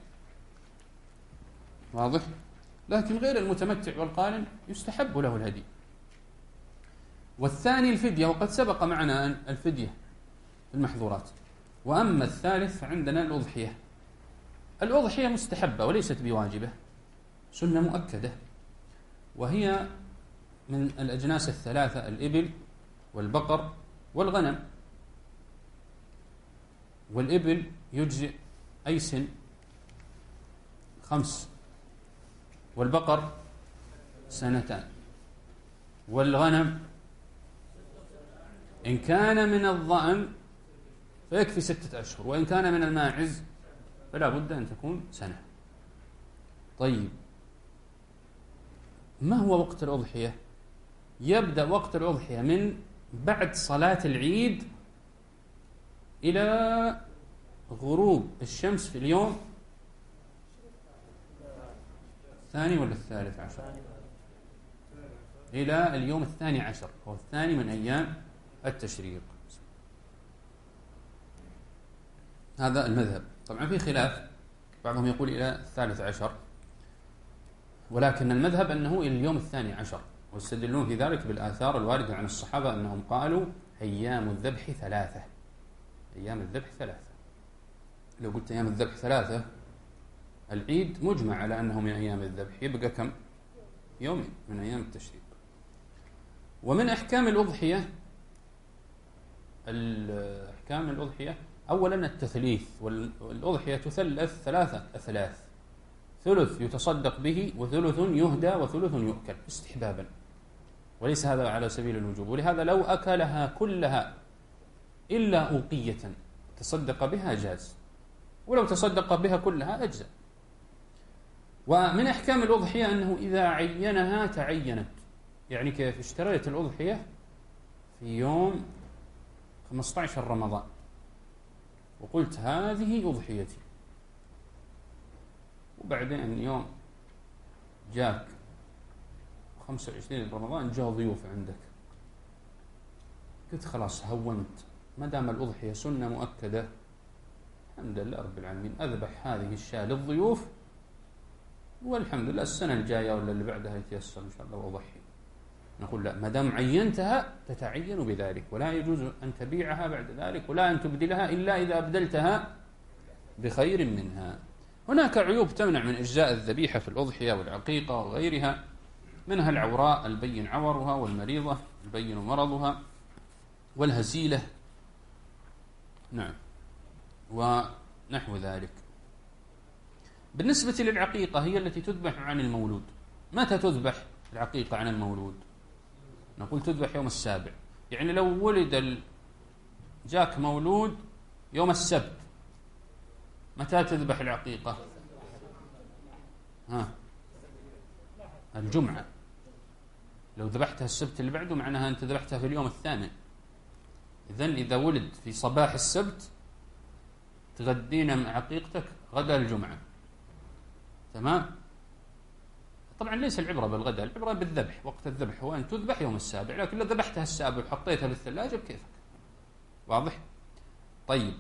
واضح؟ لكن غير المتمتع والقارن يستحب له الهدي. والثاني الفدية، وقد سبق معنا أن الفدية في المحظورات. وأما الثالث فعندنا الأضحية. الأضحية مستحبة وليست بواجبة، سنة مؤكدة، وهي من الأجناس الثلاثة: الإبل والبقر والغنم. والإبل يجزئ أي سن خمس، والبقر سنتان، والغنم إن كان من الضأن فيكفي ستة أشهر، وإن كان من الماعز فلا بد أن تكون سنة. طيب ما هو وقت الأضحية؟ يبدأ وقت الأضحية من بعد صلاة العيد إلى غروب الشمس في اليوم الثاني ولا الثالث عشر؟ إلى اليوم الثاني عشر، هو الثاني من أيام التشريق. هذا المذهب. طبعا في خلاف، بعضهم يقول إلى الثالث عشر، ولكن المذهب أنه إلى اليوم الثاني عشر، ويستدلون في ذلك بالآثار الواردة عن الصحابة أنهم قالوا أيام الذبح ثلاثة، أيام الذبح ثلاثة. لو قلت أيام الذبح ثلاثة، العيد مجمع على أنه من أيام الذبح، يبقى كم؟ يومين من أيام التشريق. ومن أحكام الأضحية، الأحكام الأضحية أولا التثليث، والأضحية تثلث ثلاثة أثلاث: ثلث يتصدق به، وثلث يهدى، وثلث يؤكل استحبابا، وليس هذا على سبيل الوجوب. ولهذا لو أكلها كلها إلا أوقية تصدق بها جاز، ولو تصدق بها كلها أجزاء. ومن أحكام الأضحية أنه إذا عينها تعينت. يعني كيف؟ اشتريت الأضحية في يوم خمسة عشر رمضان وقلت هذه أضحيتي، وبعدين يوم جاك خمسة وعشرين رمضان جاء ضيوف عندك، قلت خلاص هونت، ما دام الأضحية سنة مؤكدة الحمد لله رب العالمين، أذبح هذه الشاة للضيوف والحمد لله السنة الجاية ولا اللي بعدها يتيسر إن شاء الله وأضحي. نقول لا، ما دام عينتها تتعين بذلك، ولا يجوز أن تبيعها بعد ذلك، ولا أن تبدلها إلا إذا أبدلتها بخير منها. هناك عيوب تمنع من إجزاء الذبيحة في الأضحية والعقيقة وغيرها، منها العوراء البين عورها، والمريضة البين مرضها، والهزيلة، نعم، ونحو ذلك. بالنسبة للعقيقة هي التي تذبح عن المولود. متى تذبح العقيقة عن المولود؟ نقول تذبح يوم السابع. يعني لو ولد ال... جاك مولود يوم السبت، متى تذبح العقيقة؟ ها الجمعة. لو ذبحتها السبت اللي بعده معناها أنت ذبحتها في اليوم الثامن. إذن إذا ولد في صباح السبت تغدينا مع عقيقتك غدا الجمعة، تمام؟ طبعا ليس العبرة بالغداء، العبرة بالذبح، وقت الذبح هو أن تذبح يوم السابع، لكن لو ذبحتها السابع وحطيتها للثلاجة بكيفك. واضح؟ طيب،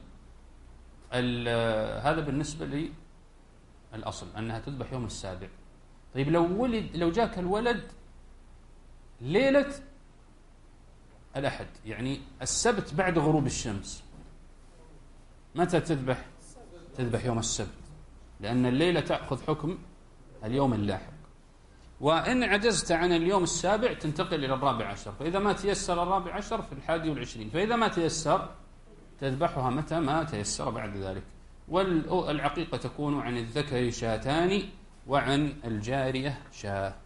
هذا بالنسبة للأصل أنها تذبح يوم السابع. طيب لو ولد لو جاك الولد ليلة الأحد، يعني السبت بعد غروب الشمس، متى تذبح؟ تذبح يوم السبت، لأن الليلة تأخذ حكم اليوم اللاحق. وإن عجزت عن اليوم السابع تنتقل إلى الرابع عشر، فإذا ما تيسر الرابع عشر في الحادي والعشرين، فإذا ما تيسر تذبحها متى ما تيسر بعد ذلك. والعقيقة تكون عن الذكر شاتان وعن الجارية شاة.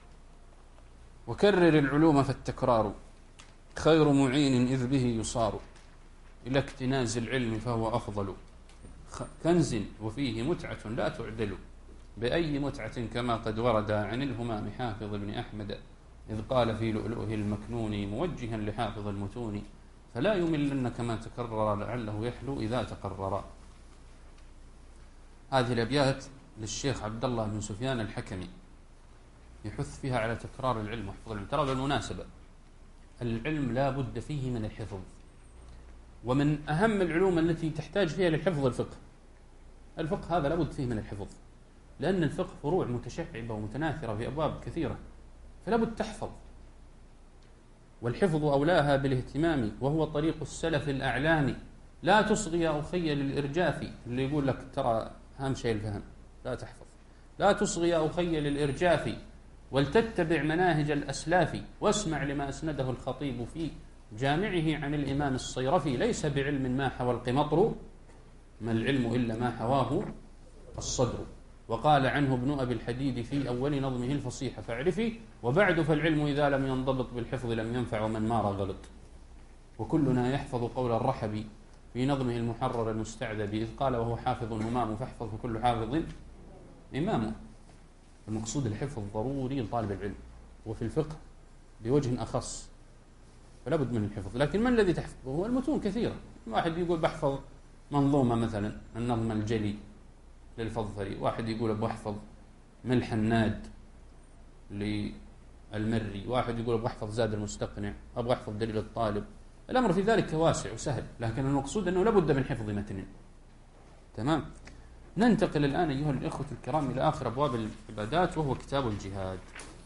وكرر العلوم فالتكرار خير معين إذ به يصار، إلى اكتناز العلم فهو أفضل كنز وفيه متعة لا تعدل، بأي متعة كما قد ورد عن الهمام حافظ بن أحمد، إذ قال في لؤلؤه المكنون موجها لحافظ المتون، فلا يملن كما تكرر لعله يحلو إذا تقرر. هذه الأبيات للشيخ عبد الله بن سفيان الحكمي، يحث فيها على تكرار العلم وحفظ العلم. ترى بالمناسبة العلم لا بد فيه من الحفظ، ومن أهم العلوم التي تحتاج فيها للحفظ الفقه. الفقه هذا لا بد فيه من الحفظ، لأن الفقه فروع متشعبة ومتناثرة في أبواب كثيرة، فلا بد تحفظ. والحفظ أولاها بالاهتمام، وهو طريق السلف الأعلام. لا تصغي يا أخي للإرجاف، اللي يقول لك ترى أهم شيء الفهم، لا تحفظ. لا تصغي يا أخي للإرجاف، ولتتبع مناهج الأسلاف، واسمع لما أسنده الخطيب في جامعه عن الإمام الصيرفي، ليس بعلم ما حوى القمطر، ما العلم إلا ما حواه الصدر. وقال عنه ابن أبي الحديد في أول نظمه الفصيح فاعرفي، وبعد فالعلم إذا لم ينضبط بالحفظ لم ينفع ومن مار غلط. وكلنا يحفظ قول الرحبي في نظمه المحرر المستعذب، إذ قال وهو حافظ همام فاحفظ فكل حافظ إمامه. المقصود الحفظ ضروري لطالب العلم، وفي الفقه بوجه أخص، فلا بد من الحفظ. لكن من الذي تحفظه؟ هو المتون كثيرة. واحد يقول بحفظ منظومة مثلا النظم الجلي للفظفري، واحد يقول بحفظ ملح الناد للمري، واحد يقول بحفظ زاد المستقنع، أبغى أحفظ دليل الطالب. الأمر في ذلك واسع وسهل، لكن المقصود أنه لابد من حفظ متن. تمام. ننتقل الآن أيها الإخوة الكرام إلى آخر أبواب العبادات، وهو كتاب الجهاد.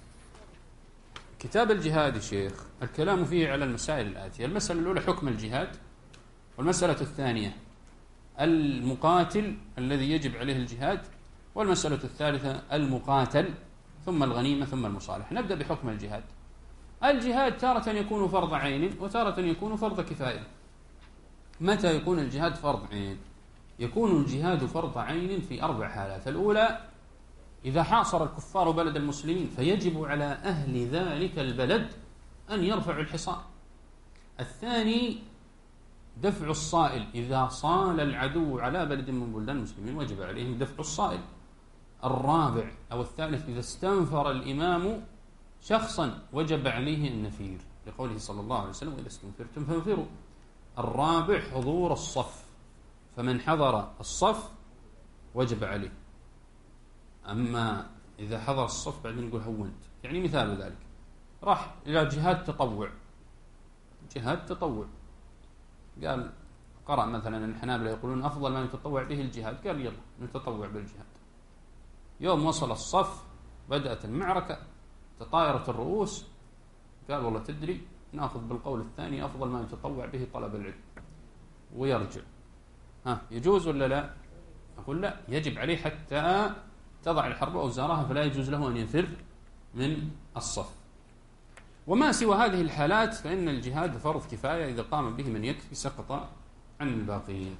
كتاب الجهاد شيخ الكلام فيه على المسائل الآتية. المسألة الأولى حكم الجهاد، والمسألة الثانية المقاتل الذي يجب عليه الجهاد، والمسألة الثالثة المقاتل، ثم الغنيمة، ثم المصالحة. نبدأ بحكم الجهاد. الجهاد تارة يكون فرض عين، وتارة يكون فرض كفاية. متى يكون الجهاد فرض عين؟ يكون الجهاد فرض عين في أربع حالات. الأولى إذا حاصر الكفار بلد المسلمين، فيجب على أهل ذلك البلد أن يرفعوا الحصار. الثاني دفع الصائل إذا صال العدو على بلد من بلدان المسلمين وجب عليهم دفع الصائل. الرابع أو الثالث إذا استنفر الإمام شخصا وجب عليه النفير، لقوله صلى الله عليه وسلم وإذا استنفرتم فانفروا. الرابع حضور الصف، فمن حضر الصف وجب عليه. أما إذا حضر الصف بعدين يقول هونت، يعني مثال ذلك راح إلى جهاد تطوع، جهاد تطوع قال قرأ مثلا الحنابلة يقولون أفضل ما يتطوع به الجهاد، قال يلا نتطوع بالجهاد. يوم وصل الصف بدأت المعركة تطايرت الرؤوس، قال والله تدري نأخذ بالقول الثاني أفضل ما يتطوع به طلب العلم، ويرجع. ها يجوز ولا لا؟ أقول لا، يجب عليه حتى تضع الحرب أوزارها، فلا يجوز له أن يفر من الصف. وما سوى هذه الحالات فإن الجهاد فرض كفاية، إذا قام به من يكفي سقط عن الباقين.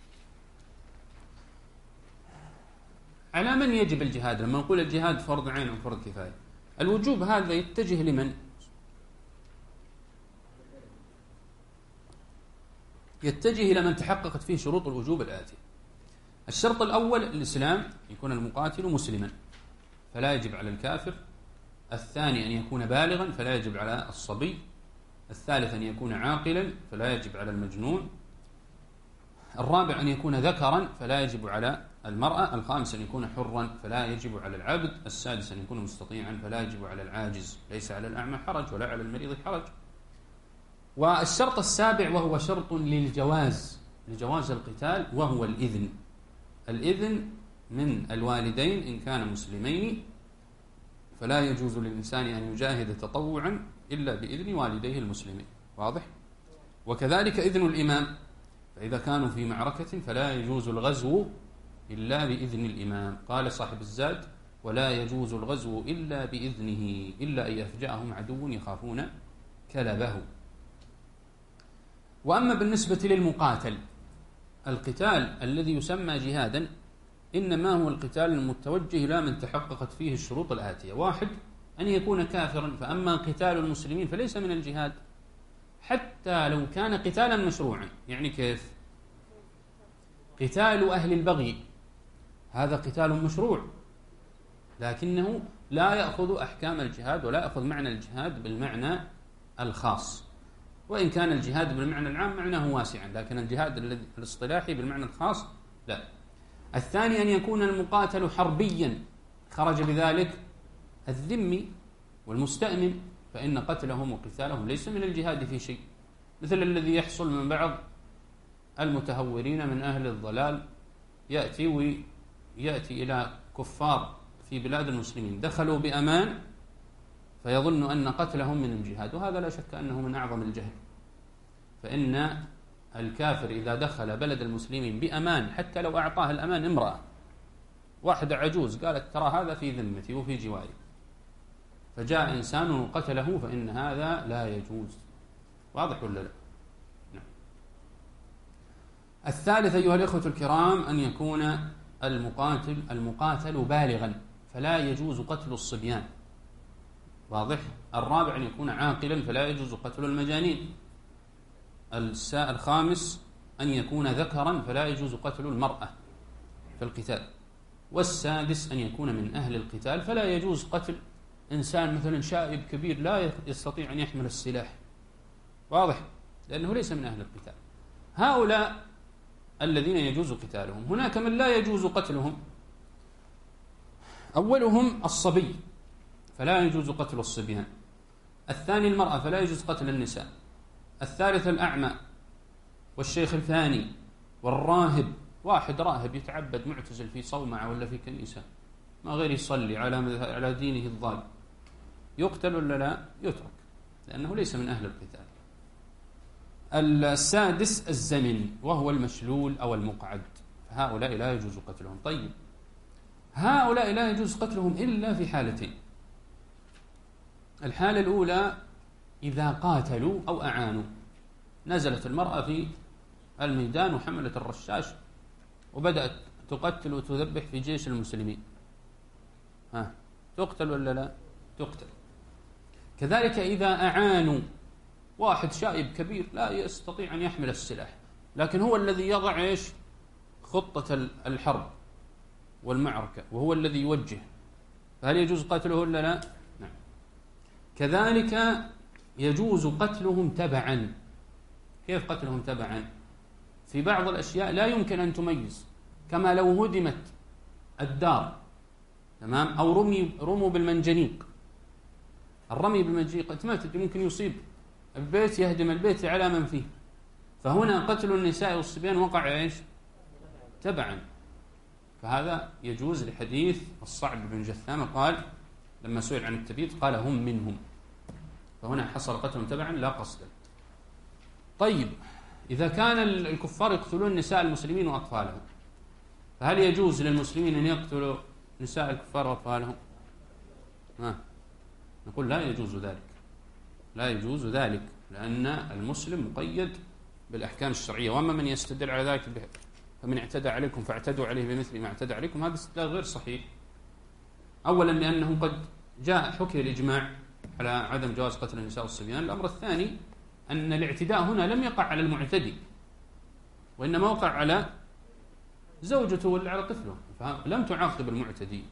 على من يجب الجهاد؟ لما نقول الجهاد فرض عين أو فرض كفاية، الوجوب هذا يتجه لمن؟ يتجه إلى من تحققت فيه شروط الوجوب الآتية. الشرط الأول الإسلام، يكون المقاتل مسلما فلا يجب على الكافر. الثاني أن يكون بالغا فلا يجب على الصبي. الثالث أن يكون عاقلا فلا يجب على المجنون. الرابع أن يكون ذكرا فلا يجب على المرأة. الخامس أن يكون حرا فلا يجب على العبد. السادس أن يكون مستطيعا فلا يجب على العاجز، ليس على الأعمى حرج ولا على المريض حرج. والشرط السابع وهو شرط للجواز، لجواز القتال، وهو الإذن. الإذن من الوالدين إن كان مسلمين، فلا يجوز للإنسان أن يجاهد تطوعا إلا بإذن والديه المسلمين، واضح؟ وكذلك إذن الإمام، فإذا كانوا في معركة فلا يجوز الغزو إلا بإذن الإمام. قال صاحب الزاد ولا يجوز الغزو إلا بإذنه إلا أن يفجأهم عدو يخافون كلبه. وأما بالنسبة للمقاتل، القتال الذي يسمى جهادا إنما هو القتال المتوجه إلى من تحققت فيه الشروط الآتية. واحد أن يكون كافرا، فأما قتال المسلمين فليس من الجهاد حتى لو كان قتالا مشروعا. يعني كيف؟ قتال أهل البغي هذا قتال مشروع، لكنه لا يأخذ أحكام الجهاد ولا يأخذ معنى الجهاد بالمعنى الخاص، وإن كان الجهاد بالمعنى العام معناه واسعا، لكن الجهاد الاصطلاحي بالمعنى الخاص لا. الثاني أن يكون المقاتل حربيا، خرج بذلك الذمي والمستأمن، فإن قتلهم وقتالهم ليس من الجهاد في شيء، مثل الذي يحصل من بعض المتهورين من أهل الضلال، يأتي ويأتي إلى كفار في بلاد المسلمين دخلوا بأمان فيظن أن قتلهم من الجهاد، وهذا لا شك أنه من أعظم الجهل. فإن الكافر إذا دخل بلد المسلمين بأمان، حتى لو أعطاه الأمان امرأة واحدة عجوز قالت ترى هذا في ذمتي وفي جواري، فجاء إنسان وقتله، فإن هذا لا يجوز. واضح ولا لا؟ نعم. الثالث أيها الإخوة الكرام أن يكون المقاتل المقاتل بالغا، فلا يجوز قتل الصبيان. واضح. الرابع أن يكون عاقلا، فلا يجوز قتل المجانين. الخامس أن يكون ذكرا، فلا يجوز قتل المرأة في القتال. والسادس أن يكون من أهل القتال، فلا يجوز قتل إنسان مثلا شائب كبير لا يستطيع أن يحمل السلاح، واضح، لأنه ليس من أهل القتال. هؤلاء الذين يجوز قتالهم. هناك من لا يجوز قتلهم، أولهم الصبي فلا يجوز قتل الصبيان. الثاني المرأة فلا يجوز قتل النساء. الثالث الأعمى والشيخ الثاني والراهب. واحد راهب يتعبد معتزل في صومعة ولا في كنيسة ما غير يصلي على على دينه الضال، يقتل ولا لا؟ يترك، لأنه ليس من أهل القتال. السادس الزمن وهو المشلول أو المقعد، فهؤلاء لا يجوز قتلهم. طيب هؤلاء لا يجوز قتلهم إلا في حالتين. الحالة الأولى إذا قاتلوا أو أعانوا. نزلت المرأة في الميدان وحملت الرشاش وبدأت تقتل وتذبح في جيش المسلمين، ها تقتل ولا لا؟ تقتل. كذلك إذا أعانوا، واحد شائب كبير لا يستطيع أن يحمل السلاح لكن هو الذي يضع إيش خطة الحرب والمعركة، وهو الذي يوجه، فهل يجوز قتله ولا لا؟ نعم. كذلك يجوز قتلهم تبعا. كيف قتلهم تبعا؟ في بعض الأشياء لا يمكن أن تميز، كما لو هدمت الدار، تمام، أو رمي رموا بالمنجنيق. الرمي بالمنجنيق أنت ما تدري، ممكن يصيب البيت، يهدم البيت على من فيه. فهنا قتل النساء والصبيان وقع إيش تبعا، فهذا يجوز لحديث الصعب بن جثامة قال لما سئل عن التبييت قال هم منهم، فهنا حصل قتلهم تبعا لا قصدا. طيب إذا كان الكفار يقتلون نساء المسلمين وأطفالهم، فهل يجوز للمسلمين أن يقتلوا نساء الكفار وأطفالهم؟ ها. نقول لا يجوز ذلك، لا يجوز ذلك، لأن المسلم مقيد بالأحكام الشرعية. وأما من يستدل على ذلك فمن اعتدى عليكم فاعتدوا عليه بمثل ما اعتدى عليكم، هذا استدلال غير صحيح. أولا لأنه قد جاء حكي الإجماع على عدم جواز قتل النساء والصبيان. الأمر الثاني أن الاعتداء هنا لم يقع على المعتدي، وإنما وقع على زوجته ولا على طفله، فلم تعاقب المعتدي.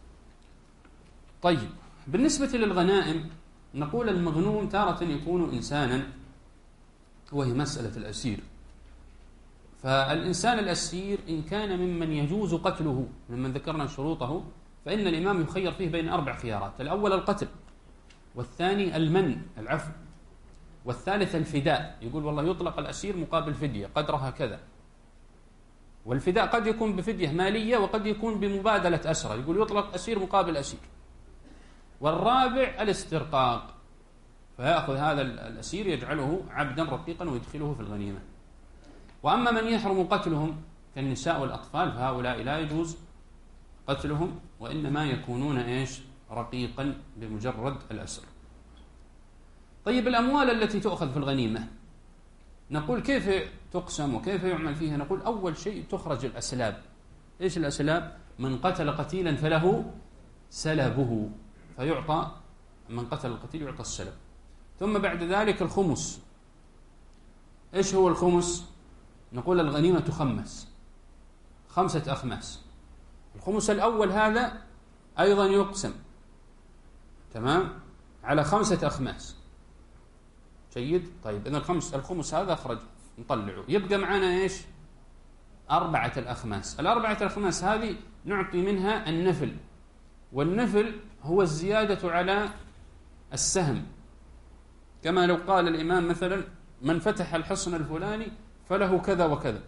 طيب بالنسبة للغنائم نقول المغنوم تارة يكون إنسانا، وهي مسألة الأسير. فالإنسان الأسير إن كان ممن يجوز قتله ممن ذكرنا شروطه، فإن الإمام يخير فيه بين أربع خيارات: الأول القتل، والثاني المن العفو، والثالث الفداء، يقول والله يطلق الأسير مقابل فدية قدرها كذا، والفداء قد يكون بفدية مالية وقد يكون بمبادلة أسرى، يقول يطلق أسير مقابل أسير. والرابع الاسترقاق، فيأخذ هذا الأسير يجعله عبدا رقيقا ويدخله في الغنيمة. وأما من يحرم قتلهم كالنساء والأطفال فهؤلاء لا يجوز قتلهم، وإنما يكونون إيش رقيقا بمجرد الأسر. طيب الأموال التي تؤخذ في الغنيمة نقول كيف تقسم وكيف يعمل فيها؟ نقول أول شيء تخرج الأسلاب. إيش الأسلاب؟ من قتل قتيلا فله سلبه، فيعطى من قتل القتيل يعطى السلب. ثم بعد ذلك الخمس. إيش هو الخمس؟ نقول الغنيمة تخمس خمسة أخماس. الخمس الأول هذا أيضا يقسم، تمام، على خمسة أخماس. جيد. طيب إذا الخمس الخمس هذا أخرج نطلعه، يبقى معنا إيش أربعة الأخماس. الأربعة الأخماس هذه نعطي منها النفل، والنفل هو الزيادة على السهم، كما لو قال الإمام مثلا من فتح الحصن الفلاني فله كذا وكذا،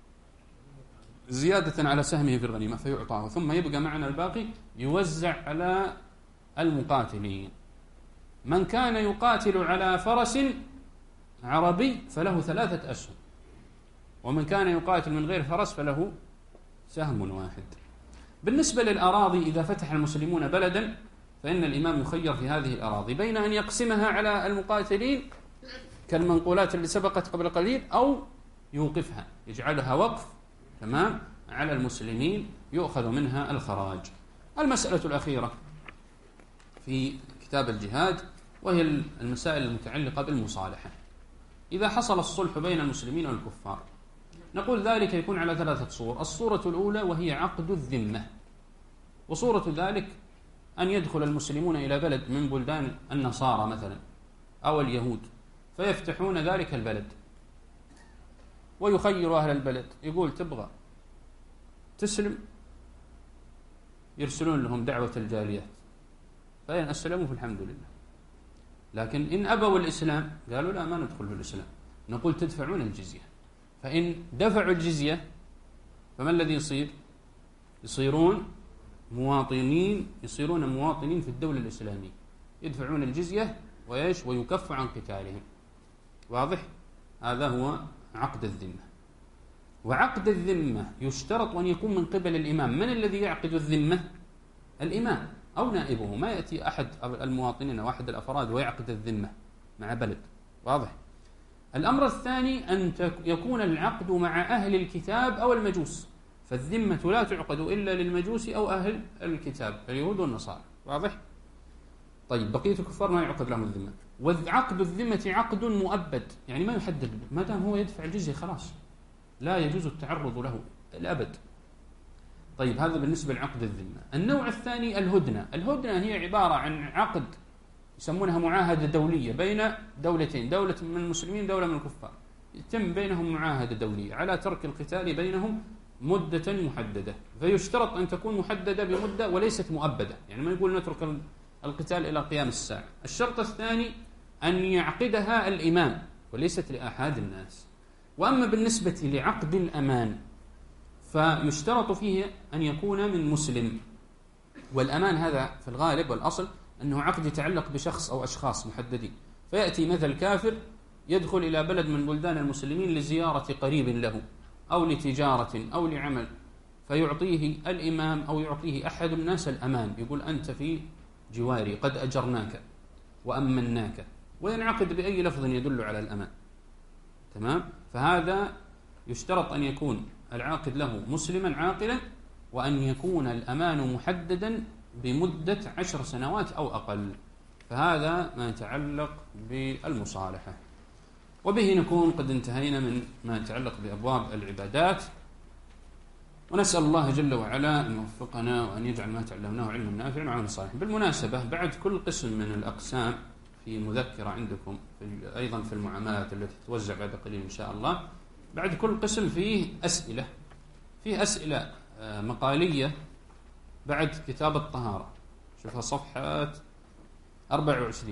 زيادة على سهمه في الغنيمة فيعطاه. ثم يبقى معنا الباقي يوزع على المقاتلين. من كان يقاتل على فرس عربي فله ثلاثة أسهم، ومن كان يقاتل من غير فرس فله سهم واحد. بالنسبة للأراضي إذا فتح المسلمون بلدا فإن الإمام يخير في هذه الأراضي بين أن يقسمها على المقاتلين كالمنقولات اللي سبقت قبل قليل، أو يوقفها يجعلها وقف، تمام، على المسلمين يؤخذ منها الخراج. المسألة الأخيرة في كتاب الجهاد وهي المسائل المتعلقة بالمصالحة. إذا حصل الصلح بين المسلمين والكفار نقول ذلك يكون على ثلاثة صور. الصورة الأولى وهي عقد الذمة، وصورة ذلك أن يدخل المسلمون إلى بلد من بلدان النصارى مثلا أو اليهود، فيفتحون ذلك البلد ويخير أهل البلد، يقول تبغى تسلم يرسلون لهم دعوة الجاليات، فإن أسلموا فالحمد لله، لكن إن أبوا الإسلام قالوا لا ما ندخل في الإسلام، نقول تدفعون الجزية. فإن دفعوا الجزية فما الذي يصير؟ يصيرون مواطنين، يصيرون مواطنين في الدولة الإسلامية، يدفعون الجزية وإيش ويكف عن قتالهم. واضح؟ هذا هو عقد الذمة. وعقد الذمة يشترط أن يكون من قبل الإمام. من الذي يعقد الذمة؟ الإمام أو نائبه، ما يأتي أحد المواطنين أو أحد الأفراد ويعقد الذمة مع بلد. واضح؟ الأمر الثاني أن يكون العقد مع أهل الكتاب أو المجوس، فالذمة لا تعقد إلا للمجوس أو أهل الكتاب اليهود والنصارى. واضح؟ طيب بقية الكفار ما يعقد لهم الذمة. وعقد الذمة عقد مؤبد، يعني ما يحدد، ما دام هو يدفع الجزية خلاص لا يجوز التعرض له الأبد. طيب هذا بالنسبة لعقد الذمة. النوع الثاني الهدنة. الهدنة هي عبارة عن عقد يسمونها معاهدة دولية بين دولتين، دولة من المسلمين دولة من الكفار، يتم بينهم معاهدة دولية على ترك القتال بينهم مدة محددة، فيشترط أن تكون محددة بمدة وليست مؤبدة، يعني ما يقول نترك القتال إلى قيام الساعة. الشرط الثاني أن يعقدها الإمام وليست لأحد الناس. وأما بالنسبة لعقد الأمان فيشترط فيه أن يكون من مسلم، والأمان هذا في الغالب والأصل أنه عقد يتعلق بشخص أو أشخاص محددين، فيأتي مثل كافر يدخل إلى بلد من بلدان المسلمين لزيارة قريب له أو لتجارة أو لعمل، فيعطيه الإمام أو يعطيه أحد الناس الأمان، يقول أنت في جواري قد أجرناك وأمناك، وينعقد بأي لفظ يدل على الأمان. تمام؟ فهذا يشترط أن يكون العاقد له مسلما عاقلا، وأن يكون الأمان محددا بمدة عشر سنوات أو أقل. فهذا ما يتعلق بالمصالحة. وبه نكون قد انتهينا من ما يتعلق بأبواب العبادات، ونسأل الله جل وعلا أن يوفقنا وأن يجعل ما تعلمناه علما نافعا وعملا صالحا. بالمناسبة بعد كل قسم من الأقسام في مذكرة عندكم في أيضا في المعاملات التي توزع بعد قليل إن شاء الله، بعد كل قسم فيه أسئلة، فيه أسئلة مقالية بعد كتاب الطهارة، شوفها صفحة أربعة وعشرين.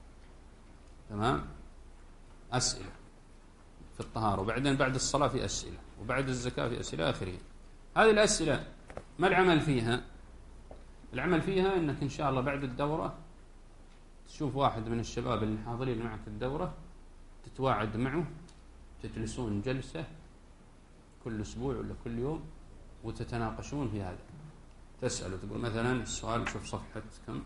تمام؟ أسئلة في الطهارة، وبعدين بعد الصلاة في أسئلة، وبعد الزكاة في أسئلة آخره. هذه الأسئلة ما العمل فيها؟ العمل فيها أنك إن شاء الله بعد الدورة تشوف واحد من الشباب اللي حاضرين معك الدورة، تتواعد معه، تجلسون جلسة كل أسبوع ولا كل يوم وتتناقشون في هذا. تسأله تقول مثلا السؤال، شوف صفحة كم؟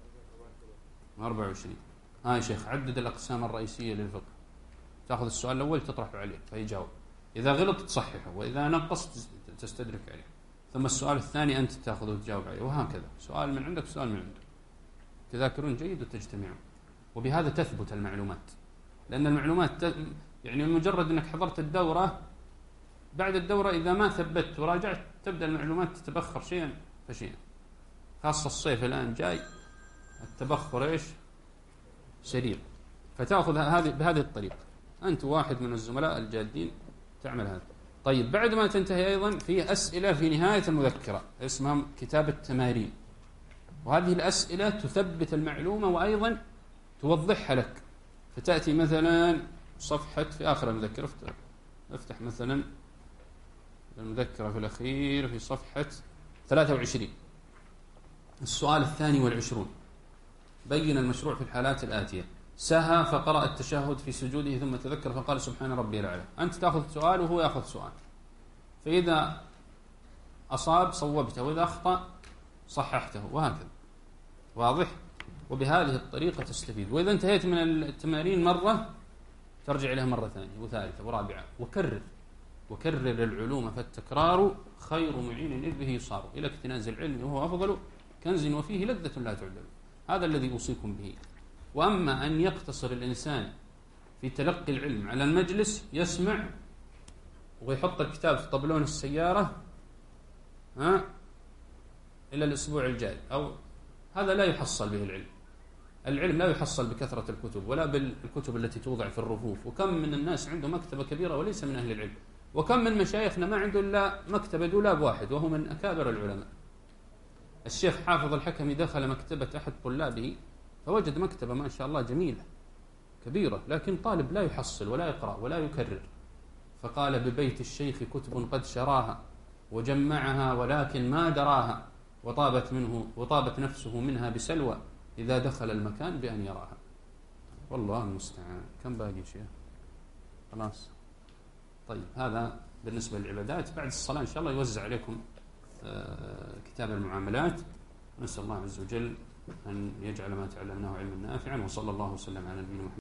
أربعة وعشرين. ها يا شيخ عدد الأقسام الرئيسية للفقه. تأخذ السؤال الأول تطرحه عليه فيجاوب، إذا غلط تصححه، وإذا نقص تستدرك عليه، ثم السؤال الثاني أنت تأخذه وتجاوب عليه، وهكذا سؤال من عندك سؤال من عندك، تذاكرون جيد وتجتمعون، وبهذا تثبت المعلومات. لأن المعلومات ت... يعني مجرد أنك حضرت الدورة، بعد الدورة إذا ما ثبت وراجعت تبدأ المعلومات تتبخر شيئا فشيئا، خاصة الصيف الآن جاي، التبخر إيش سريع، فتأخذ هذه بهذه الطريقة. أنت واحد من الزملاء الجادين تعمل هذا. طيب بعد ما تنتهي أيضا في أسئلة في نهاية المذكرة اسمها كتاب التمارين، وهذه الأسئلة تثبت المعلومة وأيضا توضحها لك. فتأتي مثلا صفحة في آخر المذكرة، افتح, افتح مثلا المذكرة في الأخير في صفحة ثلاثة وعشرين، السؤال الثاني والعشرون، بين المشروع في الحالات الآتية: سهى فقرأ التشهد في سجوده ثم تذكر فقال سبحان ربي الأعلى. أنت تأخذ سؤال وهو يأخذ سؤال، فإذا أصاب صوبته وإذا أخطأ صححته، وهكذا. واضح؟ وبهذه الطريقة تستفيد. وإذا انتهيت من التمارين مرة ترجع إليها مرة ثانية وثالثة ورابعة، وكرر وكرر العلوم، فالتكرار خير معين إذ به يصار إلى اكتناز العلم وهو أفضل كنز وفيه لذة لا تعدل. هذا الذي أوصيكم به. وأما أن يقتصر الإنسان في تلقي العلم على المجلس، يسمع ويحط الكتاب في طبلون السيارة ها إلى الأسبوع الجاي، أو هذا لا يحصل به العلم. العلم لا يحصل بكثرة الكتب ولا بالكتب التي توضع في الرفوف. وكم من الناس عنده مكتبة كبيرة وليس من أهل العلم، وكم من مشايخنا ما عنده إلا مكتبة دولاب واحد وهو من أكابر العلماء. الشيخ حافظ الحكمي دخل مكتبة أحد طلابه فوجد مكتبة ما شاء الله جميلة كبيرة، لكن طالب لا يحصل ولا يقرأ ولا يكرر، فقال: ببيت الشيخ كتب قد شراها وجمعها ولكن ما دراها، وطابت منه وطابت نفسه منها بسلوى إذا دخل المكان بأن يراها. والله المستعان. كم باقي شيء؟ خلاص. طيب هذا بالنسبة للعبادات. بعد الصلاة إن شاء الله يوزع عليكم كتاب المعاملات. نسأل الله عز وجل أن يجعل ما تعلمناه علما نافعا، وصلى الله وسلم على نبينا محمد.